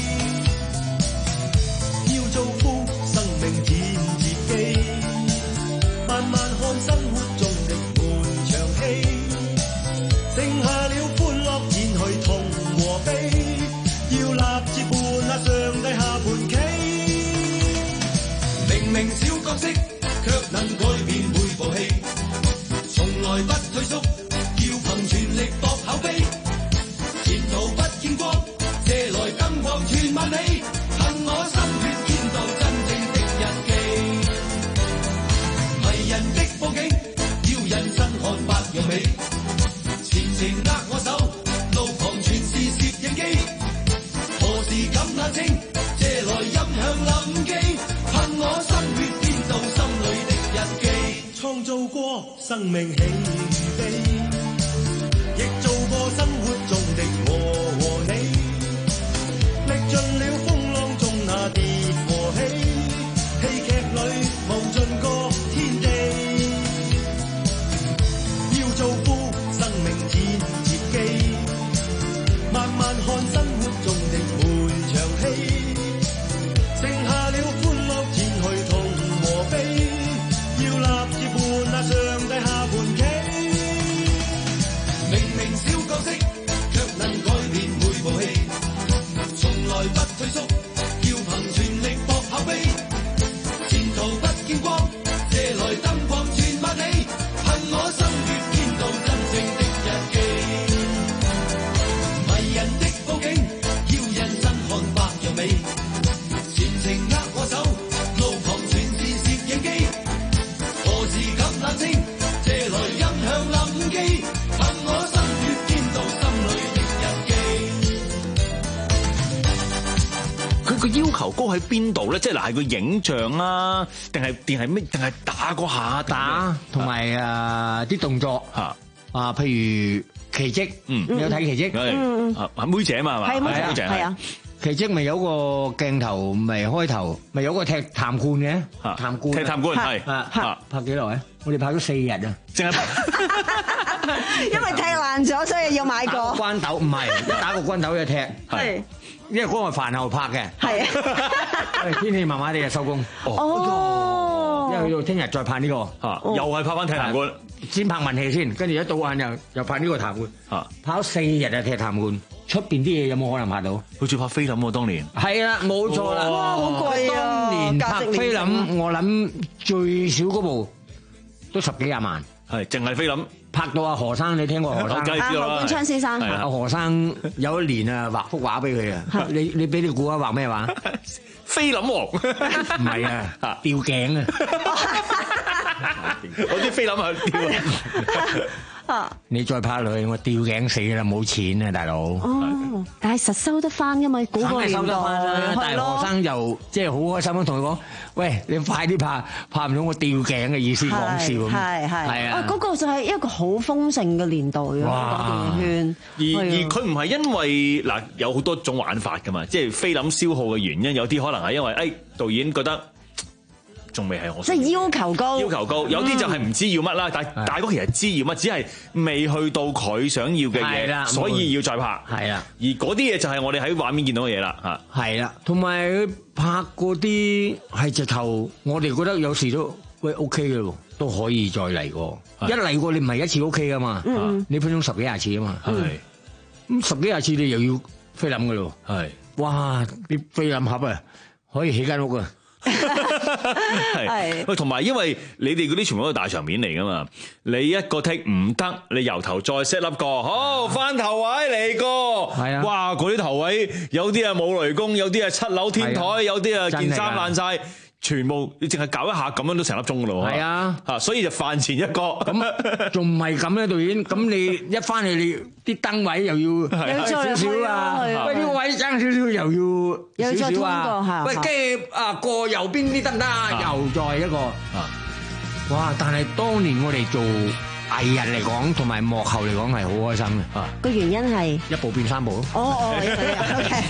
要造福生命展接機，慢慢看生活中的滿場戲，剩下了歡樂展去痛和悲，要立志伴那上帝下盤棋。明明小角色，卻能改變每部戲，從來不退縮，要憑全力搏口碑，前途不見光，借來燈光全萬里，憑我心血見到真正的日記。迷人的佈景，要人生看百樣美，前程握我手，路旁全是攝影機，何時敢冷清，借來音響臨記，憑我心血編造心裏的日記，創造過生命起飛，亦做過生活中的我和你，歷盡了風浪中那跌和起，戲劇裏無盡個天地，要造福生命展接機，慢慢看生活中的滿場戲，剩下了歡樂展去痛和悲，要立志伴那上帝下盤棋。明明小角色，卻能改變每部戲，從來不退縮，要憑全力搏口碑，前途不見光，借來燈光全萬里，憑我心血編造真正的日記。迷人的佈景，要人生看百樣美，前程握我手，路旁全是攝影機，何時敢冷清，借來音響臨記，憑我心血編造心裏的日記。 佢個要求高喺邊度咧？即係嗱，係個影像啊，定係定係咩？定係打嗰下打同埋啊啲動作嚇啊，譬如奇蹟，嗯，你有睇奇蹟？ 嗯嗯，啊妹姐嘛係嘛？ 係妹姐，係啊。奇蹟咪有個鏡頭，咪開頭咪有個踢痰罐嘅，痰罐踢痰罐係啊，拍幾耐啊？我哋拍咗四日啊， 淨係因為踢爛咗，所以要買個關斗，唔係一打個關斗就踢，係因為嗰個飯後拍嘅，係啊，天氣麻麻地就收工，哦，因為去到聽日再拍呢個， 嚇又係拍翻踢痰罐， 先拍文戲先，跟住一到晏又又拍呢個痰罐，嚇拍咗四日啊踢痰罐。出邊啲嘢有冇可能拍到？ 好似拍菲林喎，當年。 係啦，冇錯啦。 哇，好貴啊！ 當年拍菲林，我諗最少嗰部都十幾廿萬。 係，淨係菲林拍到阿何生，你聽過何生？ 梗係知道啦。 何冠昌先生。 阿何生有一年啊，畫幅畫俾佢啊。你你俾你估下畫咩畫？ 菲林王。 唔係啊，吊頸啊。 我啲菲林係吊。 你再拍落去，我吊頸死啦！冇錢啊，大佬。 哦，但係實收得翻噶嘛？嗰個年代， 收得翻。但係何生又即係好開心咁同佢講：喂，你快啲拍，拍唔到我吊頸嘅意思，講笑咁。係係係啊！ 嗰個就係一個好豐盛嘅年代啊！電影圈。 而而佢唔係因為嗱有好多種玩法噶嘛，即係菲林消耗嘅原因，有啲可能係因為誒導演覺得。仲未係我， 即係要求高， 要求高，有啲就係唔知要乜啦。但係大哥其實知要乜，只係未去到佢想要嘅嘢，所以要再拍。係啦，而嗰啲嘢就係我哋喺畫面見到嘅嘢啦。嚇， 係啦，同埋佢拍嗰啲係直頭，我哋覺得有時都喂 OK 嘅喎，都可以再嚟過。一嚟過你唔係一次 OK 噶嘛，你分鐘十幾廿次啊嘛。係咁十幾廿次你又要菲林嘅咯。係，哇！啲菲林盒啊，可以起間屋啊！ 係喂，同埋因為你哋嗰啲全部都係大場面嚟噶嘛，你一個 take 唔得，你由頭再 set up 個，好翻頭位嚟過，係啊，哇嗰啲頭位有啲係冇雷公，有啲係七樓天台，有啲啊件衫爛晒。全部你淨係搞一下咁樣都成粒鐘噶咯喎，係啊，嚇所以就飯前一個， 咁仲唔係咁咧導演？咁你一翻去你啲燈位又要少少啊，喂呢個位爭少少又要少少啊，喂跟住啊過右邊啲得唔得啊？又再一個，哇！但係當年我哋做藝人嚟講，同埋幕後嚟講係好開心嘅。 個原因係一步變三步咯。 哦哦，OK。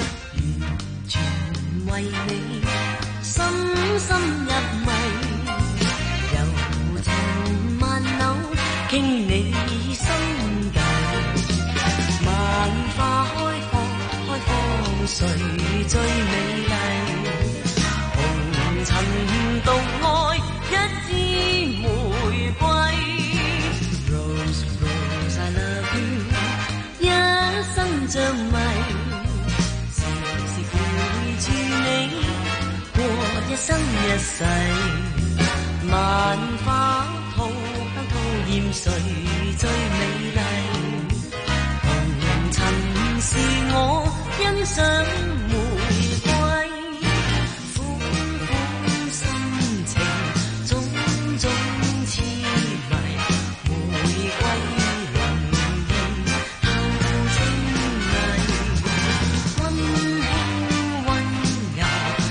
全為你。深深入迷，柔情萬縷，傾你心計。萬花開放，開放誰最美麗？紅塵獨愛一支玫瑰。Rose Rose I love you， 一生着迷，時時陪住你。一生一世，萬花吐香吐豔，誰最美麗？紅塵是我欣賞玫瑰，苦苦心情，種種痴迷，玫瑰濃豔透清麗，溫馨溫柔。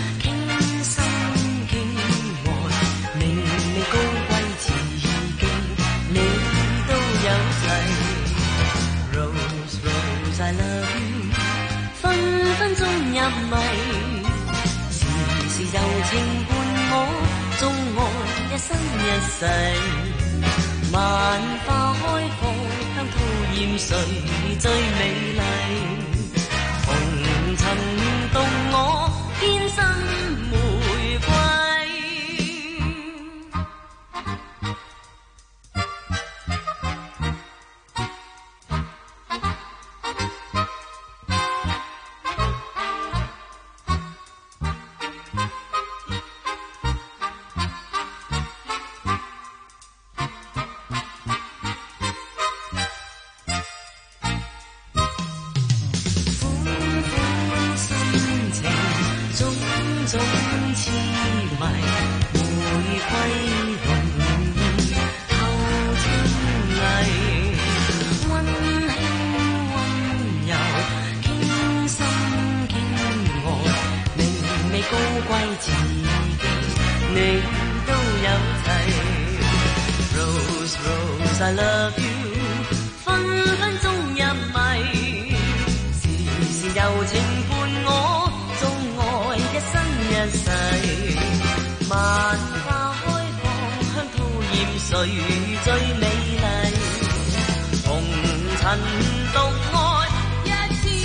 高貴自己，你都有齊。Rose Rose I love you， 分分鐘入迷，時時柔情伴我，縱愛一生一世。萬花開放，香吐豔，誰最美麗？紅塵獨我，天生玫瑰。I love you， 分分鐘入迷，時時柔情伴我，縱愛一生一世。萬花開放，香吐豔，誰最美麗？紅塵獨愛一次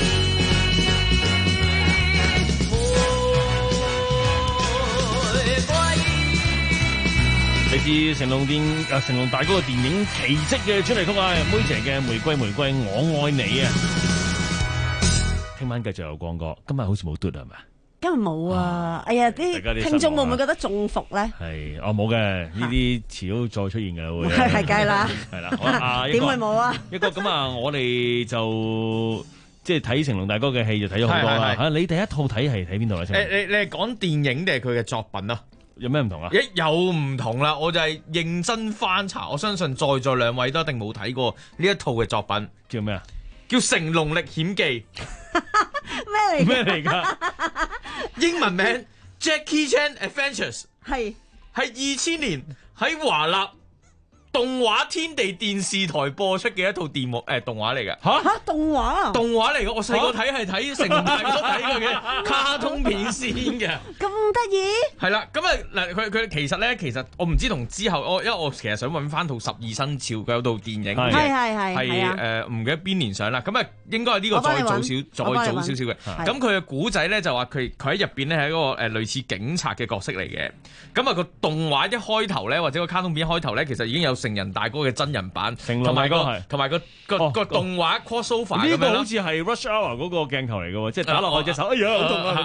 玫瑰。 嚟自成龍電啊成龍大哥嘅電影《奇蹟》嘅主題曲啊，妹姐嘅《玫瑰玫瑰我愛你》啊。聽晚繼續有光哥，今日好似冇嘟係咪？ 今日冇啊！哎呀，啲聽眾會唔會覺得中伏咧？ 係，我冇嘅，呢啲遲早再出現嘅會。 係係梗啦， 係啦。好啊， 點會冇啊？ 一個咁啊，我哋就即係睇成龍大哥嘅戲就睇咗好多啦。嚇，你第一套睇係睇邊度咧？ 誒，你你係講電影定係佢嘅作品啊？ 有咩唔同啊？ 一有唔同啦，我就係認真翻查，我相信在座兩位都一定冇睇過呢一套嘅作品， 叫咩啊？ 叫《成龍歷險記》。 咩嚟？ 咩嚟㗎？ 英文名 Jackie Chan Adventures， 係係二千年喺華納動畫天地電視台播出嘅一套電幕誒動畫嚟嘅。 嚇嚇動畫啊？ 動畫嚟嘅，我細個睇係睇成龍大哥睇過嘅卡通片先嘅。 咁得意？ 係啦，咁啊嗱，佢佢其實咧，其實我唔知同之後，我因為我其實想揾翻套十二生肖嘅有套電影嘅， 係係係係誒唔記得邊年上啦。咁啊應該係呢個再早少再早少少嘅。咁佢嘅古仔咧就話佢佢喺入邊咧係一個誒類似警察嘅角色嚟嘅。咁啊個動畫一開頭咧或者個卡通片一開頭咧，其實已經有成人大哥嘅真人版，同埋個同埋個個個動畫 crossover 咁樣。 呢個好似係 Rush Hour 嗰個鏡頭嚟嘅喎，即係打落去隻手，哎呀好痛啊嗰啲啊！ 我唔知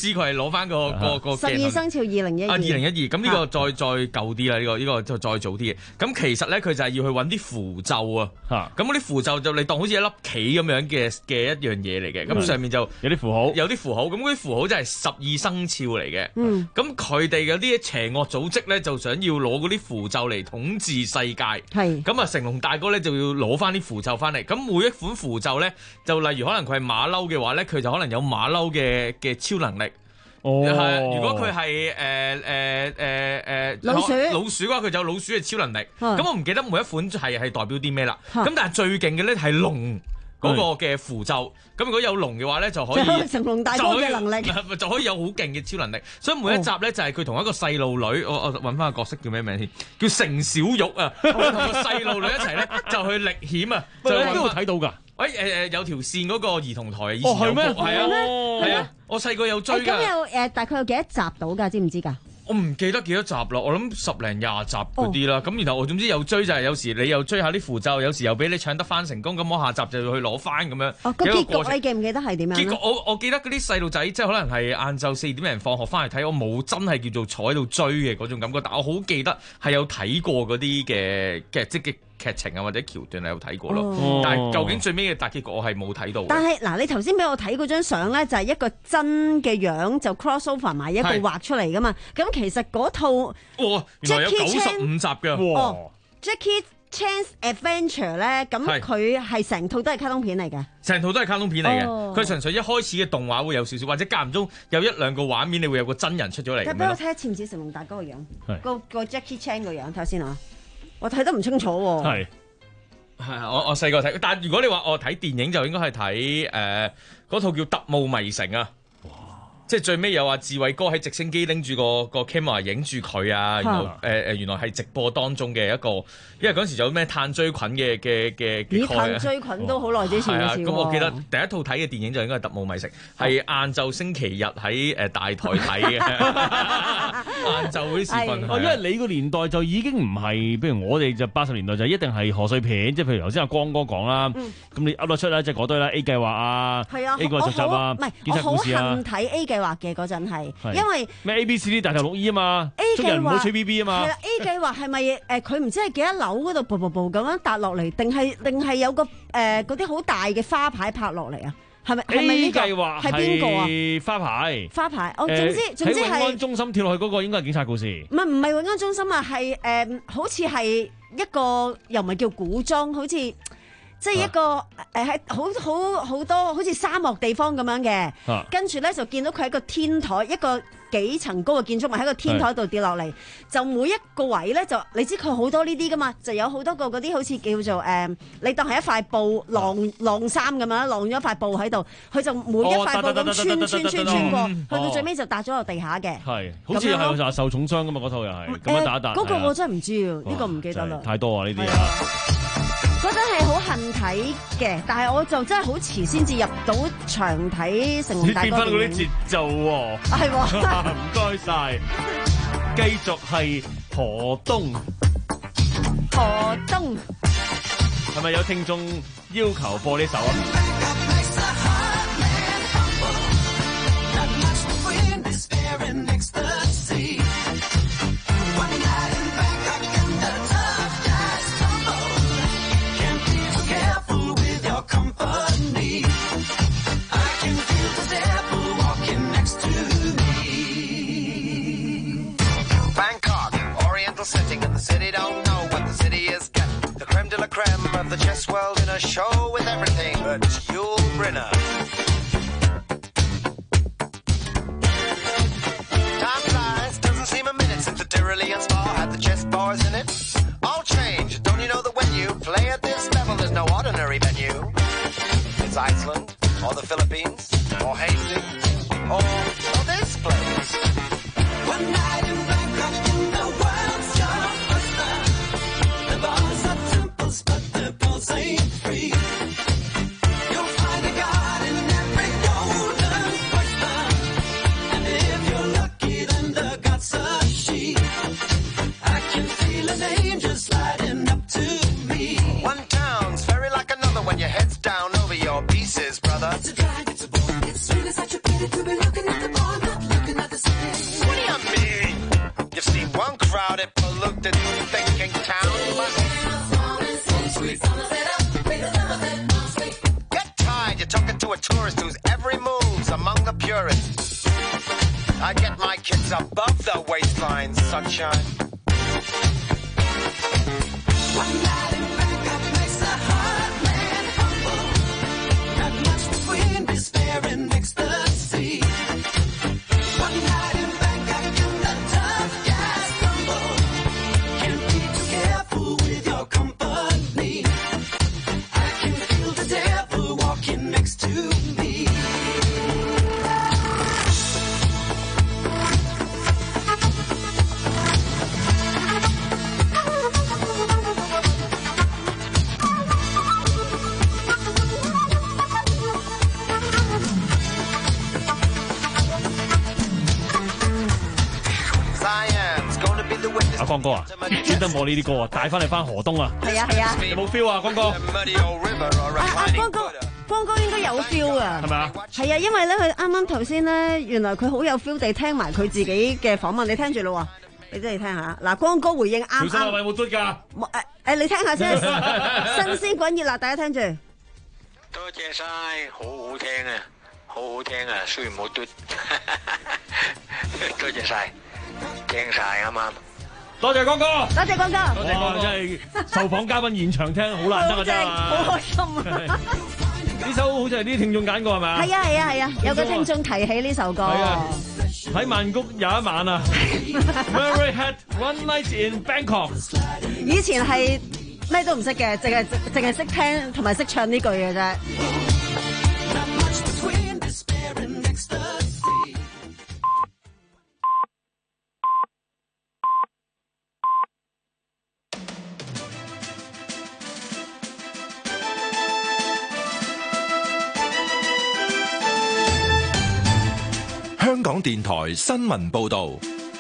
知佢係攞翻個個個十二生肖二零一二啊，二零一二，咁呢個再再舊啲啦，呢個呢個就再早啲嘅。咁其實咧，佢就係要去揾啲符咒啊。咁嗰啲符咒就你當好似一粒棋咁樣嘅嘅一樣嘢嚟嘅。咁上面就有啲符號， 有啲符號。咁嗰啲符號就係十二生肖嚟嘅。 嗯。 咁佢哋嗰啲邪惡組織咧，就想要攞嗰啲符咒嚟統治世界。 係。 咁啊，成龍大哥咧就要攞翻啲符咒翻嚟。咁每一款符咒咧，就例如可能佢係馬騮嘅話咧，佢就可能有馬騮嘅嘅超能力。 哦， 係。如果佢係誒誒誒誒老鼠老鼠嘅話，佢就有老鼠嘅超能力。咁我唔記得每一款係係代表啲咩啦。咁但係最勁嘅咧係龍嗰個嘅符咒。咁如果有龍嘅話咧，就可以成龍大哥嘅能力， 就，就可以有好勁嘅超能力。所以每一集咧就係佢同一個細路女，我我揾翻個角色叫咩名先？叫成小玉啊，同個細路女一齊咧就去歷險啊。 就喺邊度睇到㗎？ 喂誒誒有條線嗰個兒童台以前有係咩？ 係啊係啊，我細個有追㗎。 咁有誒大概有幾多集到㗎？知唔知㗎？ 我唔記得幾多集啦，我諗十零廿集嗰啲啦。咁、哦、然後我總之有追就係有時你又追下啲符咒，有時又俾你搶得翻成功，咁我下集就要去攞翻咁樣。 哦，個結局你記唔記得係點樣？ 結局我我記得嗰啲細路仔即係可能係晏晝四點零放學翻嚟睇，我冇真係叫做坐喺度追嘅嗰種感覺，但我好記得係有睇過嗰啲嘅嘅即係劇情啊或者橋段係有睇過咯。 哦、 但係究竟最尾嘅大結局我係冇睇到。 但係嗱，你頭先俾我睇嗰張相咧，就係一個真嘅樣就 cross over 埋一個畫出嚟噶嘛。咁其實嗰套哇，原來有九十五集㗎。 哦 Jackie Chan's Adventure 咧，咁佢係成套都係卡通片嚟嘅， 成套都係卡通片嚟嘅。佢、哦、純粹一開始嘅動畫會有少少，或者間唔中有一兩個畫面，你會有個真人出咗嚟。 但俾我睇下似唔似成龍大哥個樣，個個 Jackie Chan 個樣，睇下先啊！我睇得唔清楚喎。 係係啊，我我細個睇，但係如果你話我睇電影就應該係睇誒嗰套叫《特務迷城》啊。即係最尾有話志偉哥喺直升機拎住個個 camera 影住佢啊，然後誒誒、呃、原來係直播當中嘅一個，因為嗰陣時有咩炭疽菌嘅嘅嘅嘅。 咦？炭疽菌都好耐之前嘅事喎。 咁我記得第一套睇嘅電影就應該係《特務迷城》，係晏晝星期日喺誒大台睇嘅。晏晝嗰啲時分。 哦，因為你個年代就已經唔係，譬如我哋就八十年代就一定係賀歲片，即係譬如頭先阿光哥講啦，咁、嗯、你噏得出啦，即係嗰堆啦 A 計劃啊 ，A 個續集啊， 唔係我好恨睇 A 計劃嘅嗰陣係，因為咩 A B C D 大頭六 E 啊嘛 ，A 計劃唔好吹 B B 啊嘛， 係啦 A 計劃係咪誒佢唔知係幾多樓嗰度步步步咁樣搭落嚟，定係定係有個誒嗰啲好大嘅花牌拍落嚟啊？係咪係咪呢個？係邊個啊？ 花牌花牌，我總之總之係喺永安中心跳落去嗰個應該係警察故事。 唔係唔係永安中心啊，係誒好似係一個又唔係叫古裝，好似。即係一個誒喺好好好多好似沙漠地方咁樣嘅，啊、跟住咧就見到佢喺個天台一個幾層高嘅建築物喺個天台度跌落嚟，就每一個位咧就你知佢好多呢啲噶嘛，就有好多個嗰啲好似叫做誒、呃，你當係一塊布晾晾衫咁樣，晾咗一塊布喺度，佢就每一塊布咁穿穿穿穿過，去到最尾就搭咗落地下嘅。係， 好似係就受重傷噶嘛，嗰套又係咁樣打一打。 嗰、呃那個我真係唔知啊，呢、這個唔記得啦。 太多啊呢啲啊！ 嗰陣係好恨睇嘅，但係我就真係好遲先至入到場睇成龍大哥電影。你變翻嗰啲節奏喎， 係喎， 唔該晒。繼續係何東， 何東係咪有聽眾要求播呢首啊？ Setting in the city don't know what the city is getting. The creme de la creme of the chess world in a show with everything but Yul Brynner. Time flies, doesn't seem a minute since the Tyrolean Spa had the chess bars in it. All changed, don't you know that when you play at this level there's no ordinary venue? It's Iceland, or the Philippines, or Hastings, or, or this place. One night in Bangkok in the world. Ain't free. You'll find a God in every golden oyster, and if you're lucky, then the God's a she. I can feel an angel sliding up to me. One town's very like another when your head's down over your pieces, brother. It's a drag, it's a boy. polluted thinking town. Get tired, you're talking to a tourist whose every move's among the purists. I get my kids above the waistline, sunshine. One night in Bangkok makes a hard man humble. Not much between despair and ecstasy. One night in Bangkok and the tough guys crumble. Can't be too careful with your company. I can feel the devil walking next to me. 阿江哥啊，專登播呢啲歌啊，帶翻你翻河東啊！ 係啊係啊， 有冇 feel 啊，江哥？ 啊啊光哥，光哥應該有 feel 啊， 係咪啊？ 係啊，因為咧佢啱啱頭先咧，原來佢好有 feel 地聽埋佢自己嘅訪問，你聽住咯喎，你真係聽下。嗱，光哥回應啱啱。 小心係咪冇嘟㗎？ 誒誒，你聽下先，新鮮滾熱辣，大家聽住。 多謝晒，好好聽啊，好好聽啊，雖然冇嘟，多謝晒，聽晒啱啱。 多謝光哥， 多謝光哥， 多謝光哥，真係受訪嘉賓現場聽好難得啊，真係， 好開心啊！ 呢首好似係啲聽眾揀過係咪啊？ 係啊係啊係啊，有個聽眾提起呢首歌。 係啊，喺曼谷有一晚啊 ，Mary had one night in Bangkok。 以前係咩都唔識嘅，淨係淨係識聽同埋識唱呢句嘅啫。 香港電台新聞報導，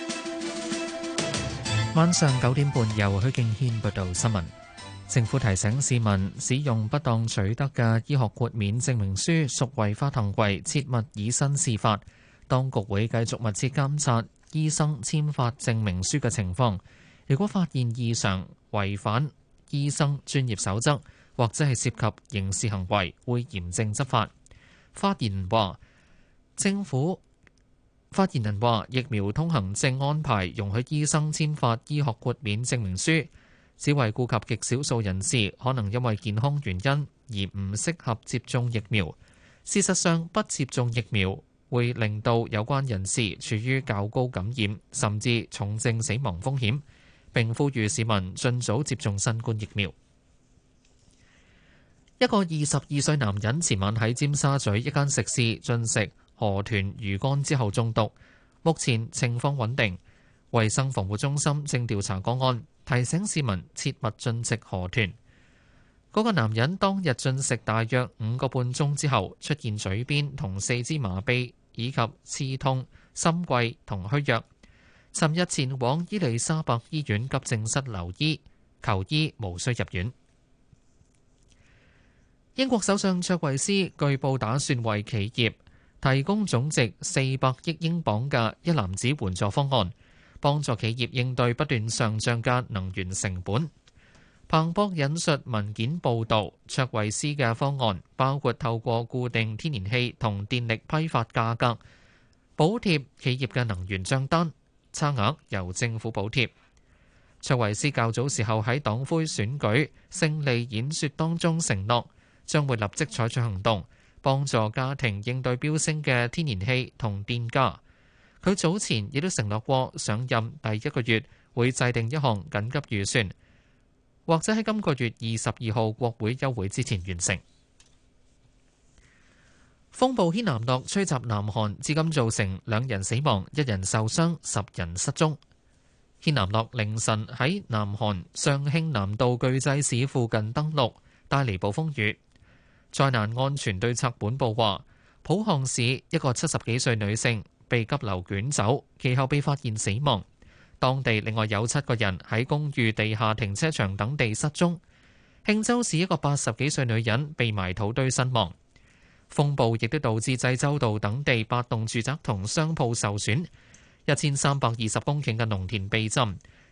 晚上九點半由許敬軒報道新聞。政府提醒市民，使用不當取得嘅醫學豁免證明書屬違法行為，切勿以身試法。當局會繼續密切監察醫生簽發證明書嘅情況。如果發現異常、違反醫生專業守則，或者係涉及刑事行為，會嚴正執法。發言人話：政府發言人話，疫苗通行證安排容許醫生簽發醫學豁免證明書，只為顧及極少數人士可能因為健康原因而唔適合接種疫苗。事實上，不接種疫苗會令到有關人士處於較高感染甚至重症死亡風險，並呼籲市民盡早接種新冠疫苗。一個二十二歲男人前晚喺尖沙咀一間食肆進食河豚魚乾之後中毒，目前情況穩定。衛生防護中心正調查個案，提醒市民切勿進食河豚。嗰個男人當日進食大約五個半鐘之後，出現嘴邊同四肢麻痹以及刺痛、心悸同虛弱。尋日前往伊利沙伯醫院急症室留醫，求醫無需入院。英國首相卓慧思據報打算為企業提供總值四百億英鎊嘅一籃子援助方案，幫助企業應對不斷上漲嘅能源成本。彭博引述文件報導，卓慧思嘅方案包括透過固定天然氣同電力批發價格補貼企業嘅能源帳單，差額由政府補貼。卓慧思較早時候喺黨魁選舉勝利演說當中承諾，將會立即採取行動，幫助家庭應對飆升嘅天然氣同電價。佢早前亦都承諾過，上任第一個月會制定一項緊急預算，或者喺今個月二十二號國會休會之前完成。風暴軒嵐諾吹襲南韓，至今造成兩人死亡、一人受傷、十人失蹤。軒嵐諾凌晨喺南韓尚慶南道具濟市附近登陸，帶嚟暴風雨。災難安全對策本部話，浦項市一個七十幾歲女性被急流捲走，其後被發現死亡。當地另外有七個人喺公寓地下停車場等地失蹤。慶州市一個八十幾歲女人被埋土堆身亡。風暴亦都導致濟州道等地八棟住宅同商鋪受損，一千三百二十公頃嘅農田被浸，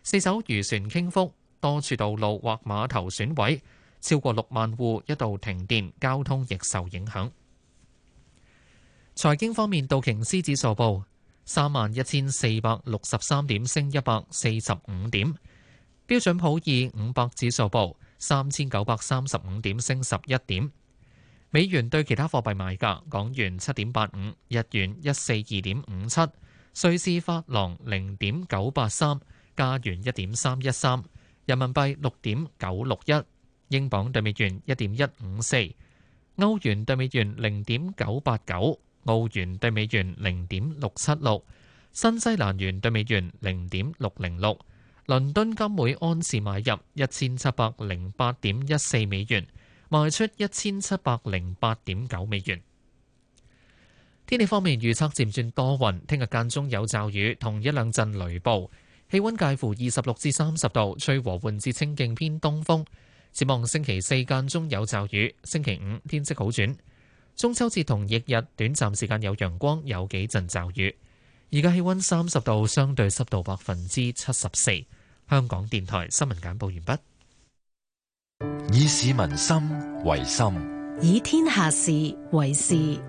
四艘漁船傾覆，多處道路或碼頭損毀，超過六萬戶一度停電，交通亦受影響。財經方面，道瓊斯指數報三萬一千四百六十三點，升一百四十五點；標準普爾五百指數報三千九百三十五點，升十一點。美元對其他貨幣賣價：港元七點八五，日元一四二點五七，瑞士法郎零點九八三，加元一點三一三，人民幣六點九六一，英鎊對美元一點一五四，歐元對美元零點九八九，澳元對美元零點六七六，新西蘭元對美元零點六零六。倫敦金每安士買入一千七百零八點一四美元，賣出一千七百零八點九美元。天氣方面預測漸轉多雲，聽日間中有驟雨同一兩陣雷暴，氣溫介乎二十六至三十度，吹和緩至清勁偏東風。展望星期四間中有驟雨，星期五天色好轉。中秋節同翌日短暫時間有陽光，有幾陣驟雨。而家氣溫三十度，相對濕度百分之七十四。香港電台新聞簡報完畢。 以市民心為心， 以天下事為事。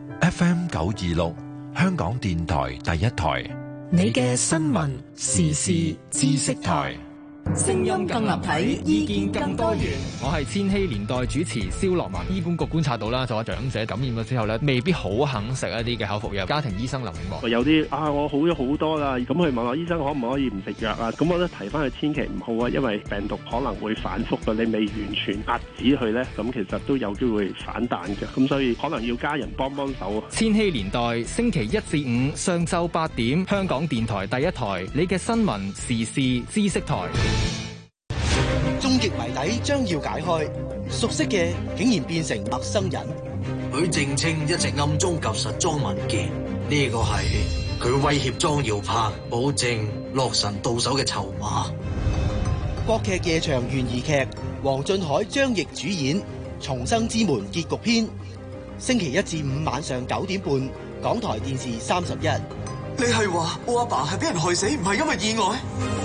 F M 九二六，香港電台第一台， 你嘅新聞時事知識台。 聲音更立體，意見更多元。 我係千禧年代主持蕭樂文。醫管局觀察到啦，就話長者感染咗之後咧，未必好肯食一啲嘅口服藥。家庭醫生林永樂， 有啲啊，我好咗好多啦，咁佢問我醫生可唔可以唔食藥啊？咁我都提翻佢千祈唔好啊，因為病毒可能會反覆嘅，你未完全壓止佢咧，咁其實都有機會反彈嘅，咁所以可能要家人幫幫手。 千禧年代星期一至五上晝八點，香港電台第一台，你嘅新聞時事知識台。 終極謎底將要解開，熟悉嘅竟然變成陌生人。 許正清一直暗中及實裝文件，呢個係佢威脅莊耀柏，保證洛神到手嘅籌碼。 國劇夜場懸疑劇，黃俊凱、張譯主演《重生之門》結局篇，星期一至五晚上九點半，港台電視三十一。 你係話我阿爸係俾人害死，唔係因為意外？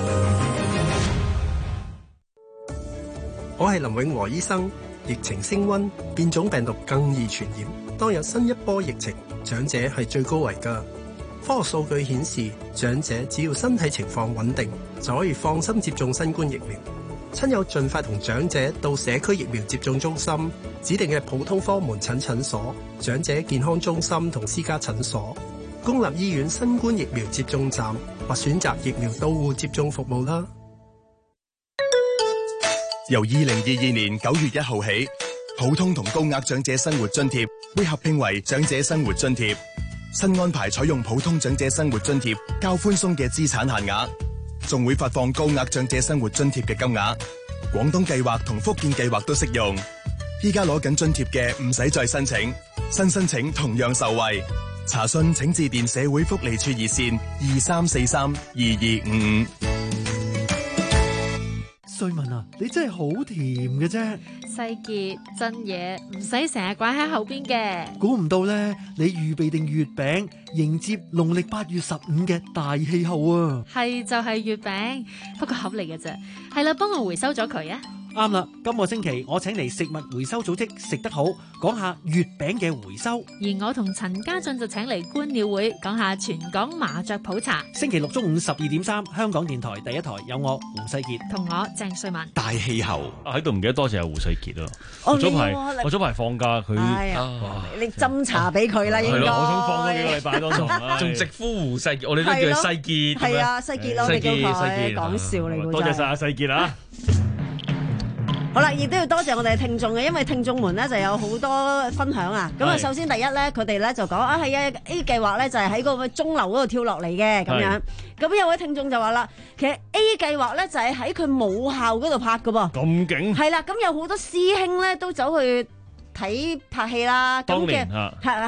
我係林永和醫生。疫情升溫，變種病毒更易傳染。當有新一波疫情，長者係最高危㗎。科學數據顯示，長者只要身體情況穩定，就可以放心接種新冠疫苗。親友盡快同長者到社區疫苗接種中心、指定嘅普通科門診診所、長者健康中心同私家診所、公立醫院新冠疫苗接種站或選擇疫苗到戶接種服務啦。 由二零二二年九月一號起，普通同高額長者生活津貼會合併為長者生活津貼。新安排採用普通長者生活津貼較寬鬆嘅資產限額，仲會發放高額長者生活津貼嘅金額。廣東計劃同福建計劃都適用。依家攞緊津貼嘅唔使再申請，新申請同樣受惠。查詢請致電社會福利處熱線二三四三二二五五。 瑞文啊，你真係好甜嘅啫！ 世傑真嘢，唔使成日掛喺後邊嘅。 估唔到咧，你預備定月餅迎接農曆八月十五嘅大氣候啊！ 係就係月餅，不過盒嚟嘅啫。係啦，幫我回收咗佢啊！ 啱啦，今個星期我請嚟食物回收組織食得好，講下月餅嘅回收。 而我同陳家俊就請嚟觀鳥會，講下全港麻雀普查。 星期六中午十二點三，香港電台第一台有我胡世傑同我鄭瑞文。 大氣候喺度唔記得多謝胡世傑啊！ 哦我早排你我早排放假，佢你斟茶俾佢啦，應該。 係咯，我想放多幾個禮拜多仲仲直呼胡世傑，我哋都叫世傑。 係啊，世傑咯，你叫佢講笑嚟。 多謝晒阿世傑啊！ 好啦，亦都要多謝我哋嘅聽眾嘅，因為聽眾們咧就有好多分享啊。咁啊，首先第一咧，佢哋咧就講啊，係啊 A 計劃咧就係喺個鐘樓嗰度跳落嚟嘅咁樣。咁有位聽眾就話啦，其實 A 計劃咧就係喺佢母校嗰度拍㗎噃。 咁勁！ 係啦，咁有好多師兄咧都走去睇拍戲啦。 當年嚇嚇嚇。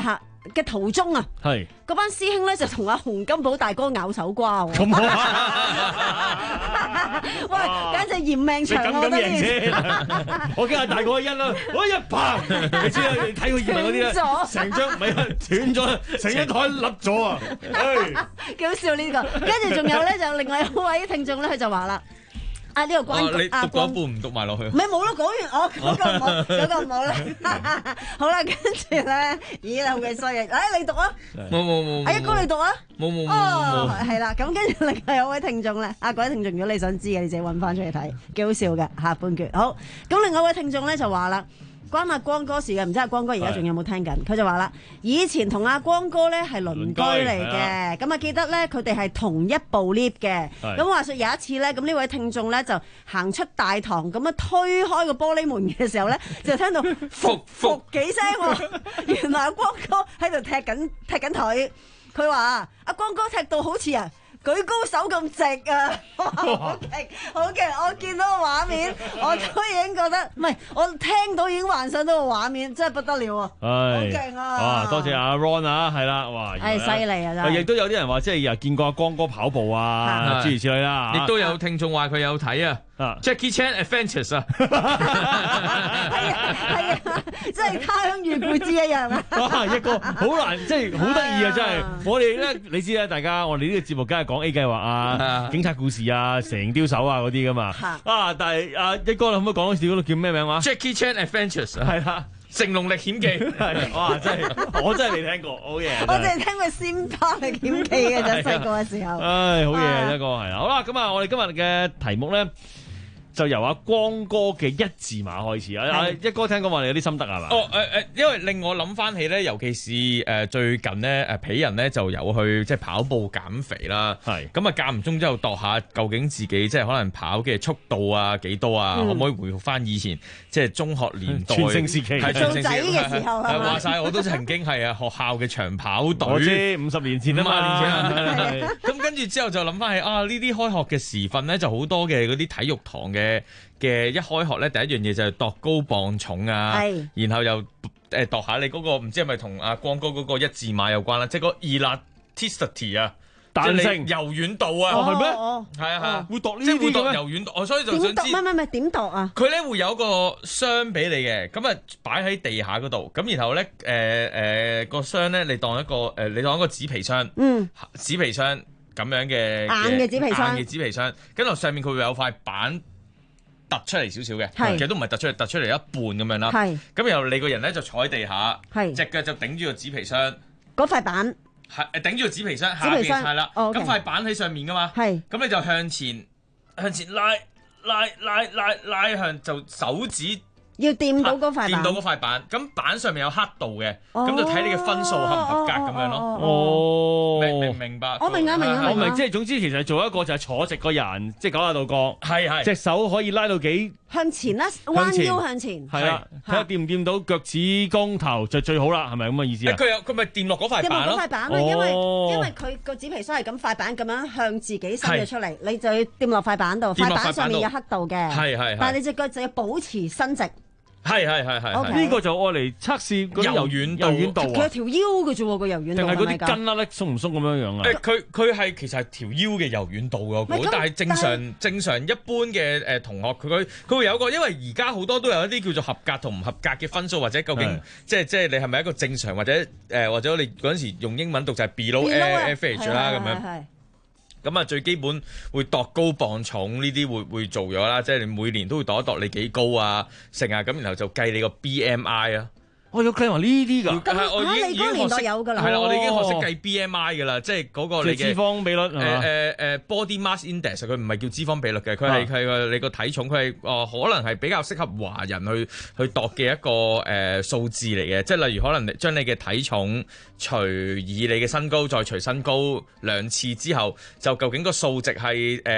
嘅途中啊， 係嗰班師兄咧就同阿洪金寶大哥咬手瓜喎。 咁好喂，簡直嫌命長你敢唔敢贏先？我驚阿大哥一啦，我一砰，你知啦，你睇佢葉問嗰啲咧，成張唔係啊斷咗，成張台凹咗啊！ 幾好笑呢個，跟住仲有咧，就另外一位聽眾咧，佢就話啦。啊！呢、這個關哦、你阿讀嗰一半唔讀埋落去？ 唔係冇咯，講完我嗰、那個唔好，嗰個唔好啦。好啦，跟住咧，咦，好鬼衰嘅，誒你讀啊！ 冇冇冇！ 阿一哥你讀啊！ 冇冇冇哦，係啦，咁跟住另外有位聽眾咧，啊，各位聽眾，如果你想知嘅，你自己揾翻出嚟睇，幾好笑嘅下半段。好，咁另外一位聽眾咧就話啦。關阿光哥事嘅，唔知阿光哥而家仲有冇聽緊？佢就話啦，以前同阿光哥咧係鄰居嚟嘅，咁啊記得咧佢哋係同一部 lift 嘅。咁話說有一次咧，咁呢位聽眾咧就行出大堂，咁樣推開個玻璃門嘅時候咧，就聽到phục服幾聲喎。原來阿光哥喺度踢緊踢緊腿，佢話阿光哥踢到好似啊〜舉高手咁直啊！好勁，好勁！我見到個畫面，我都已經覺得，唔係我聽到已經幻想到個畫面，真係不得了啊！好勁啊！ 哇！多謝阿 Ron 啊，係啦，哇！ 係犀利啊！真係。 亦都有啲人話，即係又見過阿光哥跑步啊，諸如此類啦。 亦都有聽眾話佢有睇啊。Jackie Chan Adventures 啊， 係啊係啊，即係他鄉遇故知一樣啊！ 哇，一個好難，即係好得意啊！真係，我哋咧，你知啦，大家我哋呢個節目梗係講 A 計劃啊、警察故事啊、蛇形刁手啊嗰啲噶嘛。啊，但係阿一哥，可唔可以講多少嗰度叫咩名話 ？Jackie Chan Adventures 係啦，成龍歷險記係哇，真係我真係未聽過，好嘢！ 我淨係聽過《仙巴歷險記》嘅啫，細個嘅時候。 唉，好嘢，一個係啦。好啦，咁啊，我哋今日嘅題目咧。就由阿光哥嘅一字馬開始啊！一哥聽講話你有啲心得係嘛？ 哦誒誒、呃，因為令我諗翻起咧，尤其是誒、呃、最近咧誒鄙人咧就有去即係跑步減肥啦。係咁啊，間唔中之後度下究竟自己即係可能跑嘅速度啊幾多啊，嗯、可唔可以回復翻以前即係中學年代全盛時期係做仔嘅時候係話晒我都曾經係啊學校嘅長跑隊。 我知五十年前啊嘛， 咁跟住之後就諗翻起啊呢啲開學嘅時分咧就好多嘅嗰啲體育堂嘅。嘅一開學咧，第一樣嘢就係度高磅重啊，然後又誒度下你嗰、那個唔知係咪同阿光哥嗰個一字馬有關啦，即係個 elasticity 啊，彈性柔軟度啊， 係咩？ 係啊係啊， 會度呢即係會度啲柔軟度，我所以就想知點度？唔係唔係點度啊？ 佢咧會有一個箱俾你嘅，咁啊擺喺地下嗰度，咁然後咧誒誒個箱咧，你當一個誒、呃，你當一個紙皮箱，嗯，紙皮箱咁樣嘅硬嘅紙皮箱， 硬嘅紙皮箱，跟住上面佢會有塊板。突出嚟少少嘅，其實都唔係突出嚟，突出嚟一半咁樣啦。係，咁然後你個人咧就坐喺地下，隻腳就頂住個紙皮箱， 嗰塊板係誒頂住個紙皮箱， 紙皮箱係啦。咁塊板喺上面噶嘛，係，咁你就向前向前拉拉拉拉拉向，就手指要掂到嗰塊板， 掂到嗰塊板，咁板上面有刻度嘅，咁就睇你嘅分數合唔合格咁樣咯。 哦， 明明明白？ 我明啊明啊， 我明。即係總之，其實做一個就係坐直個人，即係九十度角， 係係， 隻手可以拉到幾向前啦，彎腰向前， 係啦，睇下掂唔掂到腳趾公頭就最好啦，係咪咁嘅意思啊？ 佢有佢咪掂落嗰塊板咯？ 掂落嗰塊板啊，因為因為佢個紙皮箱係咁塊板咁樣向自己伸咗出嚟，你就要掂落塊板度，塊板上面有刻度嘅，係係，但係你隻腳就要保持伸直。 係係係係， 呢個就愛嚟測試嗰啲柔軟柔軟度啊！ 佢有條腰嘅啫喎，個柔軟度定係嗰啲筋啦咧鬆唔鬆咁樣樣啊？ 誒，佢佢係其實係條腰嘅柔軟度嘅，我估，但係正常正常一般嘅誒同學，佢佢佢會有一個，因為而家好多都有一啲叫做合格同唔合格嘅分數，或者究竟即係即係你係咪一個正常，或者誒或者你嗰陣時用英文讀就係 below average 啦咁樣。咁啊，最基本會度高磅重呢啲會會做咗啦，即係你每年都會度一度你幾高啊，成啊，咁然後就計你個 B M I 啊。 我有計埋呢啲㗎， 咁我已經你嗰個年代有㗎啦， 係啦，我哋已經學識計 B M I 㗎啦，即係嗰個你嘅脂肪比率，誒誒誒 body mass index，佢唔係叫脂肪比率嘅，佢係佢個你個體重，佢係哦可能係比較適合華人去去度嘅一個誒數字嚟嘅，即係例如可能將你嘅體重除以你嘅身高，再除身高兩次之後，就究竟個數值係誒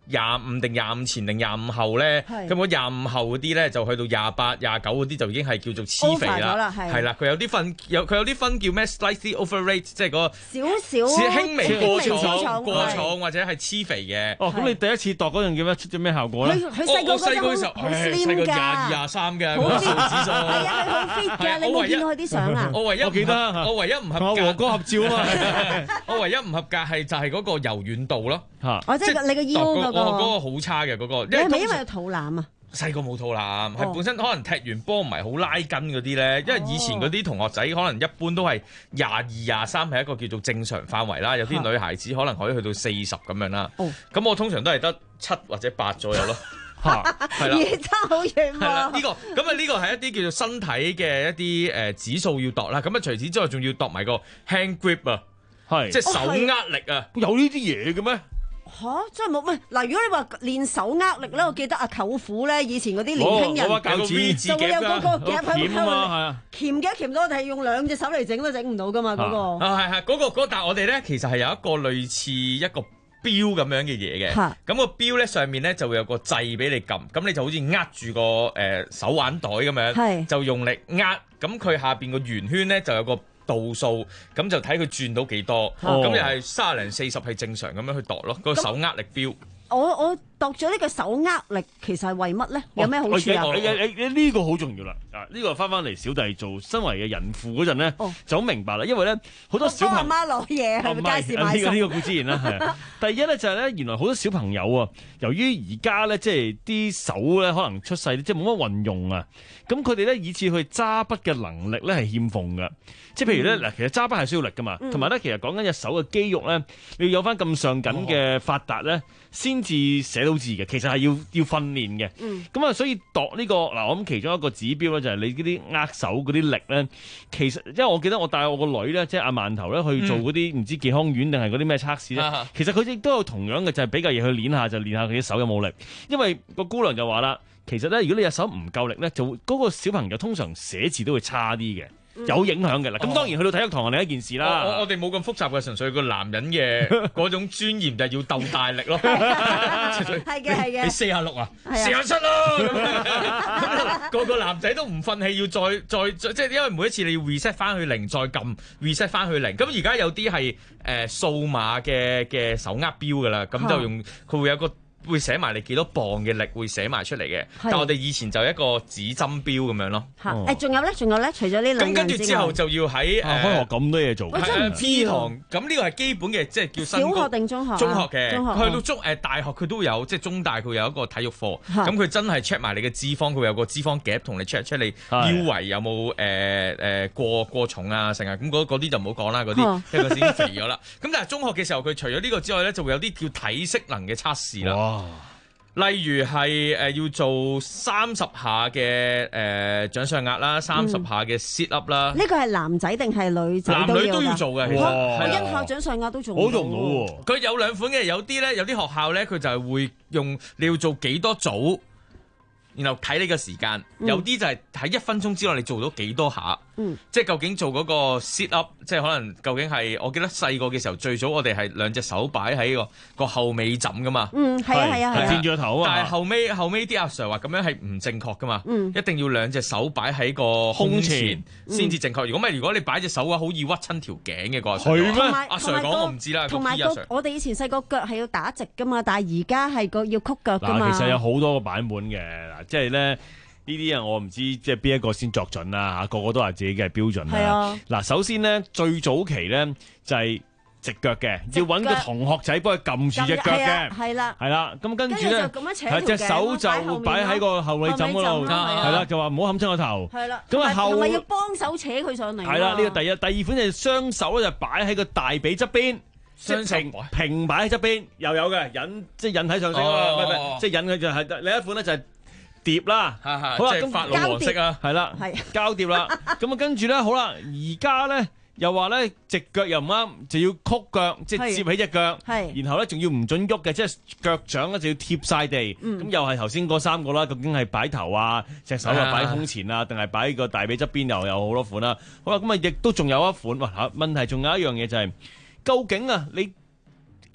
廿五定廿五前定廿五後咧，咁嗰廿五後嗰啲咧就去到廿八、廿九嗰啲就已經係叫做黐肥啦，係啦，佢有啲分有佢有啲分叫咩 slightly overweight， 即係嗰個少少輕微過重、過重或者係黐肥嘅。 哦，咁你第一次度嗰樣叫咩？出咗咩效果咧？ 佢細個細個嘅時候，細個廿二廿三嘅嗰個數指數，係啊，佢好 fit 㗎，你冇見到佢啲相啊？我唯一我記得， 我唯一唔合格， 和哥合照啊嘛， 我唯一唔合格係就係嗰個柔軟度咯。 哦，即係你個腰嗰個， 我嗰個好差嘅嗰個。 你係咪因為有肚腩啊？ 細個冇肚腩，係本身可能踢完波唔係好拉筋嗰啲咧。因為以前嗰啲同學仔可能一般都係廿二廿三係一個叫做正常範圍啦。有啲女孩子可能可以去到四十咁樣啦。咁我通常都係得七或者八左右咯。嚇，係啦， 差好遠喎。係啦，呢個咁啊，呢個係一啲叫做身體嘅一啲誒指數要度啦。咁啊，除此之外仲要度埋個 hand grip 啊，係即係手壓力啊。 有呢啲嘢嘅咩？ 嚇、啊！真係冇咩嗱，如果你話練手握力咧，我記得阿舅父咧，以前嗰啲年輕人、哦、就會有嗰個夾喺度，鉗嘅鉗到我哋係用兩隻手嚟整都整唔到噶嘛，嗰、那個啊係係嗰個嗰、那個，但係我哋咧其實係有一個類似一個錶咁樣嘅嘢嘅，咁、那個錶咧上面咧就會有個掣俾你撳，咁你就好似握住個誒、呃、手環袋咁樣，就用力握，咁佢下邊個圓圈咧就有個度數，咁就睇佢轉到幾多，咁又係三十零四十係正常咁樣去度咯，個手握力錶。 我我度咗呢個手握力，其實係為乜咧？有咩好處啊？ 呢個好重要啦！啊，呢個翻翻嚟小弟做身為嘅人父嗰陣咧，就好明白啦。因為咧好多小朋友幫阿媽攞嘢去街市買餸。呢個呢個固之然啦，係。第一咧就係咧，原來好多小朋友啊，由於而家咧即係啲手咧可能出世即係冇乜運用啊，咁佢哋咧以至去揸筆嘅能力咧係欠奉㗎。即係譬如咧嗱，嗯、其實揸筆係需要力噶嘛，同埋咧其實講緊隻手嘅肌肉咧，你要有翻咁上緊嘅發達咧，先至寫到字嘅。其實係要要訓練嘅。咁啊、嗯，所以度呢、呢個嗱，我諗其中一個指標咧就係你嗰啲握手嗰啲力咧，其實因為我記得我帶我個女咧，即係阿饅頭咧去做嗰啲唔知健康院定係嗰啲咩測試咧，嗯、其實佢亦都有同樣嘅，就係俾嚿嘢去練下，就練下佢啲手有冇力。因為個姑娘就話啦，其實咧如果你隻手唔夠力咧，就嗰個小朋友通常寫字都會差啲嘅。有影響嘅啦，咁、哦、當然去到體育堂係另一件事啦。 我我哋冇咁複雜嘅，純粹個男人嘅嗰種尊嚴就係要鬥大力咯。 係嘅係嘅。 你四廿六啊，四廿七咯。個個男仔都唔忿氣，要再再即係因為每一次你要 reset 翻去零，再撳 reset 翻去零。咁而家有啲係誒數碼嘅嘅手握錶㗎啦，咁就用佢會有個。會寫埋你幾多磅嘅力會寫埋出嚟嘅，但我哋以前就一個指針錶咁樣咯。 誒，仲有咧，仲有咧，除咗呢兩樣之外， 咁跟住之後就要喺誒開學咁多嘢做。 係 P 堂，咁呢個係基本嘅，即係叫小學定中學？ 中學嘅，去到中誒大學佢都會有，即係中大佢會有一個體育課。咁佢真係 check 埋你嘅脂肪，佢會有個脂肪夾同你 check check 你腰圍有冇誒誒過過重啊，成日咁嗰啲就唔好講啦，嗰啲因為佢已經肥咗啦。咁但係中學嘅時候，佢除咗呢個之外咧，就會有啲叫體適能嘅測試啦。例如係誒要做三十下嘅誒掌上壓啦，三十下嘅 sit up 啦。呢個係男仔定係女仔？ 男女都要做嘅。 我一下掌上壓都做唔到。 我做唔到喎。 佢有兩款嘅，有啲咧，有啲學校咧，佢就係會用你要做幾多組，然後睇你嘅時間。有啲就係喺一分鐘之內你做到幾多下。嗯，即係究竟做嗰個 sit up，即係可能究竟係，我記得細個嘅時候最早我哋係兩隻手擺喺個個後尾枕噶嘛。 嗯，係啊係啊係啊。 墊住個頭啊。 但係後尾後尾啲阿 Sir 話咁樣係唔正確噶嘛。嗯。一定要兩隻手擺喺個胸前先至正確。如果唔係，如果你擺隻手嘅話，好易屈親條頸嘅個阿 Sir。係咩？阿 Sir 講我唔知啦。 同埋個我哋以前細個腳係要打直噶嘛，但係而家係個要曲腳噶嘛。 嗱，其實有好多個版本嘅，嗱，即係咧。呢啲啊，我唔知即係邊一個先作準啦嚇，個個都話自己嘅標準啦。嗱、啊，首先咧最早期咧就係、是、直腳嘅，要揾個同學仔幫佢撳住隻腳嘅，係啦，係啦。咁跟住咧，係隻手就擺喺個後尾枕嗰度，係啦，就話唔好冚親個頭。係啦，咁啊後同埋要幫手扯佢上嚟。 係啦，呢、這個第一，第二款就係雙手咧就擺喺個大髀側邊，雙手平擺喺側邊，又有嘅引，即係引體上升啊，唔係唔係，即係引佢就係另一款咧就係、是。疊啦，好啦，咁法老王式啊， 係啦，交疊啦，咁啊跟住咧，好啦，而家咧又話咧直腳又唔啱，就要曲腳，即係接起隻腳，然後咧仲要唔準喐嘅，即係腳掌咧就要貼晒地，咁又係頭先嗰三個啦，究竟係擺頭啊，隻手啊擺胸前啊，定係擺個大髀側邊又有好多款啦，好啦，咁啊亦都仲有一款，哇，問題仲有一樣嘢就係，究竟啊你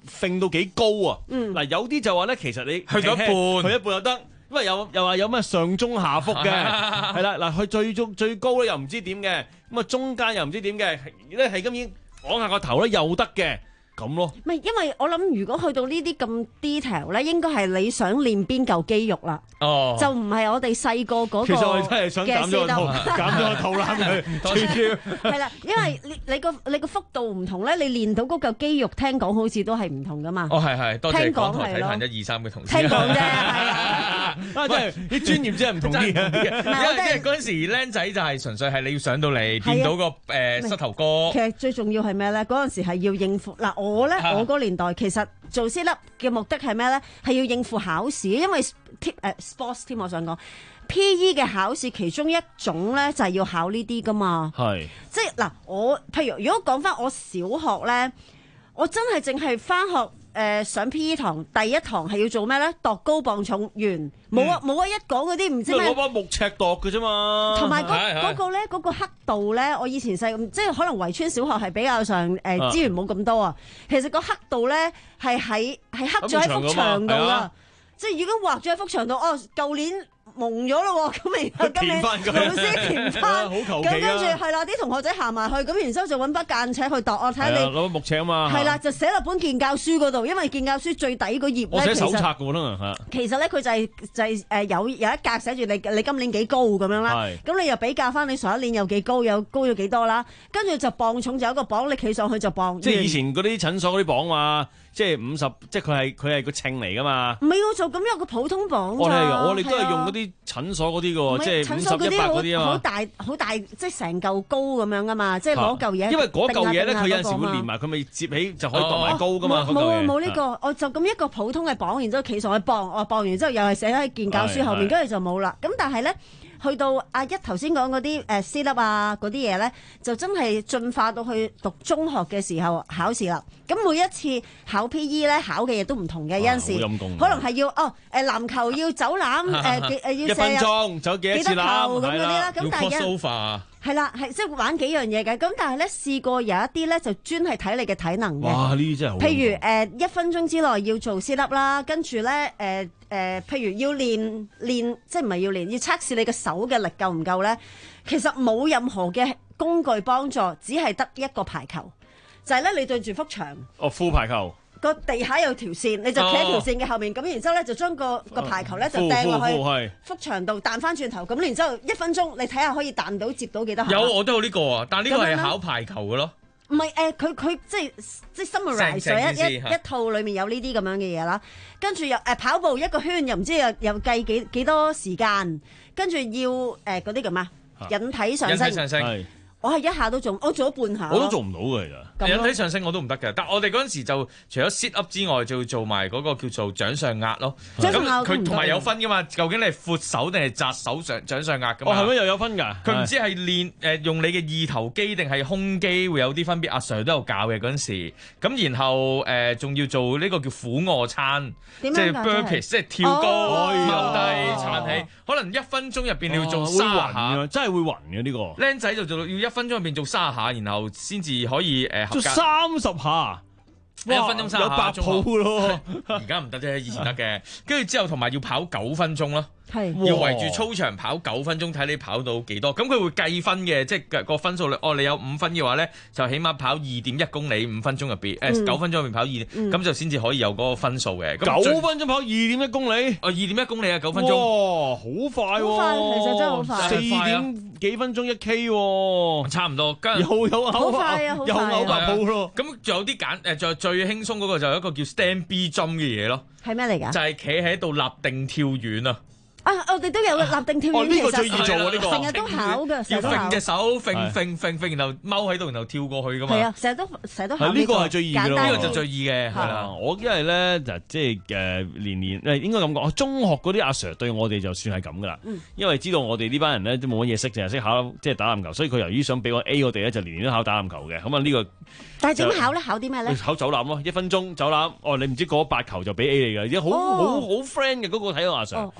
揈到幾高啊？ 嗯嗱，有啲就話咧，其實你去到一半去一半就得。因為有又話有咩上中下幅嘅，係啦嗱，佢最中最高咧又唔知點嘅，咁啊中間又唔知點嘅，咧係咁樣昂下個頭咧又得嘅，咁咯。 唔係，因為我諗如果去到呢啲咁 detail 咧，應該係你想練邊嚿肌肉啦。 哦， 就唔係我哋細個嗰個。 其實我哋真係想減咗個肚，減咗個肚腩佢，最主要。 係啦，因為你你個你個幅度唔同咧，你練到嗰嚿肌肉，聽講好似都係唔同噶嘛。 哦，係係，多謝聽港講係咯台體壇一二三嘅同事。 聽講啫，係啦。 啊，真係啲專業真係唔同啲嘅， 因為因為嗰陣時僆仔就係純粹係你要上到嚟練到個誒膝頭哥。 其實最重要係咩咧？嗰陣時係要應付嗱，我咧我嗰年代其實做 sit up 嘅目的係咩咧？係要應付考試，因為 t 誒 sports 添，我想講 P E 嘅考試其中一種咧就係要考呢啲噶嘛。 係， 即係嗱，我譬如如果講翻我小學咧，我真係淨係翻學。誒、呃、上 P E 堂第一堂係要做咩咧？度高磅重完冇啊冇啊！一講嗰啲唔知咩， 攞把木尺度嘅啫嘛。 同埋嗰嗰個咧嗰、嗰個刻度咧，我以前細即係可能圍村小學係比較上誒、呃、資源冇咁多啊。其實個刻度咧係喺係刻咗喺幅牆度噶，即係已經畫咗喺幅牆度。哦，舊年。蒙咗咯喎，咁咪今日老師填翻，咁跟住係啦，啲同學仔行埋去，咁然之後就揾把間尺去度，我睇下你攞把木尺啊嘛， 係啦，就寫落本健教書嗰度，因為健教書最底嗰頁咧， 我寫手冊嘅喎， 其實咧佢就係就係誒有有一格寫住你你今年幾高咁樣啦，咁你又比較翻你上一年有幾高，有高咗幾多啦，跟住就磅重就有一個磅，你企上去就磅。 即係以前嗰啲診所嗰啲磅啊。即係五十，即係佢係佢係個稱嚟噶嘛？ 唔係我做咁有個普通磅咋。 我哋我哋都係用嗰啲診所嗰啲嘅喎，即係五十一百嗰啲啊嘛。 好大好大，即係成嚿高咁樣噶嘛，即係攞嚿嘢。 因為嗰嚿嘢咧，佢有陣時會連埋，佢咪接起就可以度埋高噶嘛。 冇冇呢個，我就咁一個普通嘅磅，然之後企上去磅，我磅完之後又係寫喺健教書後面，跟住就冇啦。咁但係咧。去到阿一頭先講嗰啲誒 sit up 啊嗰啲嘢咧，就真係進化到去讀中學嘅時候考試啦。咁每一次考 P E 咧，考嘅嘢都唔同嘅，有陣時可能係要哦誒籃球要走籃誒誒要一分鐘走幾多次籃咁嗰啲啦。咁但係係啦，係即係玩幾樣嘢嘅。咁但係咧試過有一啲咧就專係睇你嘅體能嘅。 哇！呢啲真係好。 譬如誒一分鐘之內要做 sit up 啦，跟住咧誒。誒、呃，譬如要練練，即係唔係要練，要測試你嘅手嘅力夠唔夠咧？其實冇任何嘅工具幫助，只係得一個排球，就係、是、咧你對住幅牆。 哦，副排球。 個地下有條線，你就企喺條線嘅後面，咁、哦、然之後咧就將個個排球咧就掟落去幅牆度彈翻轉頭，咁然之後一分鐘你睇下可以彈到接到幾多下？ 有我都有呢、這個啊，但係呢個係考排球嘅咯。 唔係誒，佢佢即係即係 summarize 咗一一一套裏面有呢啲咁樣嘅嘢啦，跟住又誒跑步一個圈又唔知又又計幾幾多時間，跟住要誒嗰啲咁啊引體上升。引體上升。我係一下都做，我做咗半下。 我都做唔到嘅，其實。 引體上升我都唔得嘅，但係我哋嗰陣時就除咗 sit up 之外，就要做埋嗰個叫做掌上壓咯。 掌上壓佢同埋有分噶嘛？究竟你係闊手定係窄手上掌上壓噶嘛？ 哦，係咩又有分㗎？ 佢唔知係練誒用你嘅二頭肌定係胸肌會有啲分別。阿 Sir 都有教嘅嗰陣時。咁然後誒仲要做呢個叫俯臥撐，即係 burpees，即係跳高、跳低、撐起。可能一分鐘入邊你要做三下， 真係會暈嘅呢個。 僆仔就做到要一分鐘入邊做三下，然後先至可以誒合格。 做三十下， 一分鐘三下， 有百鋪咯。 而家唔得啫，以前得嘅。跟住之後同埋要跑九分鐘咯。 係要圍住操場跑九分鐘，睇你跑到幾多。咁佢會計分嘅，即係個分數。哦，你有五分嘅話咧，就起碼跑二點一公里五分鐘入邊，誒九分鐘入邊跑二，咁就先至可以有嗰個分數嘅。 九分鐘跑二點一公里， 哦，二點一公里啊，九分鐘。 哇，好快喎！ 好快，其實真係好快。 四點幾分鐘一 K 喎， 差唔多。 又有好快啊，好快啊！ 又有百步咯。咁仲有啲簡誒，仲有最輕鬆嗰個就有一個叫 stand B jump 嘅嘢咯。 係咩嚟㗎？ 就係企喺度立定跳遠啊！ 啊！我哋都有立定跳遠， 呢個最易做啊！呢個成日都考嘅，成日都考。 要揈隻手，揈揈揈揈，然後踎喺度，然後跳過去噶嘛。 係啊，成日都成日都考。 呢個係最易嘅咯， 呢個就最易嘅。係啦， 我因為咧就即係誒年年誒應該咁講，中學嗰啲阿 Sir 對我哋就算係咁噶啦。因為知道我哋呢班人咧都冇乜嘢識，淨係識考即係打籃球，所以佢由於想俾我 A 我哋咧，就年年都考打籃球嘅。咁啊呢個。 但係點考咧？考啲咩咧？ 考走籃咯，一分鐘走籃。哦，你唔知過八球就俾 A 你㗎，而家好好好 friend 嘅嗰個體育阿 Sir。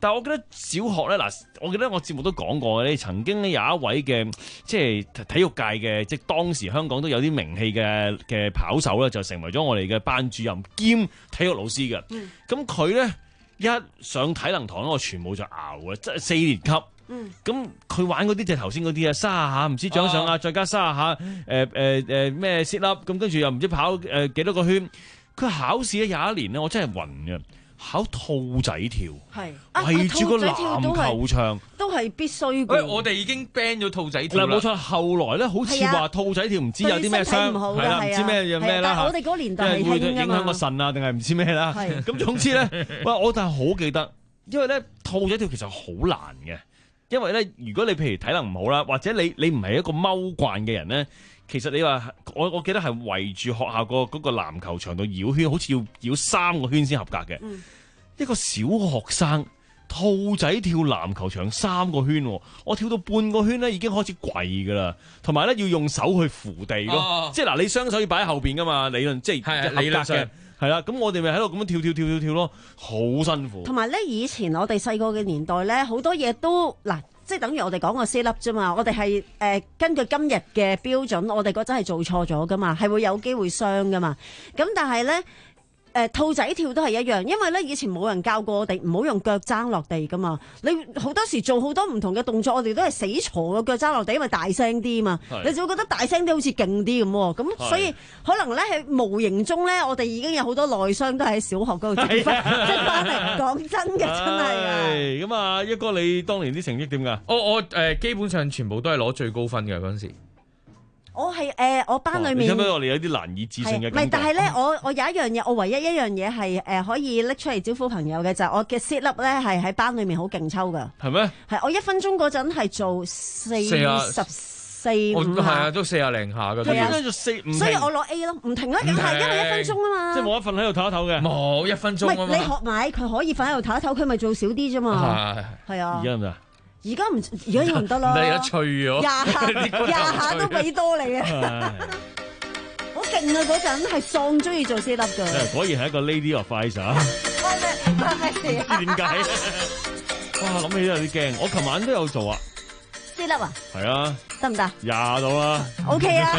但係我記得小學咧嗱，我記得我節目都講過咧，曾經咧有一位嘅即係體育界嘅，即係當時香港都有啲名氣嘅嘅跑手咧，就成為咗我哋嘅班主任兼體育老師嘅。咁佢咧一上體能堂咧，我全部就熬嘅，即係四年級。咁佢、嗯、玩嗰啲就頭先嗰啲啊，卅下唔知掌上啊，再加卅下誒誒誒咩 sit up，咁跟住又唔知跑誒、呃、幾多個圈。佢考試咧有一年咧，我真係暈嘅，考兔仔跳， 係圍住個籃球場， 都係必須嘅。 喂，我哋已經 ban 咗兔仔跳啦。 嗱，冇錯，後來咧好似話兔仔跳唔知有啲咩傷，係啦，唔知咩嘢咩啦。 但係我哋嗰年代係會影響個腎啊，定係唔知咩啦。咁總之咧，喂，我就係好記得，因為咧兔仔跳其實好難嘅。因為咧，如果你譬如體能唔好啦，或者你你唔係一個踎慣嘅人咧，其實你話我我記得係圍住學校個嗰個籃球場度繞圈，好似要繞三個圈先合格嘅。嗯、一個小學生兔仔跳籃球場三個圈，我跳到半個圈咧已經開始跪噶啦，同埋咧要用手去扶地咯。哦、即係嗱，你雙手要擺喺後邊噶嘛，理論即係合格嘅。係啦，咁我哋咪喺度咁樣跳跳跳跳跳咯，好辛苦。同埋咧，以前我哋細個嘅年代咧，好多嘢都嗱，即係等於我哋講個 sit up 啫嘛。我哋係誒根據今日嘅標準，我哋嗰陣係做錯咗噶嘛，係會有機會傷噶嘛。咁但係咧。誒、呃、兔仔跳都係一樣，因為咧以前冇人教過我哋唔好用腳踭落地噶嘛。你好多時做好多唔同嘅動作，我哋都係死坐個腳踭落地，因為大聲啲嘛。是你就會覺得大聲啲好似勁啲咁喎。咁所以是可能咧喺無形中咧，我哋已經有好多內傷都喺小學嗰度整翻，即係翻嚟講真嘅，真係啊。咁啊，一哥你當年啲成績點㗎？ 我我誒、呃、基本上全部都係攞最高分嘅嗰陣時。 我係誒、呃，我班裏面， 因為我哋有啲難以置信嘅感覺。 唔係，但係咧，我我有一樣嘢，我唯一一樣嘢係誒可以拎出嚟招呼朋友嘅就係、是、我嘅 sit up 咧係喺班裏面好勁抽㗎。係咩嗎？係我一分鐘嗰陣係做四十四五下，係啊， 都四廿零下㗎。 係啊， 做四唔停， 所以我攞 A 咯，唔停啦，梗係因為一分鐘啊嘛。 即係冇得瞓喺度唞一唞嘅。 冇一分鐘啊嘛。 你學埋佢可以瞓喺度唞一唞，佢咪做少啲啫嘛。係係啊。 而家唔得。 而家唔而家要唔得啦， 你而家脆咗， 廿下廿下都俾多你啊！好勁啊！嗰陣係喪中意做 sit up 㗎。 果然係一個 lady of fighter 啊！唔知點解？哇！諗起都有啲驚。我琴晚都有做啊 sit up 啊？ 係啊， 得唔得？ 廿到啦。 OK 啊，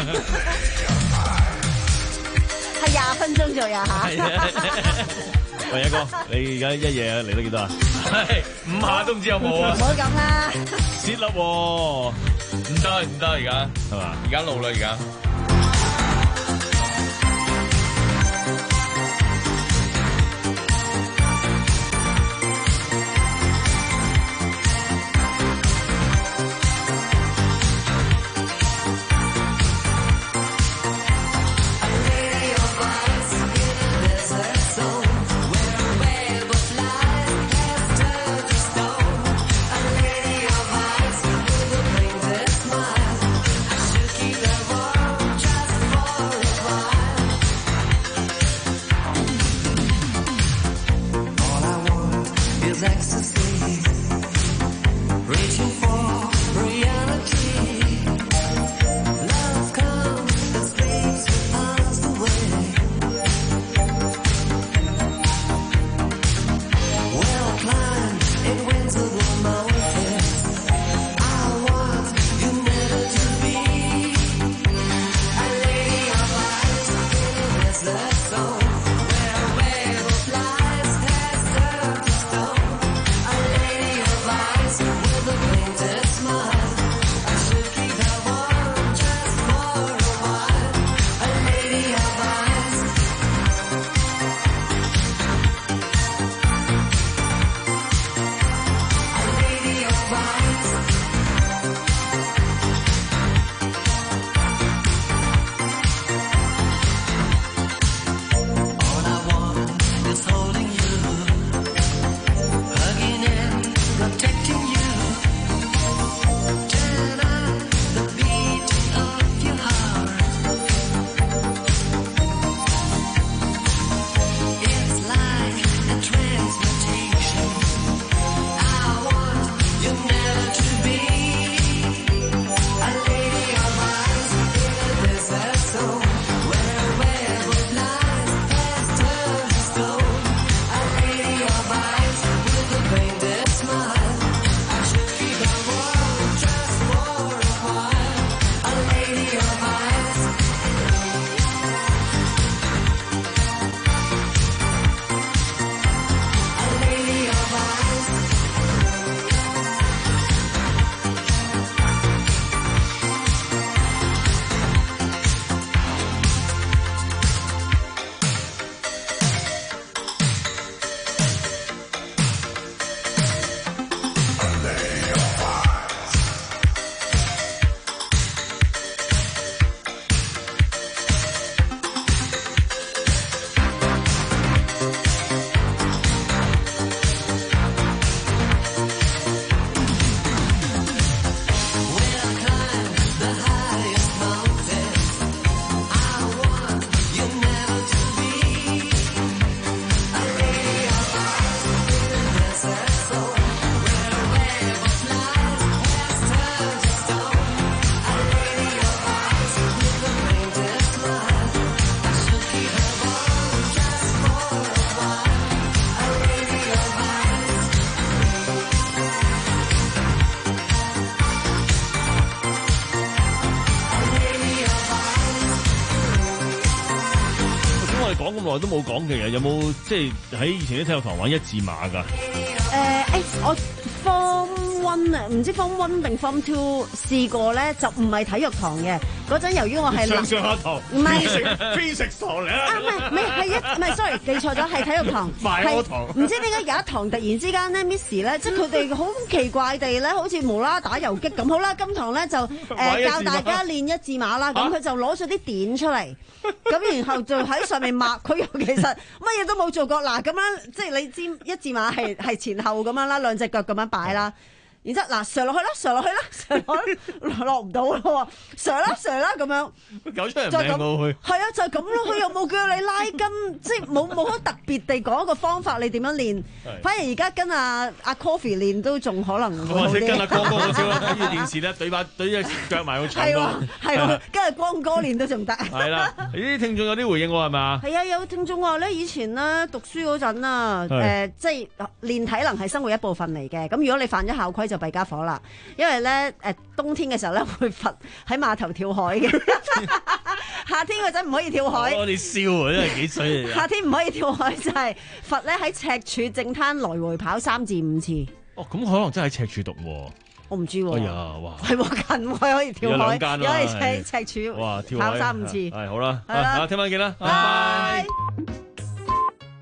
係廿分鐘做廿下。 喂，一哥，你而家一夜嚟得幾多啊？ 五下都唔知有冇啊！ 唔好咁啦 ，sit up 喎， 唔得唔得，而家係嘛？而家老啦，而家。 耐都冇講嘅，有冇即係喺以前啲體育堂玩一字馬㗎？ 誒誒，我 form one 啊，唔知 form one 定 form two 試過咧，就唔係體育堂嘅。嗰陣由於我係上上下堂， 唔係非食堂嚟啊！ 啊唔係唔係係一唔係 sorry 記錯咗係體育堂， 賣堂。 唔知點解有一堂突然之間咧 Miss 咧，即係佢哋好奇怪地咧，好似無啦啦打遊擊咁。好啦，今堂咧就誒教大家練一字馬啦，咁佢就攞咗啲點出嚟，咁然後就喺上面抹。佢又其實乜嘢都冇做過。嗱咁樣即係你知一字馬係係前後咁樣啦，兩隻腳咁樣擺啦。然之後嗱，上落去啦，上落去啦，上落去落唔到咯喎，上啦上啦咁樣， 搞出人命過去。 係啊，就係咁咯。佢又冇叫你拉筋，即係冇冇好特別地講一個方法，你點樣練？反而而家跟阿阿 Coffee 練都仲可能會好啲。 或者跟阿光哥嗰招啦，睇住電視咧，對把對隻腳埋個牆度。 係喎，跟住光哥練都仲得。 係啦，呢啲聽眾有啲回應喎，係嘛？ 係啊，有聽眾話咧，以前咧讀書嗰陣啊，誒，即係練體能係生活一部分嚟嘅。咁如果你犯咗校規，就弊家伙啦，因為咧誒冬天嘅時候咧會罰喺碼頭跳海嘅，夏天嗰陣唔可以跳海。 我哋笑啊，真係幾衰嚟。 夏天唔可以跳海就係罰咧喺赤柱正灘來回跑三至五次。 哦，咁可能真係喺赤柱讀喎。 我唔知喎。 哎呀，哇！ 係喎，近海可以跳海，又可以喺赤柱哇跳跑三五次。 係好啦， 係啦， 聽晚見啦，拜拜。